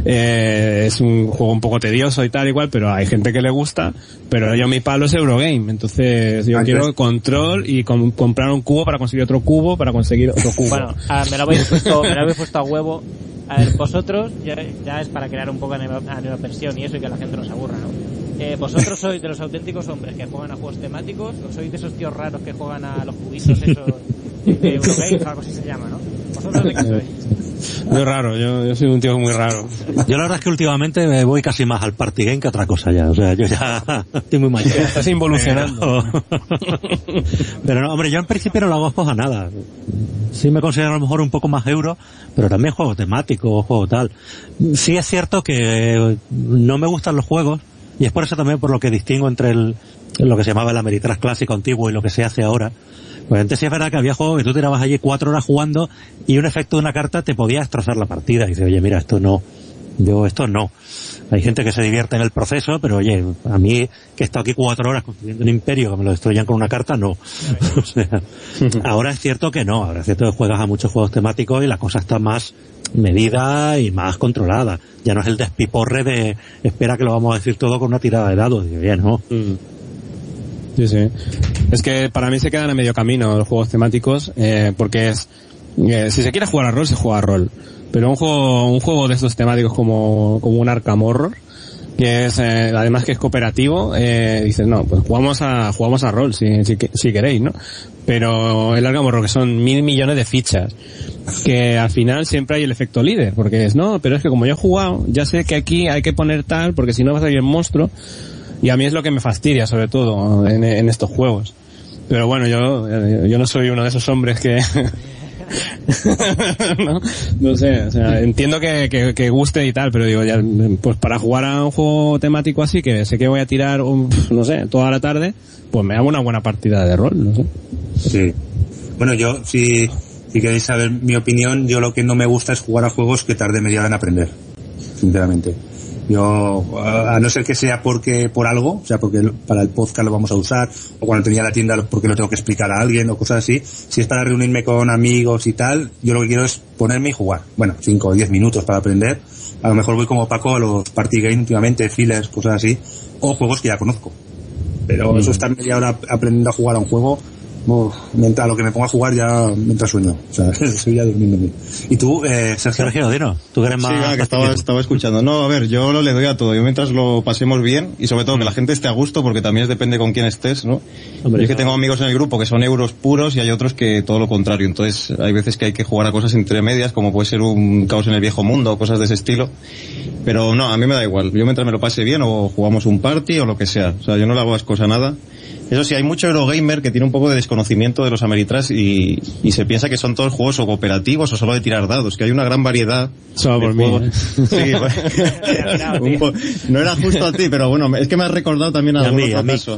eh, es un juego un poco tedioso y tal igual, pero hay gente que le gusta, pero yo mi palo es Eurogame, entonces yo Antes. quiero control y com- comprar un cubo para conseguir otro cubo, para conseguir otro cubo. Bueno, a- me lo habéis puesto, me lo habéis puesto a huevo. A ver, vosotros, ya, ya es para crear un poco de animación y eso y que la gente no se aburra, ¿no? Eh, ¿Vosotros sois de los auténticos hombres que juegan a juegos temáticos o sois de esos tíos raros que juegan a los cubitos esos de Eurogame o algo así se llama, ¿no? ¿Vosotros de qué sois? Muy raro, yo, yo soy un tío muy raro. Yo la verdad es que últimamente me voy casi más al party game que a otra cosa ya. O sea, yo ya estoy muy mayor. Estás involucionando. Pero, pero no, hombre, yo en principio no lo hago juegos a nada. Sí me considero a lo mejor un poco más euro, pero también juego temático, juego tal. Sí es cierto que no me gustan los juegos, y es por eso también por lo que distingo entre el, lo que se llamaba el Ameritrash clásico antiguo y lo que se hace ahora. Pues antes sí es verdad que había juegos que tú tirabas allí cuatro horas jugando y un efecto de una carta te podía destrozar la partida. Y dices, oye, mira, esto no. Yo, esto no. Hay gente que se divierte en el proceso, pero oye, a mí, que he estado aquí cuatro horas construyendo un imperio, que me lo destruyan con una carta, no. O sea, ahora es cierto que no. Ahora es cierto que juegas a muchos juegos temáticos y la cosa está más medida y más controlada. Ya no es el despiporre de espera que lo vamos a decir todo con una tirada de dados. Digo, bien, ¿no? Mm. Sí, sí. Es que para mí se quedan a medio camino los juegos temáticos, eh, porque es, eh, si se quiere jugar a rol, se juega a rol. Pero un juego, un juego de estos temáticos como, como un Arkham Horror, que es, eh, además que es cooperativo, eh, dices, no, pues jugamos a, jugamos a rol, si, si, si queréis, ¿no? Pero el Arkham Horror, que son mil millones de fichas, que al final siempre hay el efecto líder, porque es, no, pero es que como yo he jugado, ya sé que aquí hay que poner tal, porque si no va a salir el monstruo, y a mí es lo que me fastidia, sobre todo, en, en estos juegos. Pero bueno, yo, yo no soy uno de esos hombres que, no, no sé, o sea, entiendo que, que, que guste y tal, pero digo, ya, pues para jugar a un juego temático así, que sé que voy a tirar, un, no sé, toda la tarde, pues me hago una buena partida de rol, no sé. Sí. Bueno, yo, si, si queréis saber mi opinión, yo lo que no me gusta es jugar a juegos que tarde media hora en aprender, sinceramente. Yo, a no ser que sea porque por algo, o sea, porque para el podcast lo vamos a usar, o cuando tenía la tienda porque lo tengo que explicar a alguien o cosas así, si es para reunirme con amigos y tal, yo lo que quiero es ponerme y jugar. Bueno, cinco o diez minutos para aprender. A lo mejor voy como Paco a los party games últimamente, fillers, cosas así, o juegos que ya conozco. Pero mm. eso estar media hora aprendiendo a jugar a un juego, uf, mientras lo que me pongo a jugar ya mientras sueño, o sea, estoy ya durmiéndome. ¿Y tú, eh, Sergio? Sergio, dino, tú que eres más... Sí, va, que estaba, estaba escuchando. No, a ver, yo le doy a todo. Yo mientras lo pasemos bien, y sobre todo que la gente esté a gusto, porque también depende con quién estés, ¿no? Hombre, yo es que tengo amigos en el grupo que son euros puros y hay otros que todo lo contrario. Entonces, hay veces que hay que jugar a cosas entre medias, como puede ser un Caos en el Viejo Mundo o cosas de ese estilo. Pero no, a mí me da igual. Yo mientras me lo pase bien, o jugamos un party o lo que sea. O sea, yo no le hago asco a nada. Eso sí, hay mucho Eurogamer que tiene un poco de desconocimiento de los Ameritrash y, y se piensa que son todos juegos o cooperativos o solo de tirar dados, que hay una gran variedad Solo de por mí, juegos. ¿eh? Sí, bueno, un po- no era justo a ti, pero bueno, es que me has recordado también Y a algún mí, otro a mí. caso.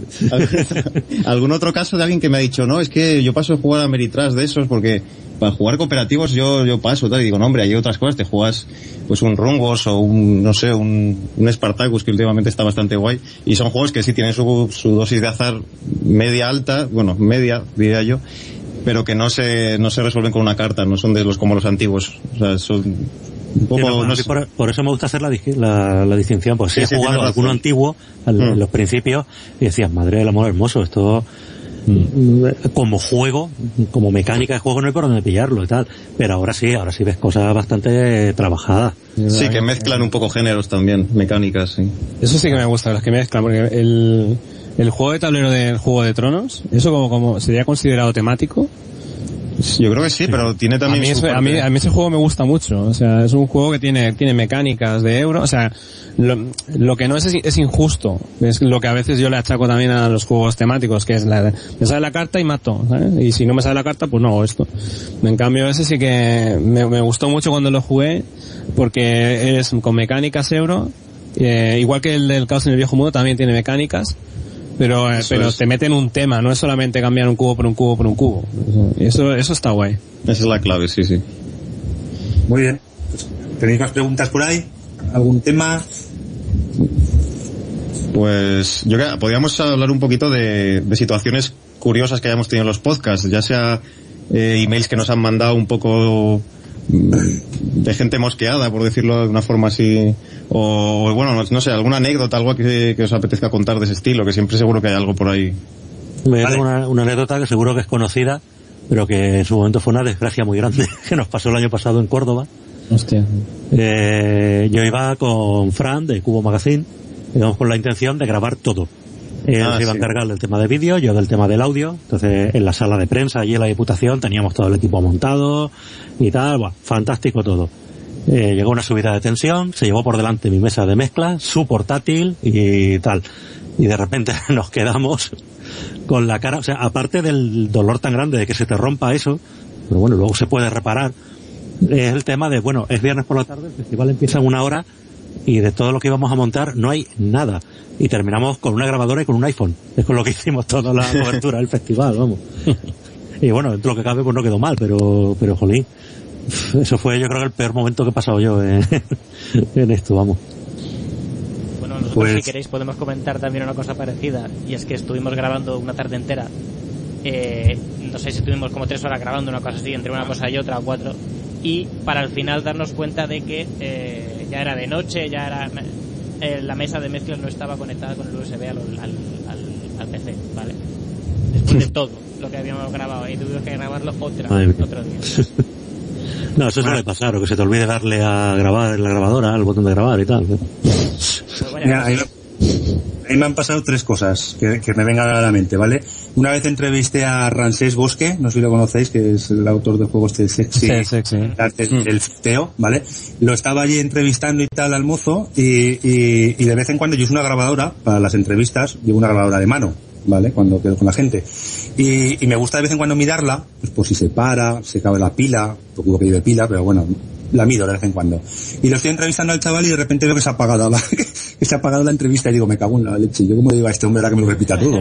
Algún otro caso de alguien que me ha dicho, no, es que yo paso a jugar a Ameritrash de esos porque para jugar cooperativos yo yo paso tal, y digo, no hombre, hay otras cosas, te juegas pues un Rungos o un, no sé, un, un Spartacus que últimamente está bastante guay, y son juegos que sí tienen su, su dosis de azar media alta, bueno, media diría yo, pero que no se no se resuelven con una carta, no son de los como los antiguos, o sea, son un poco, Sí, no, no sí, sé. por, por eso me gusta hacer la, digi- la, la distinción, pues sí, Sí, he sí, jugado tienes alguno razón. antiguo al- Mm. en los principios y decías, madre del amor hermoso, esto mm, como juego, como mecánica de juego no hay por dónde pillarlo y tal, pero ahora sí, ahora sí ves cosas bastante trabajadas. Sí, que mezclan un poco géneros también, mecánicas, sí. Eso sí que me gusta, las que mezclan, porque el, el juego de tablero del Juego de Tronos, eso como, como sería considerado temático. Yo creo que sí, pero tiene A también mí, su eso- a, parte- mí, a mí ese juego me gusta mucho, o sea, es un juego que tiene, tiene mecánicas de euro, o sea, lo, lo que no es, es es injusto, es lo que a veces yo le achaco también a los juegos temáticos, que es la, me sale la carta y mato, ¿sabes? Y si no me sale la carta, pues no hago esto. En cambio ese sí que me, me gustó mucho cuando lo jugué, porque es con mecánicas euro, eh, igual que el del Caos en el Viejo Mundo también tiene mecánicas, Pero, eh, pero es. te meten un tema, no es solamente cambiar un cubo por un cubo por un cubo. Eso, eso está guay. Esa es la clave, sí, sí. Muy bien. ¿Tenéis más preguntas por ahí? ¿Algún tema? Pues yo creo que podríamos hablar un poquito de, de situaciones curiosas que hayamos tenido en los podcasts, ya sea eh, emails que nos han mandado un poco de gente mosqueada, por decirlo de una forma así, o bueno, no, no sé, alguna anécdota, algo que, que os apetezca contar de ese estilo, que siempre seguro que hay algo por ahí. Me vale. una, una anécdota que seguro que es conocida, pero que en su momento fue una desgracia muy grande, que nos pasó el año pasado en Córdoba. Hostia. Eh, yo iba con Fran de Cubo Magazine, íbamos con la intención de grabar todo. Él ah, se iba sí. a encargar del tema de vídeo, yo del tema del audio. Entonces, en la sala de prensa, allí en la Diputación, teníamos todo el equipo montado y tal. Bueno, fantástico todo. Eh, llegó una subida de tensión, se llevó por delante mi mesa de mezcla, su portátil y tal. Y de repente nos quedamos con la cara, o sea, aparte del dolor tan grande de que se te rompa eso, pero bueno, luego se puede reparar, es el tema de, bueno, es viernes por la tarde, el festival empieza en una hora, y de todo lo que íbamos a montar no hay nada. Y terminamos con una grabadora y con un iPhone. Es con lo que hicimos toda la cobertura del festival, vamos. Y bueno, dentro de lo que cabe, pues no quedó mal, pero, pero jolín. Eso fue, yo creo, el peor momento que he pasado yo en, en esto, vamos. Bueno, nosotros pues... si queréis podemos comentar también una cosa parecida. Y es que estuvimos grabando una tarde entera. Eh, no sé si estuvimos como tres horas grabando una cosa así, entre una cosa y otra, o cuatro. Y para al final darnos cuenta de que eh, ya era de noche, ya era eh, la mesa de mezclas no estaba conectada con el U S B al, al, al, al P C, ¿vale? Después de todo lo que habíamos grabado y tuvimos que grabarlo otra, otro día. No, eso suele pasar, o que se te olvide darle a grabar en la grabadora, al botón de grabar y tal. Mira, ahí, ahí me han pasado tres cosas que, que me vengan a la mente, ¿vale? Una vez entrevisté a Ramsés Bosque, no sé si lo conocéis, que es el autor de juegos de Sexy, sí, sexy. El, el Teo, ¿vale? Lo estaba allí entrevistando y tal al mozo, y, y, y de vez en cuando yo uso una grabadora para las entrevistas, llevo una grabadora de mano, ¿vale? Cuando quedo con la gente. Y, y me gusta de vez en cuando mirarla, pues por si se para, se cabe la pila, procuro que lleve pila, pero bueno, la miro de vez en cuando. Y lo estoy entrevistando al chaval y de repente veo que se ha apagado la, que se ha apagado la entrevista y digo, me cago en la leche. Yo como digo a este hombre ahora que me lo repita todo.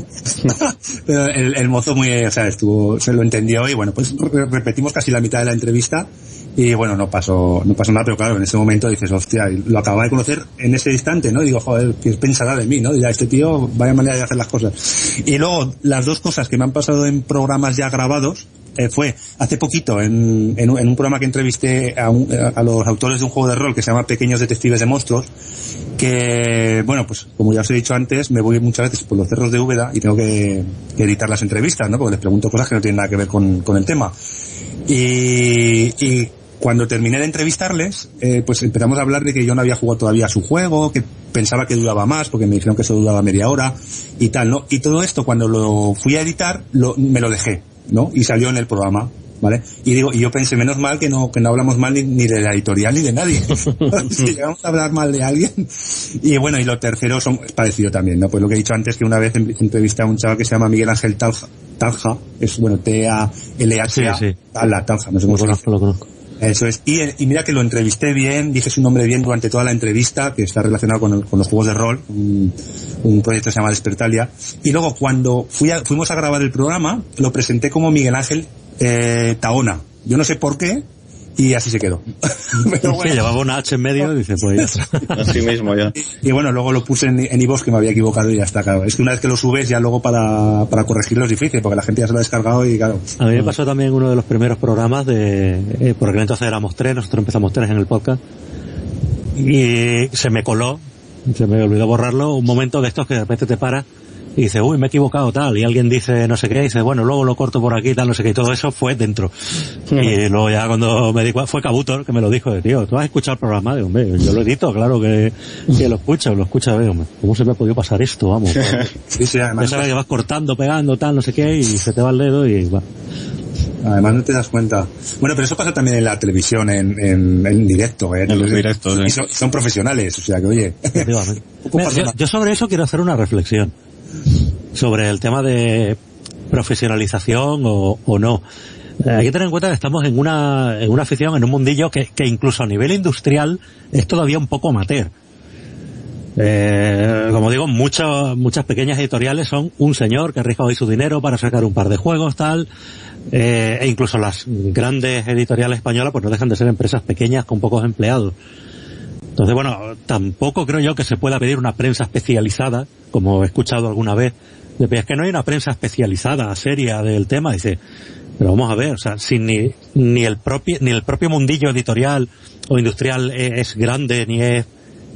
Pero el, el mozo muy, o sea, estuvo, se lo entendió y bueno, pues re- repetimos casi la mitad de la entrevista y bueno, no pasó, no pasó nada, pero claro, en ese momento dices, hostia, y lo acababa de conocer en ese instante, ¿no? Y digo, joder, ¿qué pensará de mí, no? Dirá, este tío, vaya manera de hacer las cosas. Y luego, las dos cosas que me han pasado en programas ya grabados, Eh, fue hace poquito en, en, un, en un programa que entrevisté a, un, a los autores de un juego de rol que se llama Pequeños Detectives de Monstruos, que bueno, pues como ya os he dicho antes, me voy muchas veces por los cerros de Úbeda y tengo que, que editar las entrevistas, ¿no? Porque les pregunto cosas que no tienen nada que ver con, con el tema. Y, y cuando terminé de entrevistarles, eh, pues empezamos a hablar de que yo no había jugado todavía a su juego, que pensaba que duraba más, porque me dijeron que eso duraba media hora y tal, ¿no? Y todo esto, cuando lo fui a editar, lo, me lo dejé, ¿no? Y salió en el programa, ¿vale? Y digo, y yo pensé, menos mal que no, que no hablamos mal ni, ni de la editorial ni de nadie. Si llegamos a hablar mal de alguien. Y bueno, y lo tercero son, es parecido también, ¿no? Pues lo que he dicho antes, que una vez entrevisté a un chaval que se llama Miguel Ángel Talja, Talja, es bueno, T A L H A, sí, sí. Talja, Talja, no sé cómo se llama. Lo conozco. Eso es. Y, y mira que lo entrevisté bien, dije su nombre bien durante toda la entrevista, que está relacionado con, el, con los juegos de rol, un, un proyecto que se llama Despertalia. Y luego cuando fui a, fuimos a grabar el programa, lo presenté como Miguel Ángel eh, Taona. Yo no sé por qué, y así se quedó. Pero bueno. Sí, llevaba una H en medio y dice, pues ya. Así mismo ya. Y, y bueno, luego lo puse en, en iVoox, que me había equivocado y ya está, claro. Es que una vez que lo subes ya luego para, para corregirlo es difícil, porque la gente ya se lo ha descargado y claro. A mí me pasó también uno de los primeros programas de, eh, por aquel entonces éramos tres, nosotros empezamos tres en el podcast, y se me coló, se me olvidó borrarlo, un momento de estos que de repente te paras y dice, uy, me he equivocado tal, y alguien dice no sé qué, y dice, bueno, luego lo corto por aquí tal, no sé qué, y todo eso fue dentro. Sí. Y luego ya cuando me di cuenta, fue Kabutor que me lo dijo, de tío, ¿tú has escuchado el programa? Digo, hombre, yo lo edito, claro que, que lo escucho, lo escucho, digo, ¿cómo se me ha podido pasar esto? Vamos. Sí, sí, además. Sabes que vas cortando, pegando, tal, no sé qué, y se te va el dedo y va. Además no te das cuenta. Bueno, pero eso pasa también en la televisión, en, en, en directo, ¿eh? En los directos, y son, son profesionales, o sea que, oye. Mira, yo, yo sobre eso quiero hacer una reflexión. Sobre el tema de profesionalización o, o no. Eh, hay que tener en cuenta que estamos en una, en una afición, en un mundillo que, que incluso a nivel industrial es todavía un poco amateur. Eh, como digo, muchas muchas pequeñas editoriales son un señor que arriesga hoy su dinero para sacar un par de juegos, tal, eh, e incluso las grandes editoriales españolas pues no dejan de ser empresas pequeñas con pocos empleados. Entonces, bueno, tampoco creo yo que se pueda pedir una prensa especializada, como he escuchado alguna vez, de es que no hay una prensa especializada, seria del tema. Dice, pero vamos a ver, o sea, si ni, ni el propio, ni el propio mundillo editorial o industrial es, es grande, ni es,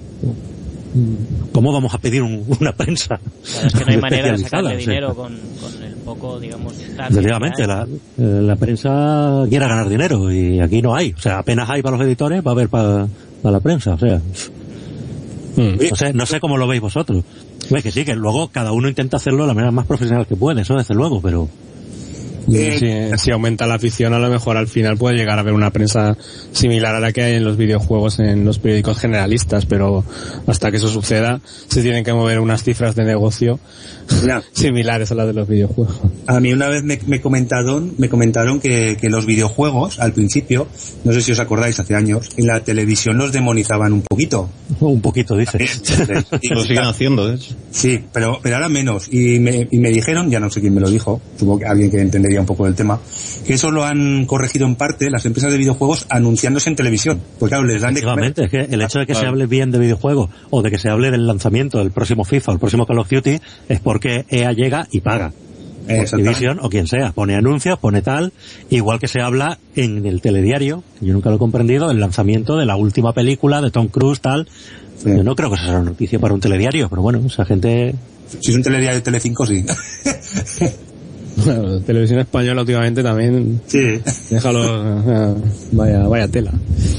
¿cómo vamos a pedir un, una prensa? Claro, es que no hay manera de sacarle dinero con, con el poco, digamos... Efectivamente, la, la prensa quiere ganar dinero y aquí no hay. O sea, apenas hay para los editores, va a haber para, para la prensa. O sea, mm. no sé, no sé cómo lo veis vosotros. Ves que sí, que luego cada uno intenta hacerlo de la manera más profesional que puede, eso desde luego, pero... Eh, si, si aumenta la afición, a lo mejor al final puede llegar a haber una prensa similar a la que hay en los videojuegos en los periódicos generalistas, pero hasta que eso suceda se tienen que mover unas cifras de negocio ya. similares a las de los videojuegos. A mí una vez me, me comentaron me comentaron que, que los videojuegos al principio, no sé si os acordáis, hace años, en la televisión los demonizaban un poquito. Un poquito, dice. Y lo siguen haciendo, de hecho. Sí, pero, pero ahora menos. Y me, y me dijeron, ya no sé quién me lo dijo, supongo que alguien que entendería un poco del tema, que eso lo han corregido en parte las empresas de videojuegos anunciándose en televisión. Porque claro, les dan de comer. Es que el hecho de que claro. se hable bien de videojuegos o de que se hable del lanzamiento del próximo FIFA o el próximo Call of Duty es porque E A llega y paga. Activision o quien sea, pone anuncios, pone tal, igual que se habla en el telediario, yo nunca lo he comprendido, el lanzamiento de la última película de Tom Cruise, tal. Sí. Yo no creo que esa sea una noticia para un telediario, pero bueno, esa gente... Si es un telediario de Telecinco, sí. Bueno, televisión española últimamente también. Sí. Déjalo, vaya, vaya tela.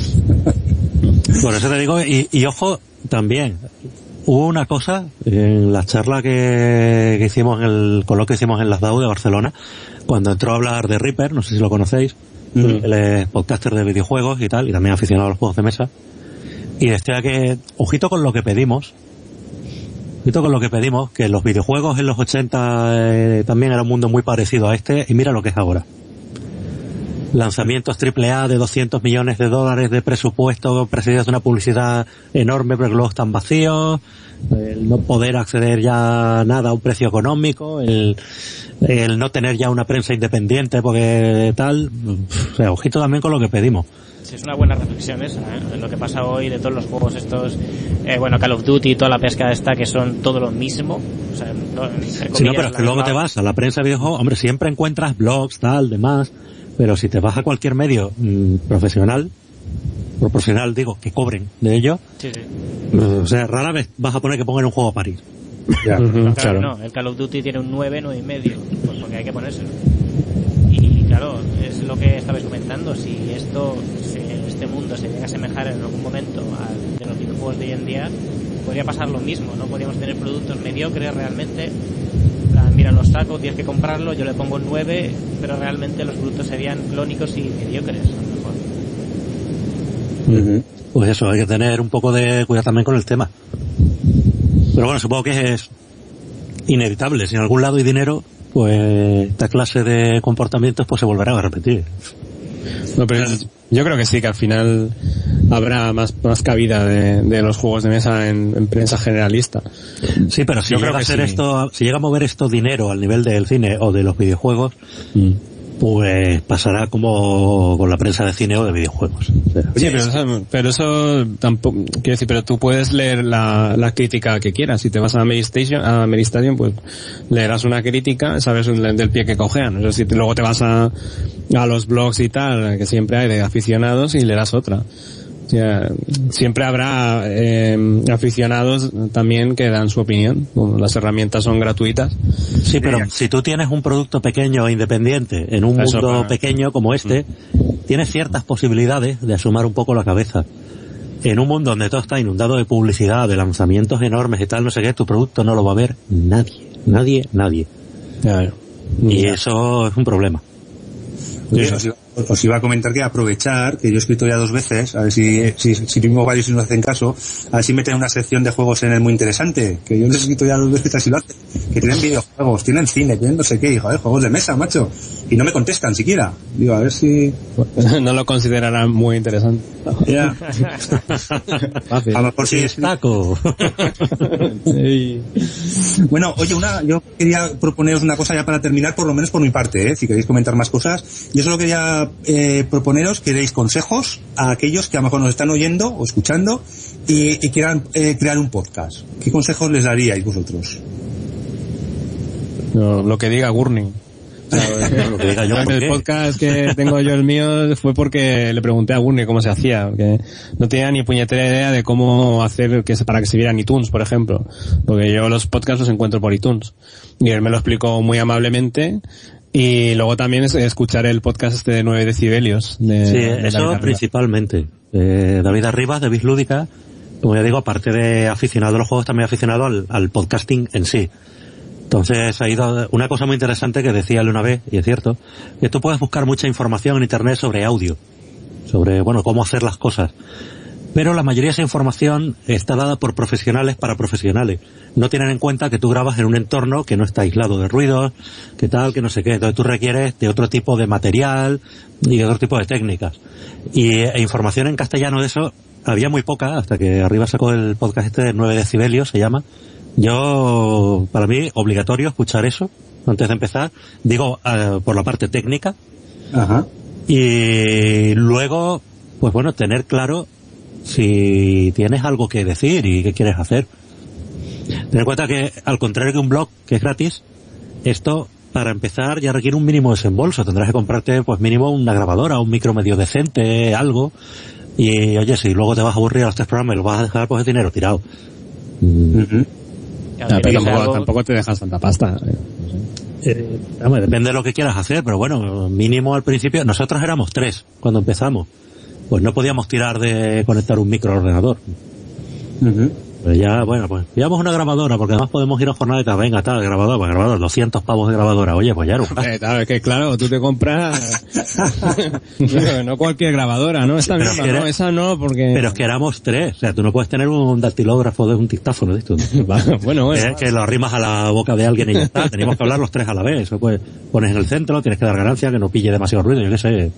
Por eso te digo, y, y ojo, también, hubo una cosa en la charla que, que hicimos, en el coloquio que hicimos en las D A U de Barcelona, cuando entró a hablar de Reaper, no sé si lo conocéis, mm. él es podcaster de videojuegos y tal, y también aficionado a los juegos de mesa, y decía que, ojito con lo que pedimos, ojito con lo que pedimos, que los videojuegos en los ochenta eh, también era un mundo muy parecido a este, y mira lo que es ahora. Lanzamientos triple A de doscientos millones de dólares de presupuesto precedidos de una publicidad enorme pero luego están vacíos, el no poder acceder ya a nada a un precio económico, el, el no tener ya una prensa independiente porque tal, o sea, ojito también con lo que pedimos. Sí, es una buena reflexión esa, ¿eh? Lo que pasa hoy de todos los juegos estos, eh, bueno, Call of Duty y toda la pesca esta que son todo lo mismo, o sea, no, sí, no, pero es que luego te vas a la prensa de videojuegos, hombre, siempre encuentras blogs, tal, demás, pero si te vas a cualquier medio mmm, profesional, profesional digo, que cobren de ello, sí, sí. O sea, rara vez vas a poner que pongan un juego a París. Ya. Uh-huh, claro, claro. No, el Call of Duty tiene un nueve, nueve y medio, pues porque hay que ponérselo. Y claro, es lo que estabais comentando, si esto, si este mundo se llega a asemejar en algún momento al de los videojuegos de hoy en día, podría pasar lo mismo, ¿no? Podríamos tener productos mediocres realmente. Mira, los saco, tienes que comprarlo, yo le pongo un nueve, pero realmente los productos serían clónicos y mediocres, a lo mejor. Uh-huh. Pues eso, hay que tener un poco de cuidado también con el tema. Pero bueno, supongo que es inevitable. Si en algún lado hay dinero, pues esta clase de comportamientos pues se volverá a repetir. No, pero yo creo que sí, que al final habrá más, más cabida de, de los juegos de mesa en, en prensa generalista. Sí, pero si yo llega a hacer sí. esto, si llega a mover esto dinero al nivel del cine o de los videojuegos, mm. pues pasará como con la prensa de cine o de videojuegos. O sea, Oye, pero eso, pero eso tampoco, quiero decir, pero tú puedes leer la, la crítica que quieras. Si te vas a Mary Station, a Mary Stadium, pues leerás una crítica, sabes del pie que cojean. Eso si te, luego te vas a, a los blogs y tal, que siempre hay de aficionados, y leerás otra. O sea, siempre habrá eh, aficionados también que dan su opinión. Bueno, las herramientas son gratuitas. Sí, pero eh, si tú tienes un producto pequeño e independiente en un mundo para... pequeño como este, mm. tienes ciertas posibilidades de asomar un poco la cabeza. En un mundo donde todo está inundado de publicidad, de lanzamientos enormes y tal, no sé qué, tu producto no lo va a ver nadie. Nadie, nadie. Claro. Y ya. Eso es un problema. Sí, sí. os iba a comentar que aprovechar, que yo he escrito ya dos veces, a ver si, si, si tuvimos varios y nos hacen caso, a ver si meten una sección de juegos en el muy interesante, que yo les he escrito ya dos veces así lo hacen, que tienen videojuegos, tienen cine, tienen no sé qué, y joder, juegos de mesa, macho, y no me contestan siquiera. Digo, a ver si... No lo considerarán muy interesante. Ya. Fácil. A lo mejor sí. Taco. Sí. Bueno, oye, una, yo quería proponeros una cosa ya para terminar, por lo menos por mi parte, ¿eh? Si queréis comentar más cosas. Yo solo quería eh, proponeros que deis consejos a aquellos que a lo mejor nos están oyendo o escuchando y, y quieran eh, crear un podcast. ¿Qué consejos les daríais vosotros? No, lo que diga Gurney. O sea, Lo que diga yo, ¿por el qué? podcast que tengo yo el mío fue porque le pregunté a Gurney cómo se hacía, porque no tenía ni puñetera idea de cómo hacer que se, para que se viera en iTunes, por ejemplo, porque yo los podcasts los encuentro por iTunes y él me lo explicó muy amablemente. Y luego también es escuchar el podcast este de nueve decibelios. De, Sí, de eso David Arriba. principalmente. Eh, David Arribas, de Bislúdica, como ya digo, aparte de aficionado a los juegos, también aficionado al, al podcasting en sí. Entonces ha ido una cosa muy interesante que decía él una vez, y es cierto, que tú puedes buscar mucha información en internet sobre audio, sobre, bueno, cómo hacer las cosas. Pero la mayoría de esa información está dada por profesionales para profesionales. No tienen en cuenta que tú grabas en un entorno que no está aislado de ruidos, que tal, que no sé qué. Entonces tú requieres de otro tipo de material y de otro tipo de técnicas. Y e información en castellano de eso había muy poca, hasta que Arriba sacó el podcast este de nueve decibelios, se llama. Yo, para mí, obligatorio escuchar eso antes de empezar. Digo, uh, por la parte técnica. Ajá. Y luego, pues bueno, tener claro si tienes algo que decir y qué quieres hacer. Ten en cuenta que, al contrario que un blog, que es gratis, esto, para empezar, ya requiere un mínimo desembolso. Tendrás que comprarte, pues mínimo, una grabadora, un micro medio decente, algo. Y, oye, si luego te vas a aburrir a los tres programas y lo vas a dejar, pues es dinero tirado. Mm. Uh-huh. Ya, pero tampoco, tampoco te dejas tanta pasta. Eh, hombre, depende de lo que quieras hacer, pero bueno, mínimo al principio. Nosotros éramos tres cuando empezamos. Pues no podíamos tirar de conectar un microordenador. Uh-huh. Pero ya, bueno, pues llevamos una grabadora, porque además podemos ir a jornada, venga, tal, grabadora, pues grabadora, doscientos pavos de grabadora. Oye, pues ya no. Eh, claro, es que claro, tú te compras no, no cualquier grabadora, ¿no? Esta Pero misma, es que era- no, esa no, porque... Pero es que éramos tres, o sea, tú no puedes tener un dactilógrafo de un dictáfono de esto. bueno, bueno. Que, que lo arrimas a la boca de alguien y ya está. Teníamos que hablar los tres a la vez. Eso pues pones en el centro, tienes que dar ganancia, que no pille demasiado ruido, yo qué sé,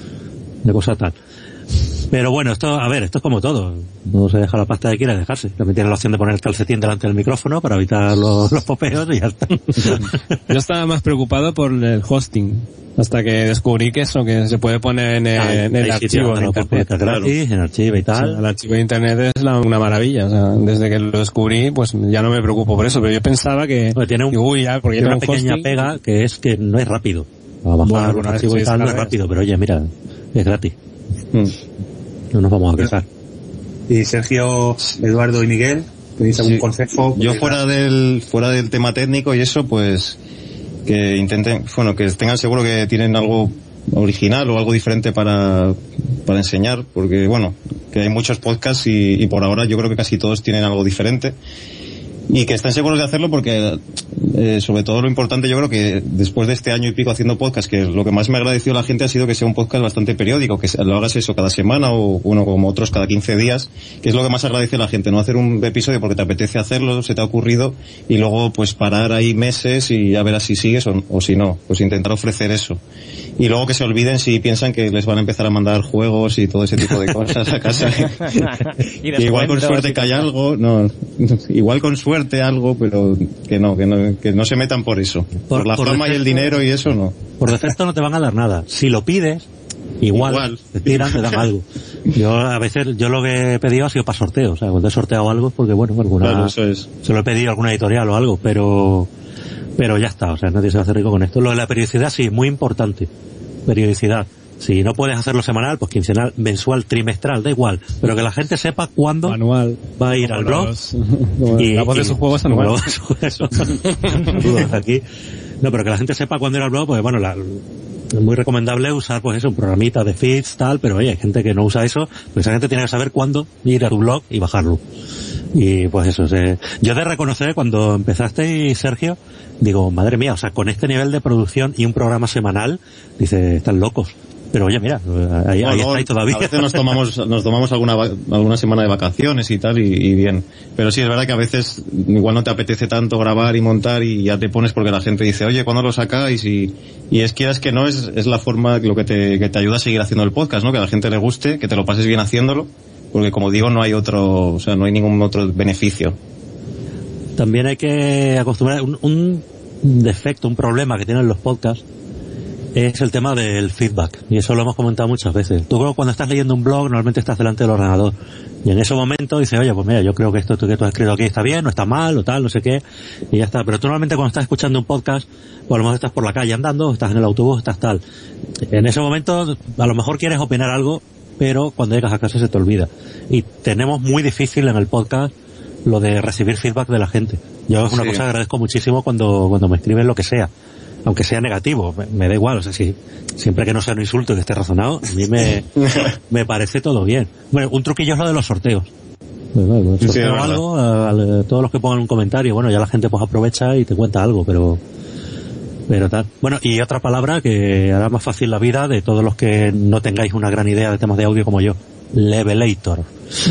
de cosas tal. Pero bueno, esto, a ver, esto es como todo. No se deja la pasta de quiera dejarse. También tiene la opción de poner el calcetín delante del micrófono para evitar los, los popeos y ya está. Yo estaba más preocupado por el hosting, hasta que descubrí que eso, que se puede poner en el, Ah, en el hay sitios archivo donde de lo puedes internet. poner gratis, en archivo y O sea, tal. el archivo de internet es la- una maravilla, o sea, desde que lo descubrí, pues ya no me preocupo por eso, pero yo pensaba que, Oye, tiene un- digo, uy, ya, porque Tiene tengo una un pequeña hosting, pega que es que no es rápido. A bajar Bueno, los una vez archivos que y tal no es descargas. rápido, pero oye, mira, es gratis. Mm. No nos vamos a quejar. Y Sergio, Eduardo y Miguel, ¿tenéis algún Sí. consejo? Yo fuera del fuera del tema técnico y eso, pues que intenten, bueno, que tengan seguro que tienen algo original o algo diferente para para enseñar, porque bueno, que hay muchos podcasts y, y por ahora yo creo que casi todos tienen algo diferente. Y que estén seguros de hacerlo porque, eh, sobre todo lo importante, yo creo que después de este año y pico haciendo podcast, que lo que más me ha agradecido a la gente ha sido que sea un podcast bastante periódico, que lo hagas eso cada semana o uno como otros cada quince días, que es lo que más agradece a la gente, no hacer un episodio porque te apetece hacerlo, se te ha ocurrido, y luego pues parar ahí meses y ya verás si sigues o, o si no, pues intentar ofrecer eso. Y luego que se olviden si piensan que les van a empezar a mandar juegos y todo ese tipo de cosas a casa. Y Que igual con descuentos suerte y que hay tal. algo, no, igual con suerte algo, pero que no, que no, que no se metan por eso. Por, la por fama y el defecto- dinero y eso no. Por defecto no te van a dar nada. Si lo pides, igual, Igual. te tiran, te dan algo. Yo a veces, yo lo que he pedido ha sido para sorteo. O sea, cuando he sorteado algo es porque, bueno, alguna, Claro, eso es. se lo he pedido a alguna editorial o algo, pero, pero ya está. O sea, nadie se va a hacer rico con esto. Lo de la periodicidad sí, muy importante. Periodicidad. Si no puedes hacerlo semanal, pues quincenal, mensual, trimestral, da igual. Pero que la gente sepa cuándo Manual. va a ir al blog. Los- la voz de sus juegos como anual. la voz de sus- eso. Saludos aquí. No, pero que la gente sepa cuándo ir al blog, pues bueno, la, es muy recomendable usar pues eso, un programita de feeds, tal, pero oye, hay gente que no usa eso, pues esa gente tiene que saber cuándo ir a tu blog y bajarlo. Y pues eso, se, yo he de reconocer cuando empezaste, Sergio, digo, madre mía, o sea, con este nivel de producción y un programa semanal, dice, están locos. Pero oye, mira, ahí, ahí no, estáis todavía. A veces nos tomamos, nos tomamos alguna, alguna semana de vacaciones y tal, y, y bien. Pero sí, es verdad que a veces igual no te apetece tanto grabar y montar y ya te pones porque la gente dice, oye, ¿cuándo lo sacáis? Y, y es que es que no, es, es la forma, lo que te, que te ayuda a seguir haciendo el podcast, ¿no? Que a la gente le guste, que te lo pases bien haciéndolo, porque como digo, no hay otro, o sea, no hay ningún otro beneficio. También hay que acostumbrar, un, un defecto, un problema que tienen los podcasts, es el tema del feedback, y eso lo hemos comentado muchas veces. Tú cuando estás leyendo un blog normalmente estás delante del ordenador y en ese momento dices, oye, pues mira, yo creo que esto que tú has escrito aquí está bien, no está mal, o tal, no sé qué, y ya está. Pero tú normalmente cuando estás escuchando un podcast, pues a lo mejor estás por la calle andando, estás en el autobús, estás tal. En ese momento a lo mejor quieres opinar algo, pero cuando llegas a casa se te olvida. Y tenemos muy difícil en el podcast lo de recibir feedback de la gente. Yo es una sí. cosa que agradezco muchísimo cuando, cuando me escriben lo que sea. Aunque sea negativo, me, me da igual, o sea, si, siempre que no sea un insulto y que esté razonado, a mí me, me parece todo bien. Bueno, un truquillo es lo de los sorteos. Pues, bueno, sorteo sí, algo, a, a, a todos los que pongan un comentario, bueno, ya la gente pues aprovecha y te cuenta algo, pero, pero tal. Bueno, y otra palabra que hará más fácil la vida de todos los que no tengáis una gran idea de temas de audio como yo. Levelator.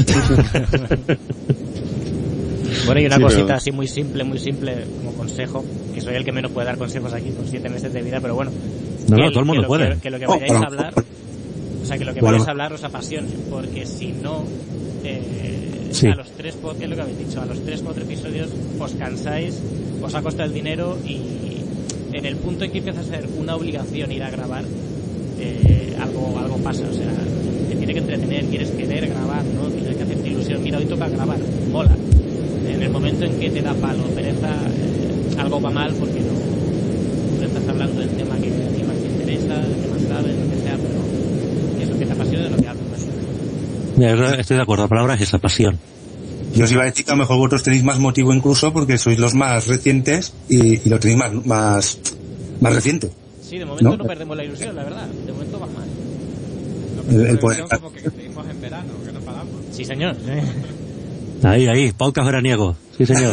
Bueno, y una Sí, cosita pero... así muy simple, muy simple como consejo, que soy el que menos puede dar consejos aquí con siete meses de vida, pero bueno. No, que no, el, todo el mundo que puede. Lo que, que lo que vayáis oh, a hablar, o sea, que lo que bueno. vayáis a hablar os apasione, porque si no, eh, Sí. a los tres, es lo que habéis dicho, a los tres, cuatro episodios os cansáis, os ha costado el dinero y en el punto en que empieza a ser una obligación ir a grabar, eh, algo, algo pasa, o sea, te tiene que entretener, quieres querer grabar, ¿no? Tienes que hacerte ilusión, mira, hoy toca grabar, mola. En el momento en que te da palo, pereza, eh, algo va mal porque no, no estás hablando del tema que a ti más te interesa, del que más sabes, lo que sea, pero que es lo que te apasiona de lo que haces. Mira, yo estoy de acuerdo, la palabra es esa, pasión. Yo os iba a decir que a lo mejor vosotros tenéis más motivo incluso porque sois los más recientes y, y lo tenéis más, más, más reciente. Sí, de momento no, ¿no? no perdemos la ilusión, la verdad. De momento va mal. El, el poder... Como que seguimos en verano, que no paramos. Sí, señor. Ahí, ahí, podcast veraniego. Sí, señor.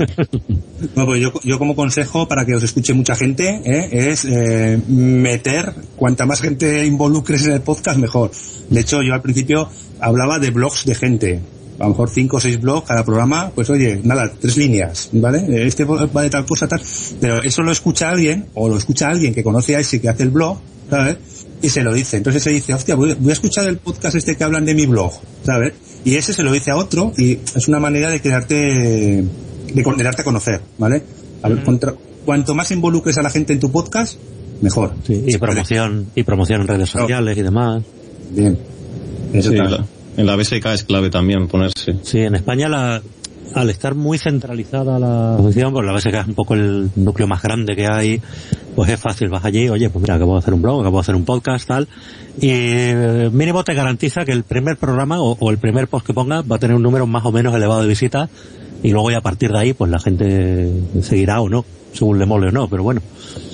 No, pues yo, yo como consejo para que os escuche mucha gente ¿eh? es eh, meter cuanta más gente involucres en el podcast mejor. De hecho, yo al principio hablaba de blogs de gente. A lo mejor cinco o seis blogs cada programa, pues oye, nada, tres líneas, ¿vale? Este va de tal cosa, tal. Pero eso lo escucha alguien, o lo escucha alguien que conoce a ese que hace el blog, ¿sabes? Y se lo dice. Entonces se dice, hostia, voy, voy a escuchar el podcast este que hablan de mi blog, ¿sabes? Y ese se lo dice a otro y es una manera de quedarte, de, de darte a conocer, ¿vale? A ver, contra, cuanto más involucres a la gente en tu podcast, mejor. Sí, y promoción, y promoción en redes sociales y demás. Bien. Eso Sí, está. la, en la B S K es clave también ponerse. Sí, en España la, al estar muy centralizada la asociación, pues la B S K es un poco el núcleo más grande que hay, pues es fácil, vas allí, oye, pues mira, acabo de hacer un blog, acabo de hacer un podcast, tal, y eh, mínimo te garantiza que el primer programa o, o el primer post que pongas va a tener un número más o menos elevado de visitas, y luego ya a partir de ahí, pues la gente seguirá o no, según le mole o no, pero bueno.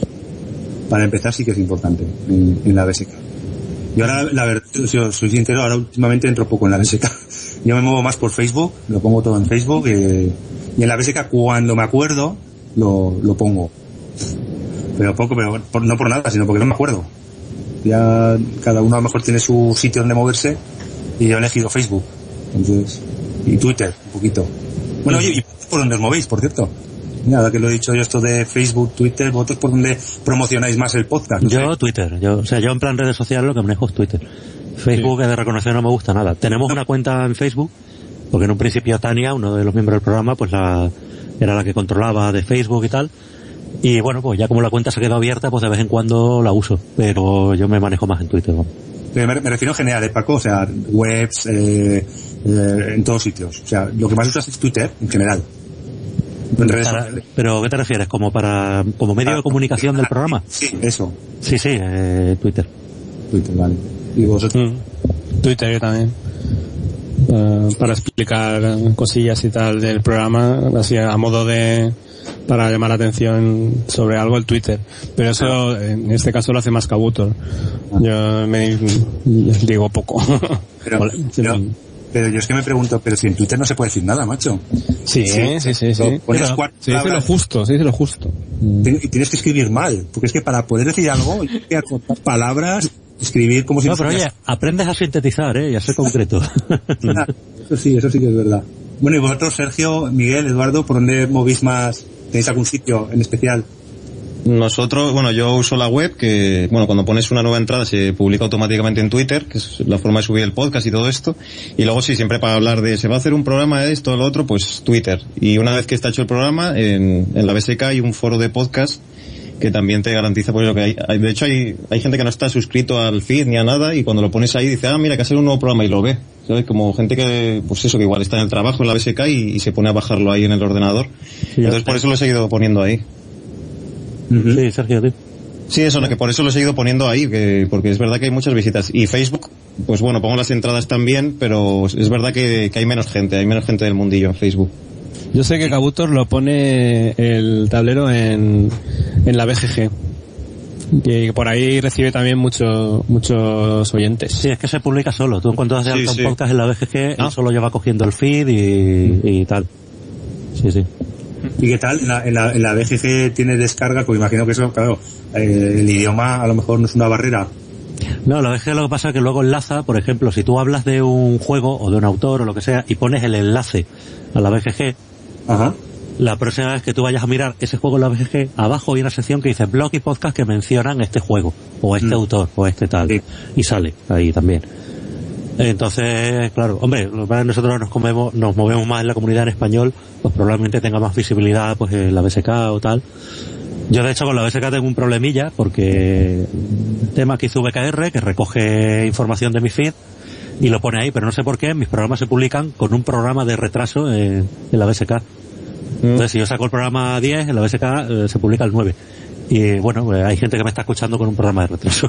Para empezar sí que es importante en, en la B S K. Yo ahora, la verdad, si os soy sincero, ahora últimamente entro poco en la B S K. Yo me muevo más por Facebook, lo pongo todo en Facebook, eh, y en la B S K cuando me acuerdo, lo, lo pongo. Pero poco, pero por, no por nada, sino porque no me acuerdo. Ya cada uno a lo mejor tiene su sitio donde moverse, y yo he elegido Facebook. Entonces, y Twitter, un poquito. Bueno, oye, ¿y por dónde os movéis, por cierto? Nada, que lo he dicho yo esto de Facebook, Twitter, ¿vosotros por dónde promocionáis más el podcast? No Yo sé. Twitter, yo, o sea, yo en plan redes sociales lo que manejo es Twitter. Facebook, sí. De reconocer, no me gusta nada. Tenemos una cuenta en Facebook, porque en un principio Tania, uno de los miembros del programa, pues la era la que controlaba de Facebook y tal. Y bueno, pues ya como la cuenta se quedó abierta, pues de vez en cuando la uso. Pero yo me manejo más en Twitter, ¿no? Me, me refiero en general, ¿eh, Paco? O sea, webs, eh, eh, en todos sitios. O sea, lo que más usas es Twitter, en general. En redes Para, sociales. ¿Pero qué te refieres? ¿Como para como medio Ah, de comunicación del programa? Sí, eso. Sí, sí, eh, Twitter. Twitter, vale. ¿Y vosotros? Mm. Twitter yo también. Uh, para explicar cosillas y tal del programa, así a modo de para llamar la atención sobre algo, el Twitter. Pero eso en este caso lo hace más Kabutor. Yo me digo poco. Pero, Vale. pero, pero yo es que me pregunto, pero si en Twitter no se puede decir nada, macho. Sí, sí, sí, sí. sí. Pones Pero cuatro se dice lo palabras. justo, se dice lo justo. Y tienes que escribir mal, porque es que para poder decir algo hay que acortar palabras escribir como si... No, pero oye, aprendes a sintetizar, ¿eh? Y a ser concreto. Eso sí, eso sí que es verdad. Bueno, y vosotros, Sergio, Miguel, Eduardo, ¿por dónde movís más? ¿Tenéis algún sitio en especial? Nosotros, bueno, yo uso la web que, bueno, cuando pones una nueva entrada se publica automáticamente en Twitter, que es la forma de subir el podcast y todo esto. Y luego sí, siempre para hablar de, se va a hacer un programa de esto o lo otro, pues Twitter. Y una vez que está hecho el programa, en, en la B S K hay un foro de podcast que también te garantiza, pues lo que hay, hay de hecho hay, hay gente que no está suscrito al feed ni a nada y cuando lo pones ahí dice, ah, mira, que hacer un nuevo programa y lo ve. ¿Sabes? Como gente que, pues eso, que igual está en el trabajo en la B S K y, y se pone a bajarlo ahí en el ordenador. Sí, entonces por eso lo he seguido poniendo ahí. Uh-huh. Sí, Sergio, tío. Sí, eso, que por eso lo he seguido poniendo ahí, que, porque es verdad que hay muchas visitas. Y Facebook, pues bueno, pongo las entradas también, pero es verdad que, que hay menos gente, hay menos gente del mundillo en Facebook. Yo sé que Kabutor lo pone el tablero en, en la B G G. Y por ahí recibe también mucho, muchos oyentes. Sí, es que se publica solo. Tú en cuanto haces sí, sí. un podcast en la B G G, ah. él solo lleva cogiendo el feed y, y tal. Sí, sí. ¿Y qué tal? En la, en la, en la B G G tiene descarga, pues imagino que eso, claro, eh, el idioma a lo mejor no es una barrera. No, la B G G lo que pasa es que luego enlaza, por ejemplo, si tú hablas de un juego o de un autor o lo que sea y pones el enlace a la B G G, ajá. La próxima vez que tú vayas a mirar ese juego en la B G G, abajo hay una sección que dice blog y podcast que mencionan este juego, o este mm. autor, o este tal, sí. y sale ahí también. Entonces, claro, hombre, nosotros nos movemos, nos movemos más en la comunidad en español, pues probablemente tenga más visibilidad pues en la B S K o tal. Yo de hecho con la B S K tengo un problemilla, porque el tema que hizo V K R, que recoge información de mi feed, y lo pone ahí, pero no sé por qué, mis programas se publican con un programa de retraso en, en la B S K. Entonces, si yo saco el programa diez, en la B S K eh, se publica el nueve. Y bueno, pues, hay gente que me está escuchando con un programa de retraso.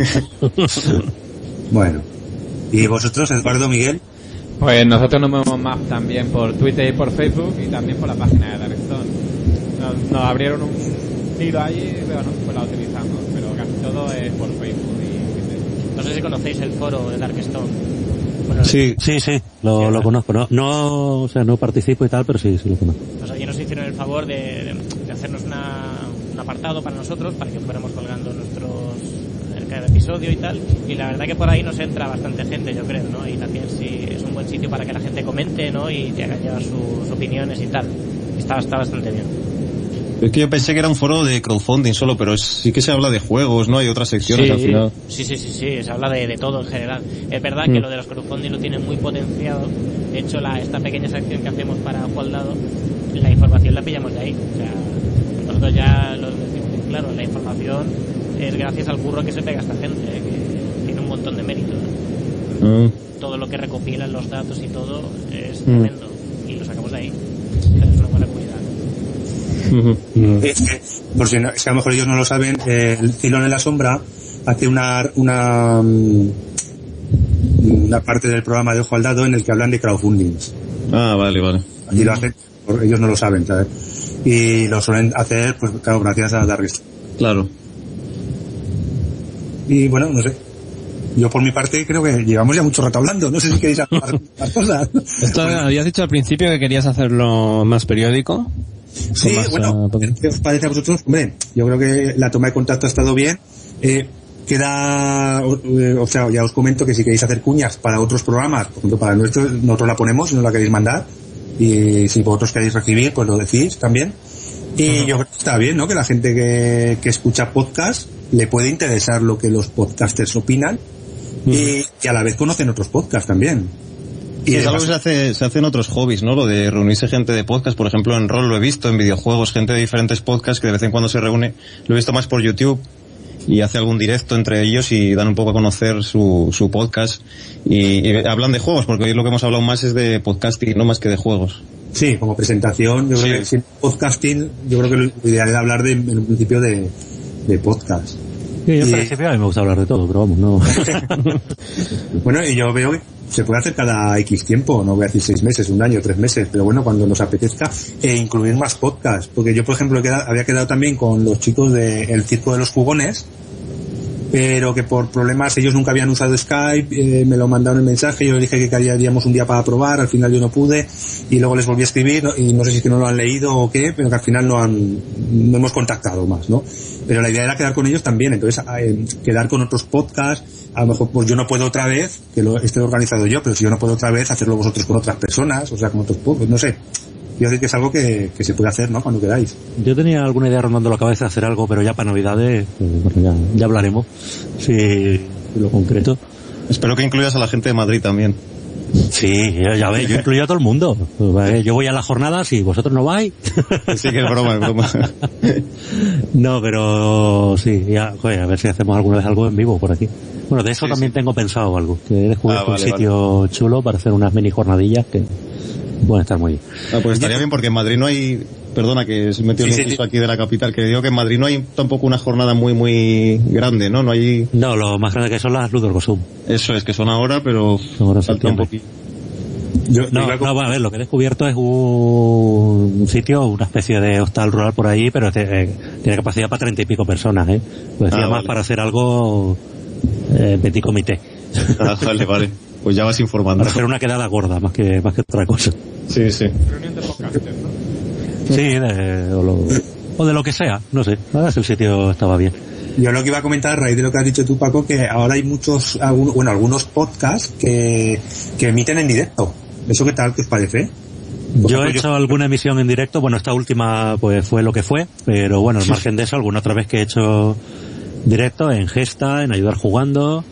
Bueno. ¿Y vosotros, Eduardo, Miguel? Pues nosotros nos movemos más también por Twitter y por Facebook y también por la página de Darkstone. Nos, nos abrieron un hilo allí, pero no, pues la utilizamos. Pero casi todo es por Facebook y Twitter. No sé si conocéis el foro de Darkstone. Bueno, sí, sí, sí, lo, sí, lo conozco. No, no, o sea, no participo y tal, pero sí, sí lo conozco. Pues allí nos hicieron el favor de, de, de hacernos una, un apartado para nosotros, para que fuéramos colgando nuestros en cada episodio y tal. Y la verdad que por ahí nos entra bastante gente, yo creo, ¿no? Y también sí es un buen sitio para que la gente comente, ¿no? Y te haga llevar sus opiniones y tal. Está, está bastante bien. Es que yo pensé que era un foro de crowdfunding solo, pero es, sí que se habla de juegos, ¿no? Hay otras secciones sí, al final. Sí, sí, sí, sí, se habla de, de todo en general. Es verdad mm. que lo de los crowdfunding lo tienen muy potenciado. De hecho, la, esta pequeña sección que hacemos para Jualdado, la información la pillamos de ahí. O sea, nosotros ya lo decimos bien claro, la información es gracias al curro que se pega esta gente, ¿eh? Que tiene un montón de mérito, ¿no? Mm. Todo lo que recopilan los datos y todo es tremendo. Mm. Y lo sacamos de ahí. O sea, es una buena comunidad. Uh-huh. Es que, por si no, es que a lo mejor ellos no lo saben, eh, el Filón en la Sombra hace una una una parte del programa de Ojo al Dado en el que hablan de crowdfunding. Ah, vale, vale. Y lo hacen, ellos no lo saben, ¿sabes? Y lo suelen hacer, pues claro, gracias a Darkstone. Claro. Y bueno, no sé. Yo por mi parte creo que llevamos ya mucho rato hablando. No sé si queréis hablar más cosas. Esto habías dicho al principio que querías hacerlo más periódico. Sí, más, bueno, uh, ¿qué os parece a vosotros? Hombre, yo creo que la toma de contacto ha estado bien. Eh, queda, eh, o sea, ya os comento que si queréis hacer cuñas para otros programas, por ejemplo, para nuestro, nosotros la ponemos si no la queréis mandar. Y si vosotros queréis recibir, pues lo decís también. Y uh-huh. yo creo que está bien, ¿no? Que la gente que, que escucha podcast le puede interesar lo que los podcasters opinan. Uh-huh. y, y a la vez conocen otros podcasts también. Y es algo que se hace, se hace en otros hobbies, ¿no? Lo de reunirse gente de podcast, por ejemplo, en rol lo he visto, en videojuegos, gente de diferentes podcasts que de vez en cuando se reúne. Lo he visto más por YouTube y hace algún directo entre ellos y dan un poco a conocer su, su podcast y, y hablan de juegos, porque hoy lo que hemos hablado más es de podcasting, no más que de juegos. Sí, como presentación, yo sí. creo que sin podcasting, yo creo que lo ideal es hablar de, en un principio de, de podcast. Sí, yo en principio a mí me gusta hablar de todo, pero vamos, no. Bueno, y yo veo que se puede hacer cada X tiempo, no voy a decir seis meses, un año, tres meses, pero bueno, cuando nos apetezca, e incluir más podcasts, porque yo, por ejemplo, he quedado, había quedado también con los chicos de El Circo de los Jugones, pero que por problemas ellos nunca habían usado Skype, eh, me lo mandaron el mensaje, yo les dije que haríamos un día para probar, al final yo no pude, y luego les volví a escribir, y no sé si es que no lo han leído o qué, pero que al final no han, no hemos contactado más, ¿no? Pero la idea era quedar con ellos también, entonces eh, quedar con otros podcasts, a lo mejor pues yo no puedo otra vez, que lo esté organizado yo, pero si yo no puedo otra vez, hacerlo vosotros con otras personas, o sea, con otros podcasts, no sé. Quiero decir que es algo que, que se puede hacer, ¿no? Cuando queráis. Yo tenía alguna idea rondando la cabeza de hacer algo, pero ya para Navidades, eh, bueno, ya, ya hablaremos, si, si lo concreto. Espero que incluyas a la gente de Madrid también. Sí, ya, ya ves, yo incluyo a todo el mundo. Yo voy a las jornadas y vosotros no vais. Sí, que es broma, es broma. No, pero sí, ya, joder, a ver si hacemos alguna vez algo en vivo por aquí. Bueno, de eso sí, también sí. Tengo pensado algo, que he descubierto ah, vale, un sitio vale. chulo para hacer unas mini jornadillas que pueden estar muy bien. Ah, pues estaría bien porque en Madrid no hay, perdona que se metió sí, un sí, inciso sí. aquí de la capital, que digo que en Madrid no hay tampoco una jornada muy muy grande, ¿no? No hay. No, lo más grande que son las Ludorgosum. Eso es, que son ahora, pero ahora falta un poquito. Yo, no, no, bueno, a ver, lo que he descubierto es un, un sitio, una especie de hostal rural por ahí, pero eh, tiene capacidad para treinta y pico personas, ¿eh? Lo decía ah, más vale. para hacer algo eh, petit comité. Ah, vale, vale. Pues ya vas informando. Para hacer una quedada gorda, más que más que otra cosa. Sí, sí. Reunión de podcasters, ¿no? Sí, de, o, lo, o de lo que sea, no sé. A ver si el sitio estaba bien. Yo lo que iba a comentar, a raíz de lo que has dicho tú, Paco, que ahora hay muchos, algunos, bueno, algunos podcasts que, que emiten en directo. ¿Eso qué tal? ¿Qué os parece? Yo he hecho yo... alguna emisión en directo, bueno, esta última pues fue lo que fue, pero bueno, al margen de eso, alguna otra vez que he hecho directo en Gesta, en Ayudar Jugando,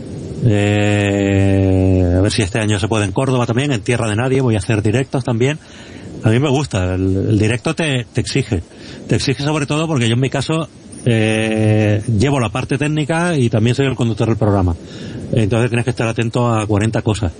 eh, a ver si este año se puede en Córdoba también, en Tierra de Nadie voy a hacer directos también. A mí me gusta, el, el directo te, te exige, te exige sobre todo porque yo en mi caso eh, llevo la parte técnica y también soy el conductor del programa, entonces tienes que estar atento a cuarenta cosas.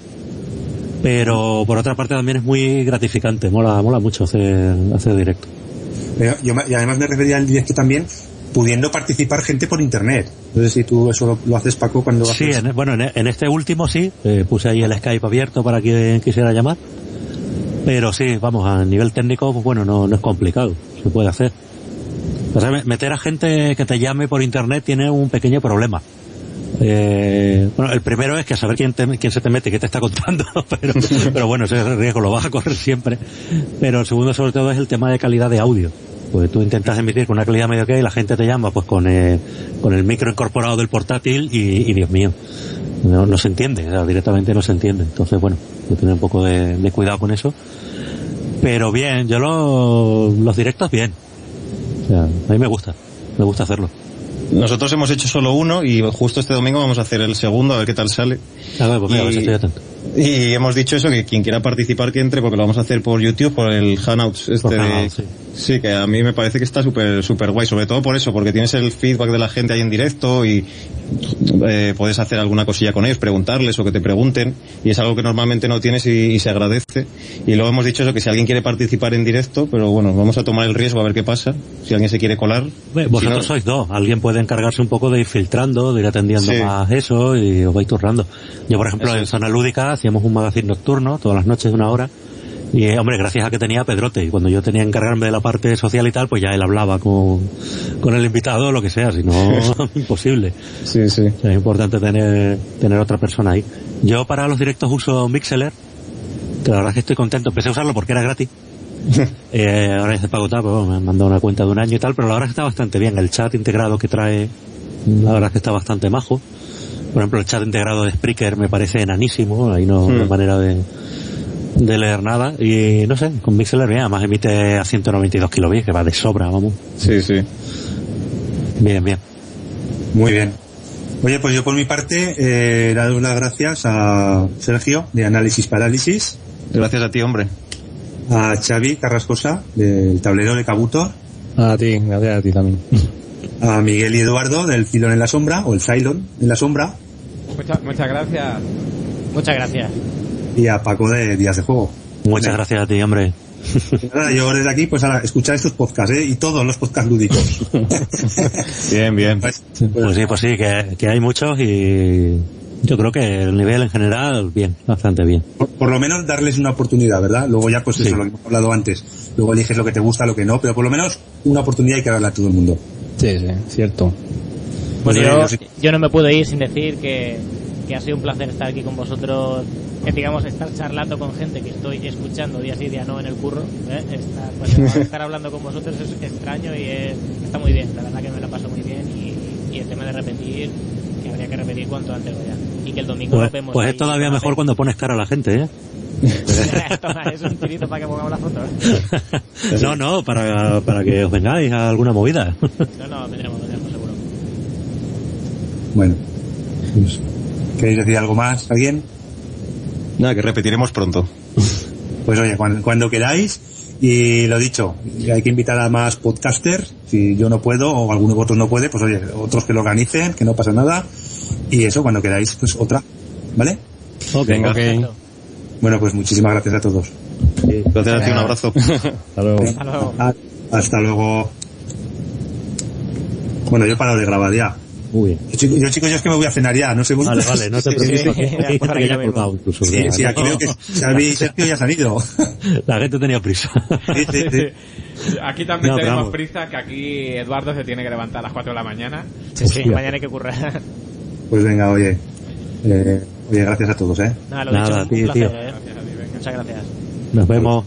Pero por otra parte también es muy gratificante, mola mola mucho hacer, hacer directo. Pero yo, y además me refería al directo también pudiendo participar gente por internet. No sé si tú eso lo, lo haces, Paco, cuando sí, haces... en, bueno, en, en este último sí, eh, puse ahí el Skype abierto para quien quisiera llamar. Pero sí, vamos, a nivel técnico, pues bueno, no, no es complicado, se puede hacer. O sea, meter a gente que te llame por internet tiene un pequeño problema. Eh, bueno, el primero es que saber quién, te, quién se te mete y qué te está contando, pero, pero bueno, ese riesgo lo vas a correr siempre. Pero el segundo sobre todo es el tema de calidad de audio. Pues tú intentas emitir con una calidad medio que y la gente te llama pues con el, con el micro incorporado del portátil y, y Dios mío, no, no se entiende, o sea, directamente no se entiende. Entonces bueno, hay que tener un poco de, de cuidado con eso. Pero bien, yo lo, los directos bien. O sea, a mí me gusta, me gusta hacerlo. Nosotros hemos hecho solo uno y justo este domingo vamos a hacer el segundo, a ver qué tal sale. A ver, pues mira, y, a ver si estoy atento. Y hemos dicho eso, que quien quiera participar que entre, porque lo vamos a hacer por YouTube, por el Hangouts este por de... Hangouts, sí. Sí, que a mí me parece que está súper súper guay, sobre todo por eso, porque tienes el feedback de la gente ahí en directo y eh, puedes hacer alguna cosilla con ellos, preguntarles o que te pregunten, y es algo que normalmente no tienes y, y se agradece. Y luego hemos dicho eso, que si alguien quiere participar en directo, pero bueno, vamos a tomar el riesgo a ver qué pasa, si alguien se quiere colar. Bueno, vosotros si no... sois dos, alguien puede encargarse un poco de ir filtrando, de ir atendiendo sí. más eso y os vais turrando. Yo, por ejemplo, eso en Zona Lúdica hacíamos un magazine nocturno todas las noches de una hora. Y, hombre, gracias a que tenía a Pedrote, y cuando yo tenía que encargarme de la parte social y tal, pues ya él hablaba con, con el invitado o lo que sea, si no, imposible. Sí, sí. O sea, es importante tener, tener otra persona ahí. Yo para los directos uso Mixeler, que la verdad es que estoy contento. Empecé a usarlo porque era gratis. eh, ahora es de pago tal, pues bueno, me han mandado una cuenta de un año y tal, pero la verdad es que está bastante bien. El chat integrado que trae, la verdad es que está bastante majo. Por ejemplo, el chat integrado de Spreaker me parece enanísimo, ahí no, hmm. no hay manera de... de leer nada, y no sé, con Mixeler bien, además emite a ciento noventa y dos kilobits, que va de sobra, vamos. Sí, sí. Bien, bien. Muy bien. Oye, pues yo por mi parte, eh, le doy las gracias a Sergio, de Análisis Parálisis. Gracias a ti, hombre. A Xavi Carrascosa, del tablero de Kabutor. A ti, gracias a ti también. A Miguel y Eduardo, del Filón en la Sombra, o el Cylon en la Sombra. Muchas, muchas gracias. Muchas gracias. Y a Paco de Días de Juego. Muchas Bien. gracias a ti, hombre. Nada, yo desde aquí, pues ahora, escuchar estos podcasts, ¿eh? Y todos los podcasts lúdicos. Bien, bien. Pues, pues sí, pues sí, que, que hay muchos y yo creo que el nivel en general, bien, bastante bien. Por, por lo menos darles una oportunidad, ¿verdad? Luego ya, pues eso, sí. lo que hemos hablado antes. Luego eliges lo que te gusta, lo que no, pero por lo menos una oportunidad hay que darle a todo el mundo. Sí, sí, cierto. Bueno, Pues, yo, yo sí. yo no me puedo ir sin decir que, que ha sido un placer estar aquí con vosotros, que digamos estar charlando con gente que estoy escuchando día sí día no en el curro, ¿eh? Estar, pues, estar hablando con vosotros es extraño y es, está muy bien, la verdad que me lo paso muy bien y, y el tema de repetir, que habría que repetir cuanto antes vaya, y que el domingo Pues, nos vemos. pues ahí es todavía con la mejor fe. cuando pones cara a la gente, ¿eh? Toma, es un tirito para que pongamos la foto. No, no, para, para que os vengáis a alguna movida. No, no, vendremos, vendremos seguro. Bueno, pues, ¿queréis decir algo más? ¿Alguien? Nada, que repetiremos pronto. Pues oye, cuando, cuando queráis, y lo dicho, hay que invitar a más podcasters, si yo no puedo o alguno de vosotros no puede, pues oye, otros que lo organicen, que no pasa nada, y eso, cuando queráis, pues otra, ¿vale? Ok, Venga. Ok. Perfecto. Bueno, pues muchísimas gracias a todos. Gracias a ti, un abrazo. Hasta luego. Hasta luego. Ah, hasta luego. Bueno, yo he parado de grabar ya. Muy bien. Yo, chico- yo, chicos, yo es que me voy a cenar ya, no sé Vale, vale, no te Sí, preocupes. sí. Hay gente que ya ha colgado incluso. Sí, sí, aquí veo que Xavi y Sergio ya se han ido. La gente tenía prisa. Sí, sí, sí. Aquí también No, pero tenemos vamos. prisa, que aquí Eduardo se tiene que levantar a las cuatro de la mañana. Sí, sí, Hostia. mañana hay que currar. Pues venga, oye. Eh, oye, gracias a todos, ¿eh? Nada, lo Nada, dicho, un tío, placer, tío. ¿eh? Gracias a ti, venga. Muchas gracias. Nos vemos.